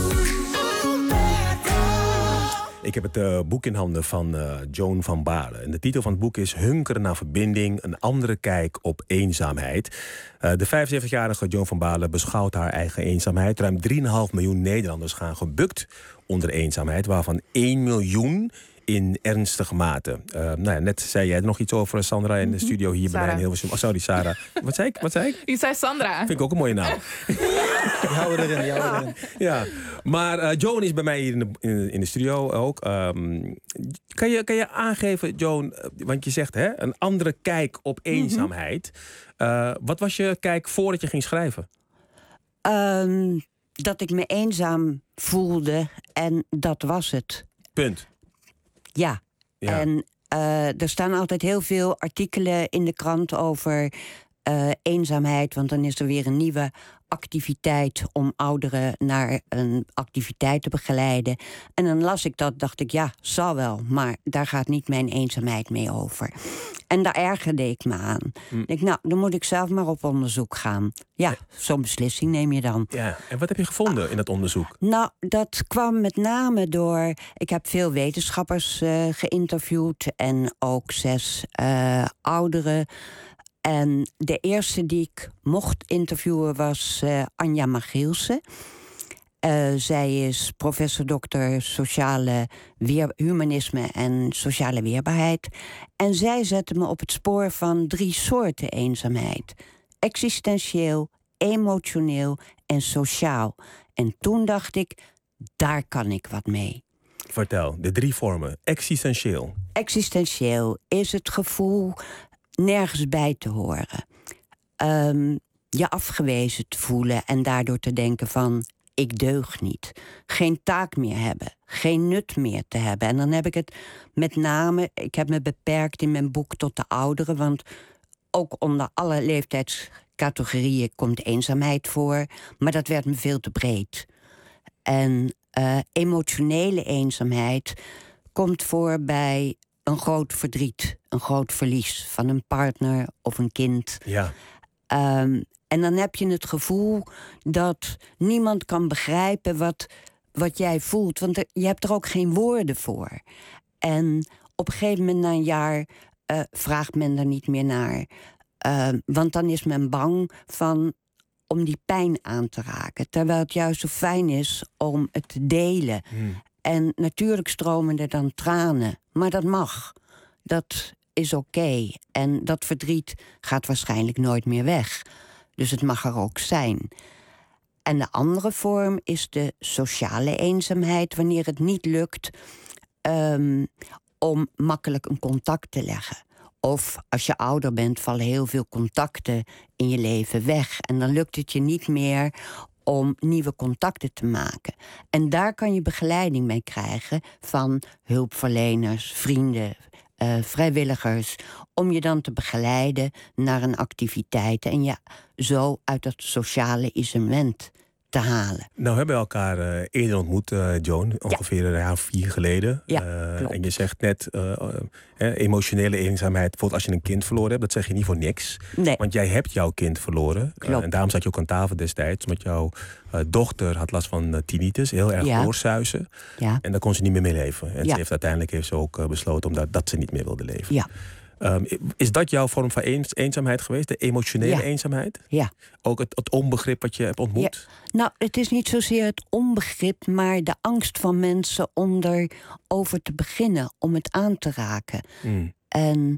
Ik heb het uh, boek in handen van uh, Joan van Balen. En de titel van het boek is Hunkeren naar verbinding, een andere kijk op eenzaamheid. Uh, de vijfenzeventigjarige Joan van Balen beschouwt haar eigen eenzaamheid. Ruim drie komma vijf miljoen Nederlanders gaan gebukt onder eenzaamheid, waarvan één miljoen in ernstige mate. Uh, nou ja, net zei jij er nog iets over, Sandra, in de studio hier bij mij in Hilversum. Oh, sorry, Sarah. Wat zei ik? Wat zei ik? Je zei Sandra. Vind ik ook een mooie naam. Die houden erin, die houden erin. Ja, maar uh, Joan is bij mij hier in de, in, in de studio ook. Um, kan, je, kan je aangeven, Joan, want je zegt hè, een andere kijk op eenzaamheid. Uh, wat was je kijk voordat je ging schrijven? Um, dat ik me eenzaam voelde en dat was het. Punt. Ja, ja. En uh, er staan altijd heel veel artikelen in de krant over uh, eenzaamheid, want dan is er weer een nieuwe activiteit om ouderen naar een activiteit te begeleiden. En dan las ik dat, dacht ik, ja, zal wel, maar daar gaat niet mijn eenzaamheid mee over. En daar ergerde ik me aan. Hm. Ik, nou, dan moet ik zelf maar op onderzoek gaan. Ja, ja. Zo'n beslissing neem je dan. Ja, en wat heb je gevonden in dat onderzoek? Nou, dat kwam met name door... Ik heb veel wetenschappers uh, geïnterviewd en ook zes uh, ouderen. En de eerste die ik mocht interviewen was uh, Anja Magielsen. Uh, zij is professor dokter sociale weer, humanisme en sociale weerbaarheid. En zij zette me op het spoor van drie soorten eenzaamheid. Existentieel, emotioneel en sociaal. En toen dacht ik, daar kan ik wat mee. Vertel, de drie vormen. Existentieel. Existentieel is het gevoel nergens bij te horen. Um, je afgewezen te voelen en daardoor te denken van... ik deug niet. Geen taak meer hebben. Geen nut meer te hebben. En dan heb ik het met name... ik heb me beperkt in mijn boek tot de ouderen... want ook onder alle leeftijdscategorieën komt eenzaamheid voor. Maar dat werd me veel te breed. En uh, emotionele eenzaamheid komt voor bij een groot verdriet. Een groot verlies van een partner of een kind. Ja. Um, En dan heb je het gevoel dat niemand kan begrijpen wat, wat jij voelt. Want er, je hebt er ook geen woorden voor. En op een gegeven moment na een jaar uh, vraagt men er niet meer naar. Uh, want dan is men bang van om die pijn aan te raken. Terwijl het juist zo fijn is om het te delen. Hmm. En natuurlijk stromen er dan tranen. Maar dat mag. Dat is oké. Okay. En dat verdriet gaat waarschijnlijk nooit meer weg. Dus het mag er ook zijn. En de andere vorm is de sociale eenzaamheid, wanneer het niet lukt um, om makkelijk een contact te leggen. Of als je ouder bent, vallen heel veel contacten in je leven weg. En dan lukt het je niet meer om nieuwe contacten te maken. En daar kan je begeleiding mee krijgen van hulpverleners, vrienden, uh, vrijwilligers, om je dan te begeleiden naar een activiteit en je zo uit dat sociale isolement te halen. Nou hebben we elkaar uh, eerder ontmoet, uh, Joan, ongeveer ja. een jaar of vier geleden. Ja, uh, en je zegt net, uh, uh, emotionele eenzaamheid, bijvoorbeeld als je een kind verloren hebt, dat zeg je niet voor niks. Nee. Want jij hebt jouw kind verloren. Uh, en daarom zat je ook aan tafel destijds, want jouw uh, dochter had last van uh, tinnitus, heel erg ja. oorsuizen. Ja. En daar kon ze niet meer mee leven. En ja. ze heeft uiteindelijk heeft ze ook uh, besloten omdat dat ze niet meer wilde leven. Ja. Um, is dat jouw vorm van eens, eenzaamheid geweest? De emotionele ja. eenzaamheid? Ja. Ook het, het onbegrip wat je hebt ontmoet? Ja. Nou, het is niet zozeer het onbegrip, maar de angst van mensen om erover te beginnen, om het aan te raken. Mm. En,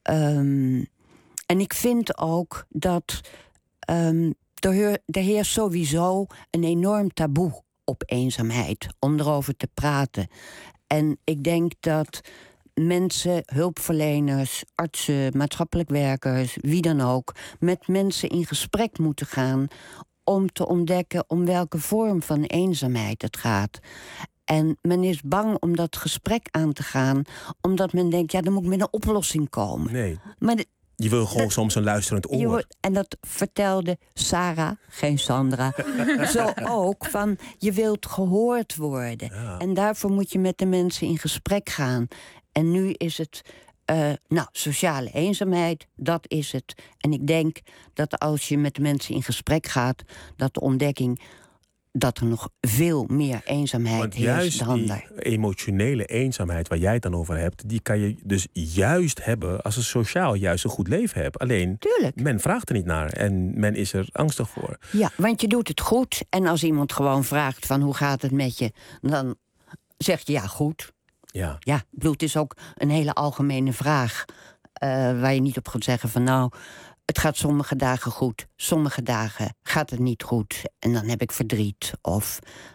um, en ik vind ook dat um, er, er heerst sowieso een enorm taboe op eenzaamheid, om erover te praten. En ik denk dat mensen, hulpverleners, artsen, maatschappelijk werkers, wie dan ook, met mensen in gesprek moeten gaan om te ontdekken om welke vorm van eenzaamheid het gaat. En men is bang om dat gesprek aan te gaan, omdat men denkt, ja, dan moet ik met een oplossing komen. Nee. Maar de, je wil gewoon dat, soms een luisterend oor. Wil, en dat vertelde Sarah, geen Sandra, zo ook, van je wilt gehoord worden. Ja. En daarvoor moet je met de mensen in gesprek gaan. En nu is het, uh, nou, sociale eenzaamheid, dat is het. En ik denk dat als je met de mensen in gesprek gaat, dat de ontdekking dat er nog veel meer eenzaamheid is dan daar. Die emotionele eenzaamheid waar jij het dan over hebt, die kan je dus juist hebben als je sociaal juist een goed leven hebt. Alleen, tuurlijk, men vraagt er niet naar en men is er angstig voor. Ja, want je doet het goed. En als iemand gewoon vraagt van hoe gaat het met je, dan zeg je ja, goed. Ja, ja, bloed is ook een hele algemene vraag. Uh, waar je niet op gaat zeggen van nou, het gaat sommige dagen goed. Sommige dagen gaat het niet goed. En dan heb ik verdriet. Of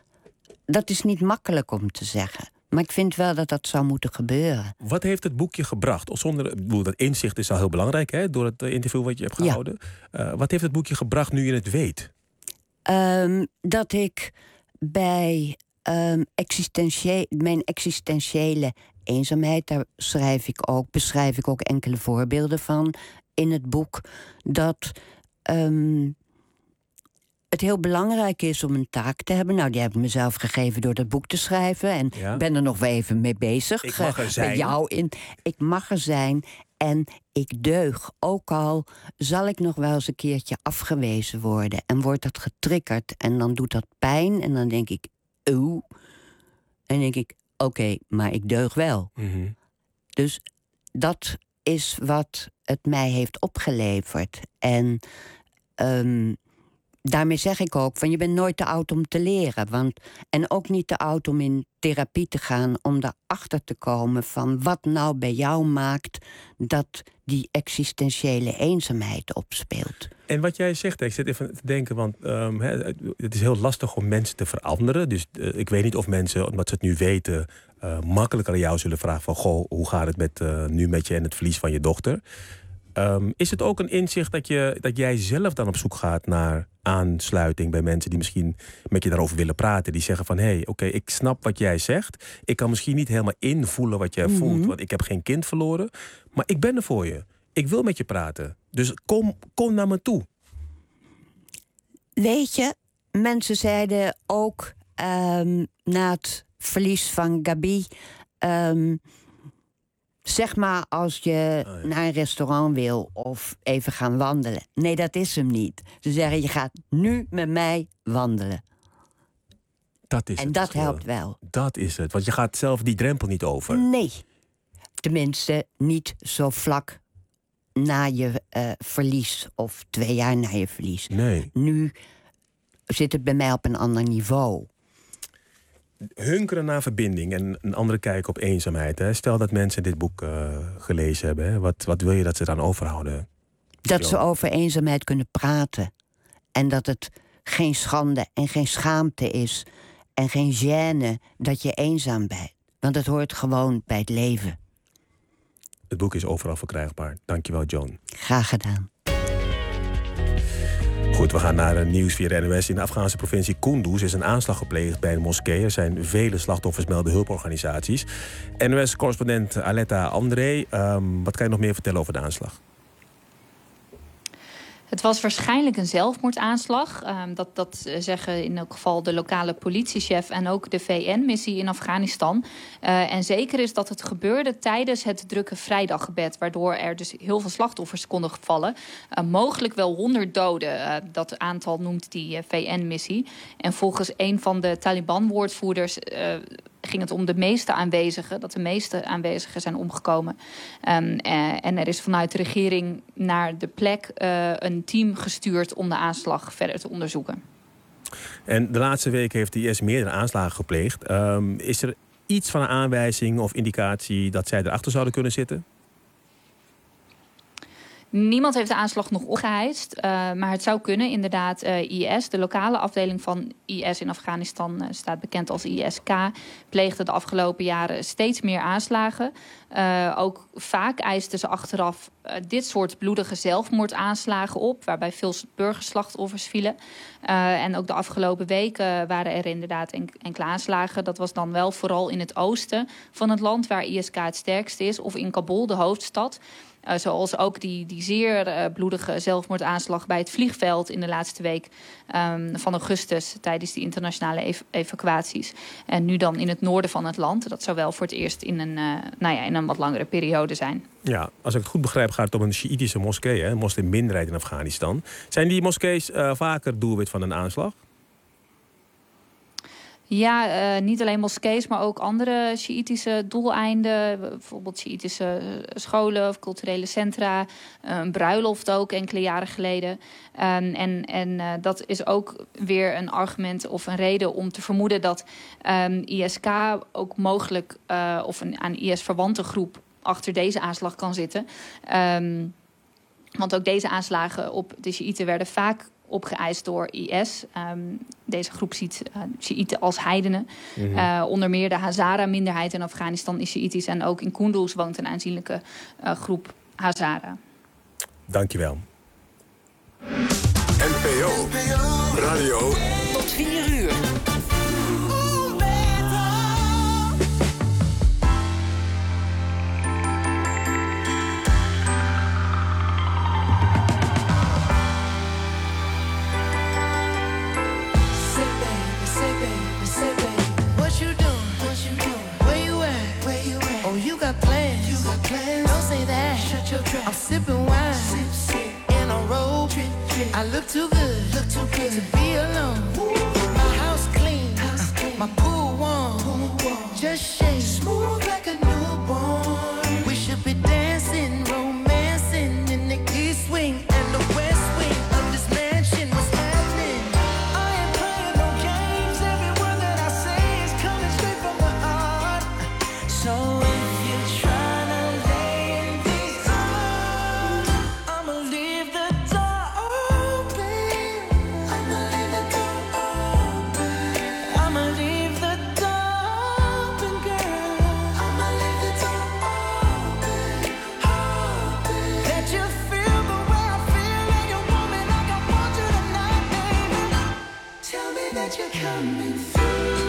dat is niet makkelijk om te zeggen. Maar ik vind wel dat dat zou moeten gebeuren. Wat heeft het boekje gebracht? Zonder, ik bedoel, dat inzicht is al heel belangrijk, hè, door het interview wat je hebt gehouden. Ja. Uh, wat heeft het boekje gebracht nu je het weet? Um, dat ik bij Um, existentie- mijn existentiële eenzaamheid, daar schrijf ik ook, beschrijf ik ook enkele voorbeelden van in het boek, dat um, het heel belangrijk is om een taak te hebben. Nou, die heb ik mezelf gegeven door dat boek te schrijven en ik ja. ben er nog wel even mee bezig. Ik mag er zijn. Bij jou in. Ik mag er zijn en ik deug. Ook al zal ik nog wel eens een keertje afgewezen worden en wordt dat getriggerd en dan doet dat pijn en dan denk ik, oeh. En denk ik, oké, okay, maar ik deug wel. Mm-hmm. Dus dat is wat het mij heeft opgeleverd. En um, daarmee zeg ik ook, van je bent nooit te oud om te leren. Want, en ook niet te oud om in therapie te gaan, om daarachter te komen van wat nou bij jou maakt dat die existentiële eenzaamheid opspeelt. En wat jij zegt, ik zit even te denken, want um, he, het is heel lastig om mensen te veranderen. Dus uh, ik weet niet of mensen, omdat ze het nu weten, uh, makkelijker aan jou zullen vragen van, goh, hoe gaat het met, uh, nu met je en het verlies van je dochter? Um, is het ook een inzicht dat, je, dat jij zelf dan op zoek gaat naar aansluiting bij mensen die misschien met je daarover willen praten? Die zeggen van, hé, hey, oké, okay, ik snap wat jij zegt. Ik kan misschien niet helemaal invoelen wat jij mm-hmm. voelt, want ik heb geen kind verloren. Maar ik ben er voor je. Ik wil met je praten. Dus kom, kom naar me toe. Weet je, mensen zeiden ook um, na het verlies van Gabi, Um, zeg maar als je oh, ja. naar een restaurant wil of even gaan wandelen. Nee, dat is hem niet. Ze zeggen, je gaat nu met mij wandelen. Dat is en het dat verschil. helpt wel. Dat is het, want je gaat zelf die drempel niet over. Nee, tenminste niet zo vlak na je uh, verlies of twee jaar na je verlies. Nee. Nu zit het bij mij op een ander niveau. Hunkeren naar verbinding en een andere kijk op eenzaamheid. Hè? Stel dat mensen dit boek uh, gelezen hebben. Hè? Wat, wat wil je dat ze dan overhouden? Dat jo. ze over eenzaamheid kunnen praten. En dat het geen schande en geen schaamte is. En geen gêne dat je eenzaam bent. Want het hoort gewoon bij het leven. Het boek is overal verkrijgbaar. Dankjewel, Joan. Graag gedaan. Goed, we gaan naar het nieuws via de N O S. In de Afghaanse provincie Kunduz is een aanslag gepleegd bij een moskee. Er zijn vele slachtoffers, melden hulporganisaties. N O S-correspondent Aletta André, um, wat kan je nog meer vertellen over de aanslag? Het was waarschijnlijk een zelfmoordaanslag. Um, dat, dat zeggen in elk geval de lokale politiechef en ook de V N-missie in Afghanistan. Uh, en zeker is dat het gebeurde tijdens het drukke vrijdaggebed, waardoor er dus heel veel slachtoffers konden vallen. Uh, mogelijk wel honderd doden. Uh, dat aantal noemt die uh, V N-missie. En volgens een van de Taliban-woordvoerders Uh, ging het om de meeste aanwezigen, dat de meeste aanwezigen zijn omgekomen. Um, uh, en er is vanuit de regering naar de plek uh, een team gestuurd om de aanslag verder te onderzoeken. En de laatste weken heeft de I S meerdere aanslagen gepleegd. Um, is er iets van een aanwijzing of indicatie dat zij erachter zouden kunnen zitten? Niemand heeft de aanslag nog opgeheist, uh, maar het zou kunnen. Inderdaad, uh, I S, de lokale afdeling van I S in Afghanistan, uh, staat bekend als I S K, pleegde de afgelopen jaren steeds meer aanslagen. Uh, ook vaak eisten ze achteraf uh, dit soort bloedige zelfmoordaanslagen op, waarbij veel burgerslachtoffers vielen. Uh, en ook de afgelopen weken waren er inderdaad enkele aanslagen. Dat was dan wel vooral in het oosten van het land, waar I S K het sterkst is, of in Kabul, de hoofdstad. Uh, zoals ook die, die zeer uh, bloedige zelfmoordaanslag bij het vliegveld in de laatste week um, van augustus tijdens die internationale ev- evacuaties. En nu dan in het noorden van het land. Dat zou wel voor het eerst in een, uh, nou ja, in een wat langere periode zijn. Ja, als ik het goed begrijp gaat het om een Sjiïtische moskee, hè? Een moslimminderheid in Afghanistan. Zijn die moskees uh, vaker doelwit van een aanslag? Ja, uh, niet alleen moskees, maar ook andere Sjiïtische doeleinden. Bijvoorbeeld Sjiïtische scholen of culturele centra. Uh, een bruiloft ook enkele jaren geleden. Um, en en uh, dat is ook weer een argument of een reden om te vermoeden dat um, I S K ook mogelijk uh, of een aan I S verwante groep achter deze aanslag kan zitten. Um, want ook deze aanslagen op de Sjiïten werden vaak opgeëist door I S. Um, deze groep ziet uh, Sjiïten als heidenen. Mm-hmm. Uh, onder meer de Hazara-minderheid in Afghanistan is Sjiïtisch. En ook in Kunduz woont een aanzienlijke uh, groep Hazara. Dankjewel. N P O Radio tot vier uur. I'm sipping wine sip, sip. In a robe. Trip, trip. I look too good, look too good to be alone. Ooh. My house clean, house clean. My pool warm. pool warm. Just shake smooth like a newborn. We should be dancing, romancing in the east wing and the west wing of this mansion. What's happening? I ain't playing no games. Every word that I say is coming straight from the heart. So if you're trying to you're coming through.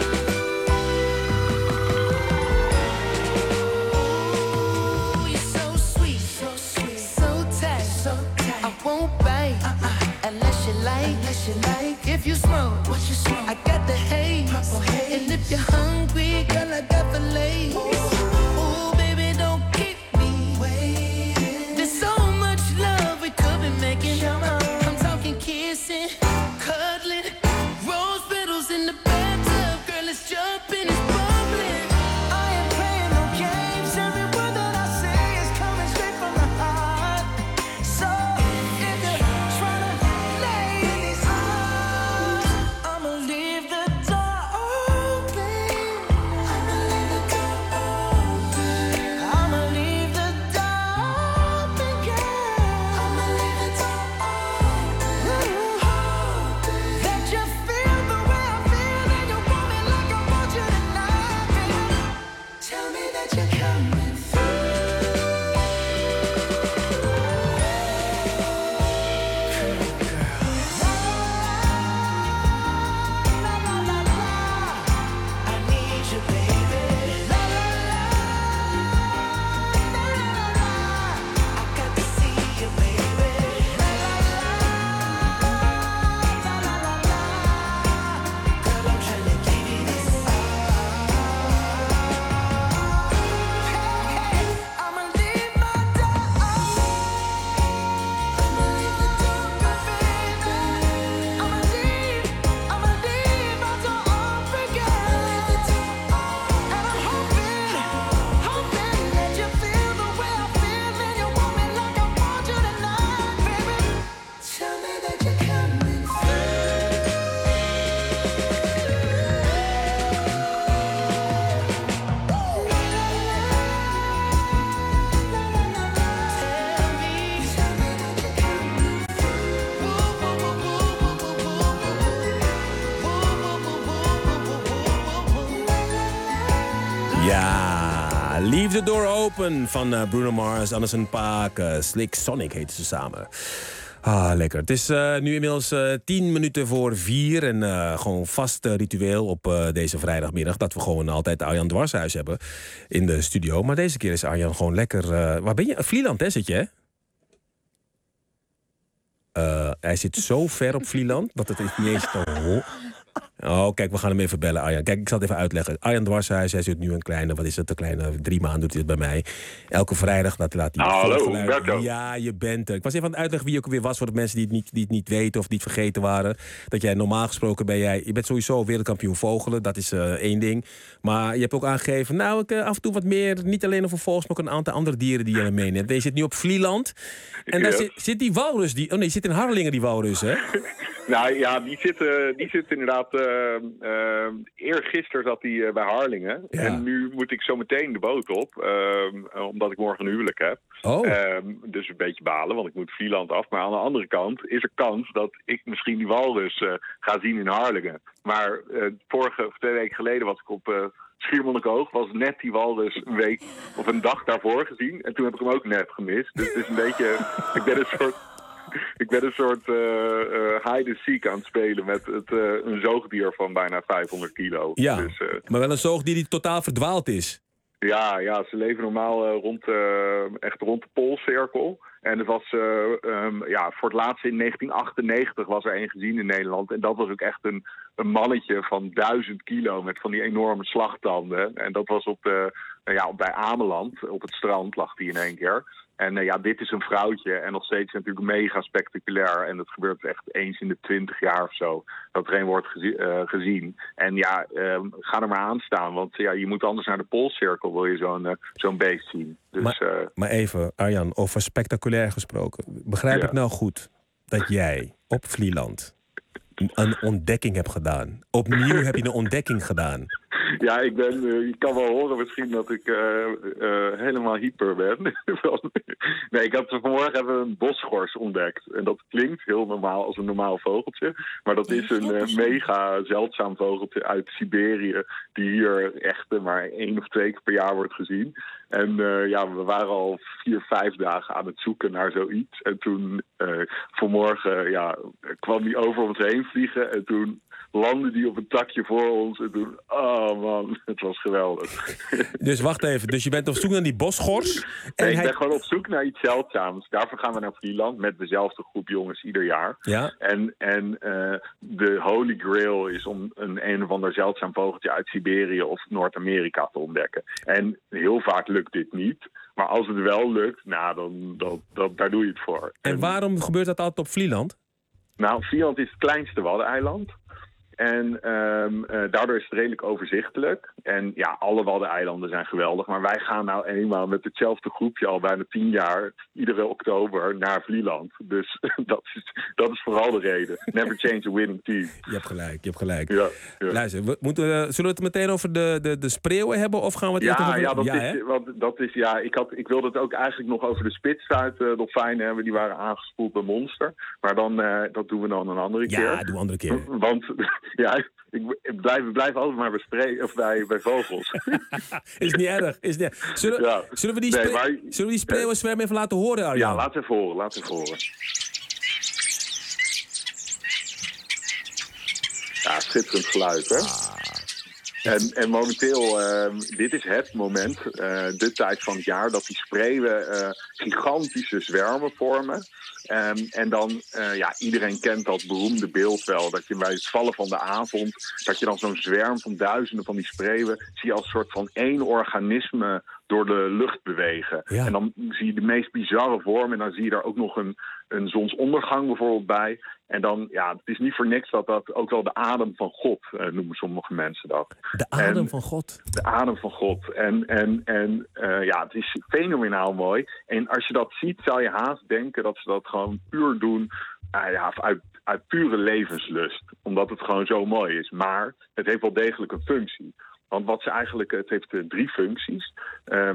Ooh, you're so sweet, so sweet, so tight, so tight. I won't bite uh-uh. unless you like, unless you like. If you smoke, what you smoke? I got the haze. Purple haze. And if you're hungry, girl, I got the lace. Ooh, baby, don't keep me waiting. There's so much love we could be making. I'm talking kissing, cuddling. In the bathtub, girl, it's jumping, it's bubbling. I ain't playing no games. Every word that I say is coming straight from the heart. Leave the Door Open van uh, Bruno Mars, Anderson .Paak, uh, Slick Sonic heten ze samen. Ah, lekker. Het is uh, nu inmiddels uh, tien minuten voor vier. En uh, gewoon vast uh, ritueel op uh, deze vrijdagmiddag. Dat we gewoon altijd Arjan Dwarshuis hebben in de studio. Maar deze keer is Arjan gewoon lekker... Uh, waar ben je? Vlieland, hè, zit je, hè? Uh, hij zit zo ver op Vlieland dat het niet eens te horen. Oh, kijk, we gaan hem even bellen, Arjan. Kijk, ik zal het even uitleggen. Arjan Dwarshuis, hij zit nu een kleine, wat is het, een kleine drie maanden doet hij het bij mij. Elke vrijdag dat laat hij... Hallo, Humberto. Ja, je bent er. Ik was even aan het uitleggen wie je ook weer was voor de mensen die het niet, die het niet weten of niet vergeten waren. Dat jij normaal gesproken ben jij... Je bent sowieso wereldkampioen vogelen, dat is uh, één ding. Maar je hebt ook aangegeven, nou, ik uh, af en toe wat meer, niet alleen over vogels, maar ook een aantal andere dieren die je meeneemt. Je zit nu op Vlieland. En daar yes. zit, zit die walrus, die, oh nee, zit in Harlingen die walrus, hè? Nou ja, die zit, uh, die zit inderdaad... Uh, uh, eergisteren zat hij uh, bij Harlingen. Ja. En nu moet ik zo meteen de boot op. Uh, omdat ik morgen een huwelijk heb. Oh. Uh, dus een beetje balen, want ik moet Vlieland af. Maar aan de andere kant is er kans dat ik misschien die walrus uh, ga zien in Harlingen. Maar uh, vorige, of twee weken geleden was ik op... Uh, Schiermonnikoog, was net die walrus een week of een dag daarvoor gezien. En toen heb ik hem ook net gemist. Dus het is een beetje... Ik ben een soort... Ik ben een soort uh, uh, hide-and-seek aan het spelen met het, uh, een zoogdier van bijna vijfhonderd kilo. Ja, dus, uh, maar wel een zoogdier die totaal verdwaald is. Ja, ja, ze leven normaal uh, rond, uh, echt rond de Poolcirkel. En het was uh, um, ja, voor het laatst in negentien achtennegentig was er één gezien in Nederland. En dat was ook echt een, een mannetje van duizend kilo met van die enorme slagtanden. En dat was op de, uh, ja, bij Ameland, op het strand lag die in één keer. En uh, ja, dit is een vrouwtje en nog steeds natuurlijk mega spectaculair. En dat gebeurt echt eens in de twintig jaar of zo, dat er een wordt gezi- uh, gezien. En ja, uh, ga er maar aan staan, want ja, je moet anders naar de Poolcirkel, wil je zo'n, uh, zo'n beest zien. Dus, maar, uh, maar even, Arjan, over spectaculair gesproken. Begrijp ja. ik nou goed dat jij op Vlieland een ontdekking hebt gedaan? Opnieuw heb je een ontdekking gedaan. Ja, ik ben, uh, je kan wel horen misschien dat ik uh, uh, helemaal hyper ben. Nee, ik had vanmorgen hebben we een bosschors ontdekt. En dat klinkt heel normaal als een normaal vogeltje. Maar dat is een uh, mega zeldzaam vogeltje uit Siberië. Die hier echt uh, maar één of twee keer per jaar wordt gezien. En uh, ja, we waren al vier, vijf dagen aan het zoeken naar zoiets. En toen uh, vanmorgen ja, kwam die over ons heen vliegen. En toen landde die op een takje voor ons. En toen, oh man, het was geweldig. Dus wacht even, dus je bent op zoek naar die bosschors? En nee, ik hij... ben gewoon op zoek naar iets zeldzaams. Daarvoor gaan we naar Vlieland met dezelfde groep jongens ieder jaar. Ja. En, en uh, de holy grail is om een een of ander zeldzaam vogeltje uit Siberië of Noord-Amerika te ontdekken. En heel vaak lukt dit niet. Maar als het wel lukt, nou, dan, dan, dan, daar doe je het voor. En, en waarom gebeurt dat altijd op Vlieland? Nou, Vlieland is het kleinste Waddeneiland. En um, uh, daardoor is het redelijk overzichtelijk. En ja, alle Waddeneilanden zijn geweldig. Maar wij gaan nou eenmaal met hetzelfde groepje al bijna tien jaar... iedere oktober naar Vlieland. Dus dat is, dat is vooral de reden. Never change a winning team. Je hebt gelijk, je hebt gelijk. Ja, ja. Luister, we, moeten we, zullen we het meteen over de, de, de spreeuwen hebben? Of gaan we het ja, eerst over... Ja, dat ja, is, want dat is, ja ik, had, ik wilde het ook eigenlijk nog over de spitsstuitdolfijnen hebben. Die waren aangespoeld bij Monster. Maar dan, uh, dat doen we dan een andere ja, keer. Ja, doen we een andere keer. Want... Ja, ik, ik blijf, we blijven altijd maar bij, spre- of bij, bij vogels. Is niet erg. Is niet erg. Zullen, ja. zullen we die, spre- nee, maar, zullen we die spreeuwenzwerm even laten horen, Arjan? Ja, laat even horen, laat even horen. Ja, schitterend geluid, hè? Ah. En, en momenteel, uh, dit is het moment, uh, de tijd van het jaar... dat die spreeuwen uh, gigantische zwermen vormen... Um, en dan, uh, ja, iedereen kent dat beroemde beeld wel. Dat je bij het vallen van de avond, dat je dan zo'n zwerm van duizenden van die spreeuwen... zie je als een soort van één organisme door de lucht bewegen. Ja. En dan zie je de meest bizarre vormen. En dan zie je daar ook nog een, een zonsondergang bijvoorbeeld bij. En dan, ja, het is niet voor niks dat dat ook wel de adem van God, uh, noemen sommige mensen dat. De adem en, van God? De adem van God. En, en, en uh, ja, het is fenomenaal mooi. En als je dat ziet, zou je haast denken dat ze dat gewoon puur doen... Uh, ja, uit, uit pure levenslust. Omdat het gewoon zo mooi is. Maar het heeft wel degelijk een functie. Want wat ze eigenlijk, het heeft uh, drie functies. Um,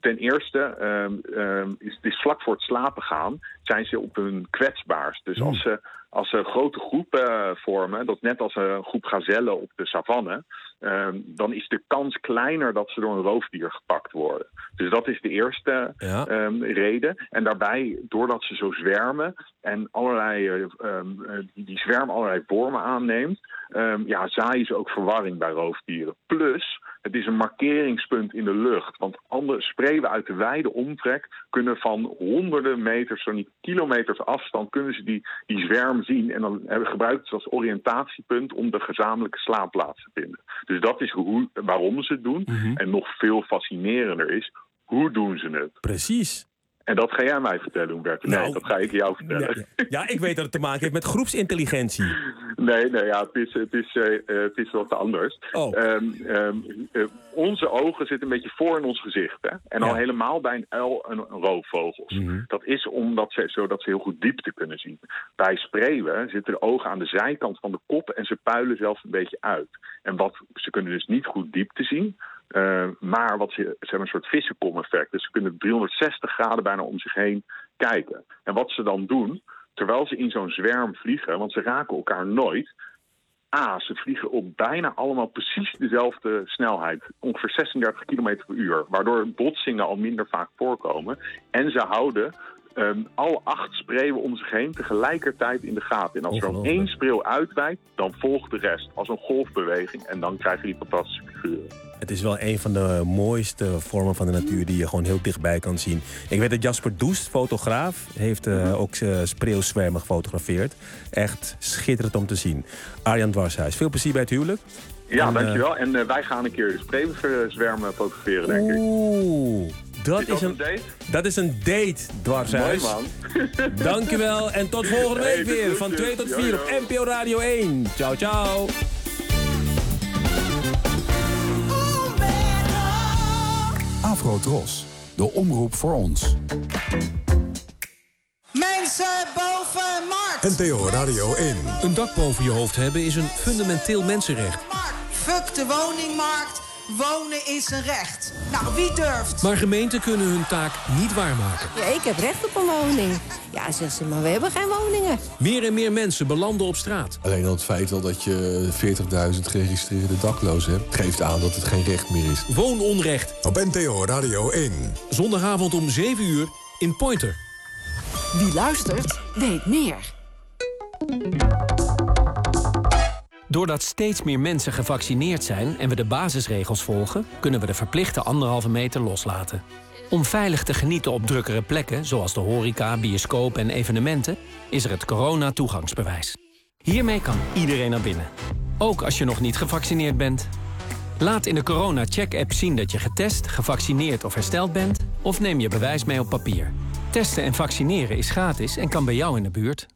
ten eerste um, um, is het is vlak voor het slapen gaan zijn ze op hun kwetsbaarst. Dus als ze, als ze grote groepen uh, vormen, dat net als een groep gazellen op de savanne, um, dan is de kans kleiner dat ze door een roofdier gepakt worden. Dus dat is de eerste ja. um, reden. En daarbij, doordat ze zo zwermen en allerlei, um, die, die zwerm allerlei vormen aanneemt, um, ja, zaaien ze ook verwarring bij roofdieren. Plus, het is een markeringspunt in de lucht. Want andere spreeuwen uit de wijde omtrek kunnen van honderden meters, zo niet kilometers afstand, kunnen ze die, die zwerm zien. En dan hebben gebruikt ze als oriëntatiepunt om de gezamenlijke slaapplaats te vinden. Dus dat is hoe, waarom ze het doen. Mm-hmm. En nog veel fascinerender is, hoe doen ze het? Precies. En dat ga jij mij vertellen, Humberto. Nee, nou, dat ga ik jou vertellen. Ja, ja, ik weet dat het te maken heeft met groepsintelligentie. Nee, nee ja, het, is, het, is, uh, het is wat anders. Oh. Um, um, uh, onze ogen zitten een beetje voor in ons gezicht. Hè? En ja. al helemaal bij een uil en roofvogels. Mm-hmm. Dat is omdat ze, zodat ze heel goed diepte kunnen zien. Bij spreeuwen zitten de ogen aan de zijkant van de kop en ze puilen zelfs een beetje uit. En wat, ze kunnen dus niet goed diepte zien. Uh, maar wat ze, ze hebben een soort vissenkom-effect. Dus ze kunnen driehonderdzestig graden bijna om zich heen kijken. En wat ze dan doen, terwijl ze in zo'n zwerm vliegen, want ze raken elkaar nooit. A, ze vliegen op bijna allemaal precies dezelfde snelheid. Ongeveer zesendertig kilometer per uur. Waardoor botsingen al minder vaak voorkomen. En ze houden Um, alle acht spreeuwen om zich heen tegelijkertijd in de gaten. En als er dan één spreeuw uitwijkt, dan volgt de rest als een golfbeweging. En dan krijg je die fantastische figuren. Het is wel een van de mooiste vormen van de natuur die je gewoon heel dichtbij kan zien. Ik weet dat Jasper Doest, fotograaf, heeft uh, ook uh, spreeuwzwermen gefotografeerd. Echt schitterend om te zien. Arjan Dwarshuis, veel plezier bij het huwelijk. Ja, en, dankjewel. En uh, wij gaan een keer de spreeuwzwermen fotograferen, denk ik. Oeh. Dat is, is dat een, een date? Dat is een date, Dwarshuis. Mooi, man. Dankjewel en tot volgende week hey, weer. Van twee tot vier op N P O Radio één. Ciao, ciao. Afro-Tros, de omroep voor ons. Mensen boven Markt. N P O Radio één. Een dak boven je hoofd hebben is een fundamenteel mensenrecht. Fuck de woningmarkt. Wonen is een recht. Nou, wie durft? Maar gemeenten kunnen hun taak niet waarmaken. Ja, ik heb recht op een woning. Ja, zegt ze, maar we hebben geen woningen. Meer en meer mensen belanden op straat. Alleen al het feit wel dat je veertigduizend geregistreerde daklozen hebt, geeft aan dat het geen recht meer is. Woononrecht. Op N P O Radio één. Zondagavond om zeven uur in Pointer. Wie luistert, weet meer. Doordat steeds meer mensen gevaccineerd zijn en we de basisregels volgen, kunnen we de verplichte anderhalve meter loslaten. Om veilig te genieten op drukkere plekken, zoals de horeca, bioscoop en evenementen, is er het corona-toegangsbewijs. Hiermee kan iedereen naar binnen. Ook als je nog niet gevaccineerd bent. Laat in de corona-check-app zien dat je getest, gevaccineerd of hersteld bent, of neem je bewijs mee op papier. Testen en vaccineren is gratis en kan bij jou in de buurt.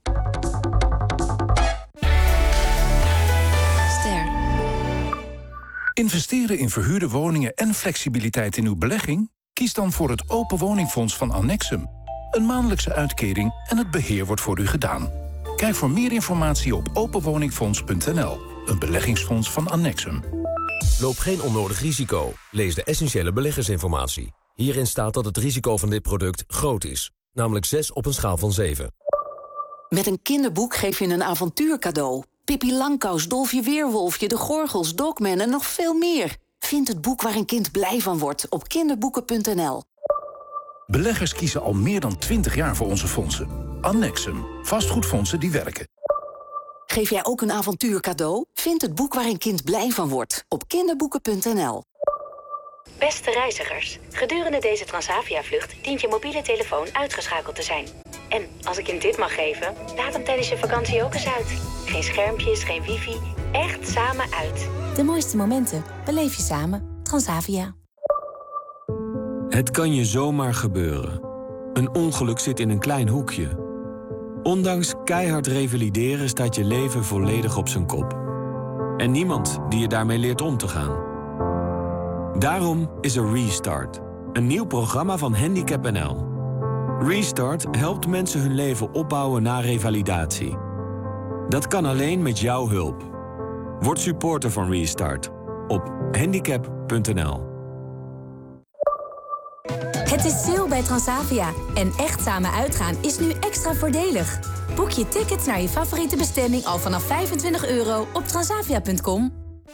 Investeren in verhuurde woningen en flexibiliteit in uw belegging? Kies dan voor het Open Woningfonds van Annexum. Een maandelijkse uitkering en het beheer wordt voor u gedaan. Kijk voor meer informatie op openwoningfonds punt n l. Een beleggingsfonds van Annexum. Loop geen onnodig risico. Lees de essentiële beleggersinformatie. Hierin staat dat het risico van dit product groot is. Namelijk zes op een schaal van zeven. Met een kinderboek geef je een avontuur cadeau. Pippi Langkous, Dolfje Weerwolfje, De Gorgels, Dogman en nog veel meer. Vind het boek waar een kind blij van wordt op kinderboeken punt n l. Beleggers kiezen al meer dan twintig jaar voor onze fondsen. Annexum. Vastgoedfondsen die werken. Geef jij ook een avontuur cadeau? Vind het boek waar een kind blij van wordt op kinderboeken punt n l. Beste reizigers, gedurende deze Transavia-vlucht dient je mobiele telefoon uitgeschakeld te zijn. En als ik je een tip mag geven, laat hem tijdens je vakantie ook eens uit. Geen schermpjes, geen wifi, echt samen uit. De mooiste momenten beleef je samen. Transavia. Het kan je zomaar gebeuren. Een ongeluk zit in een klein hoekje. Ondanks keihard revalideren staat je leven volledig op zijn kop. En niemand die je daarmee leert om te gaan. Daarom is er Restart, een nieuw programma van Handicap N L. Restart helpt mensen hun leven opbouwen na revalidatie. Dat kan alleen met jouw hulp. Word supporter van Restart op handicap punt n l. Het is sale bij Transavia. En echt samen uitgaan is nu extra voordelig. Boek je tickets naar je favoriete bestemming al vanaf vijfentwintig euro op transavia punt com.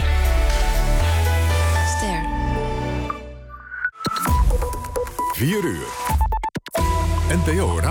Ster. vier uur. N P O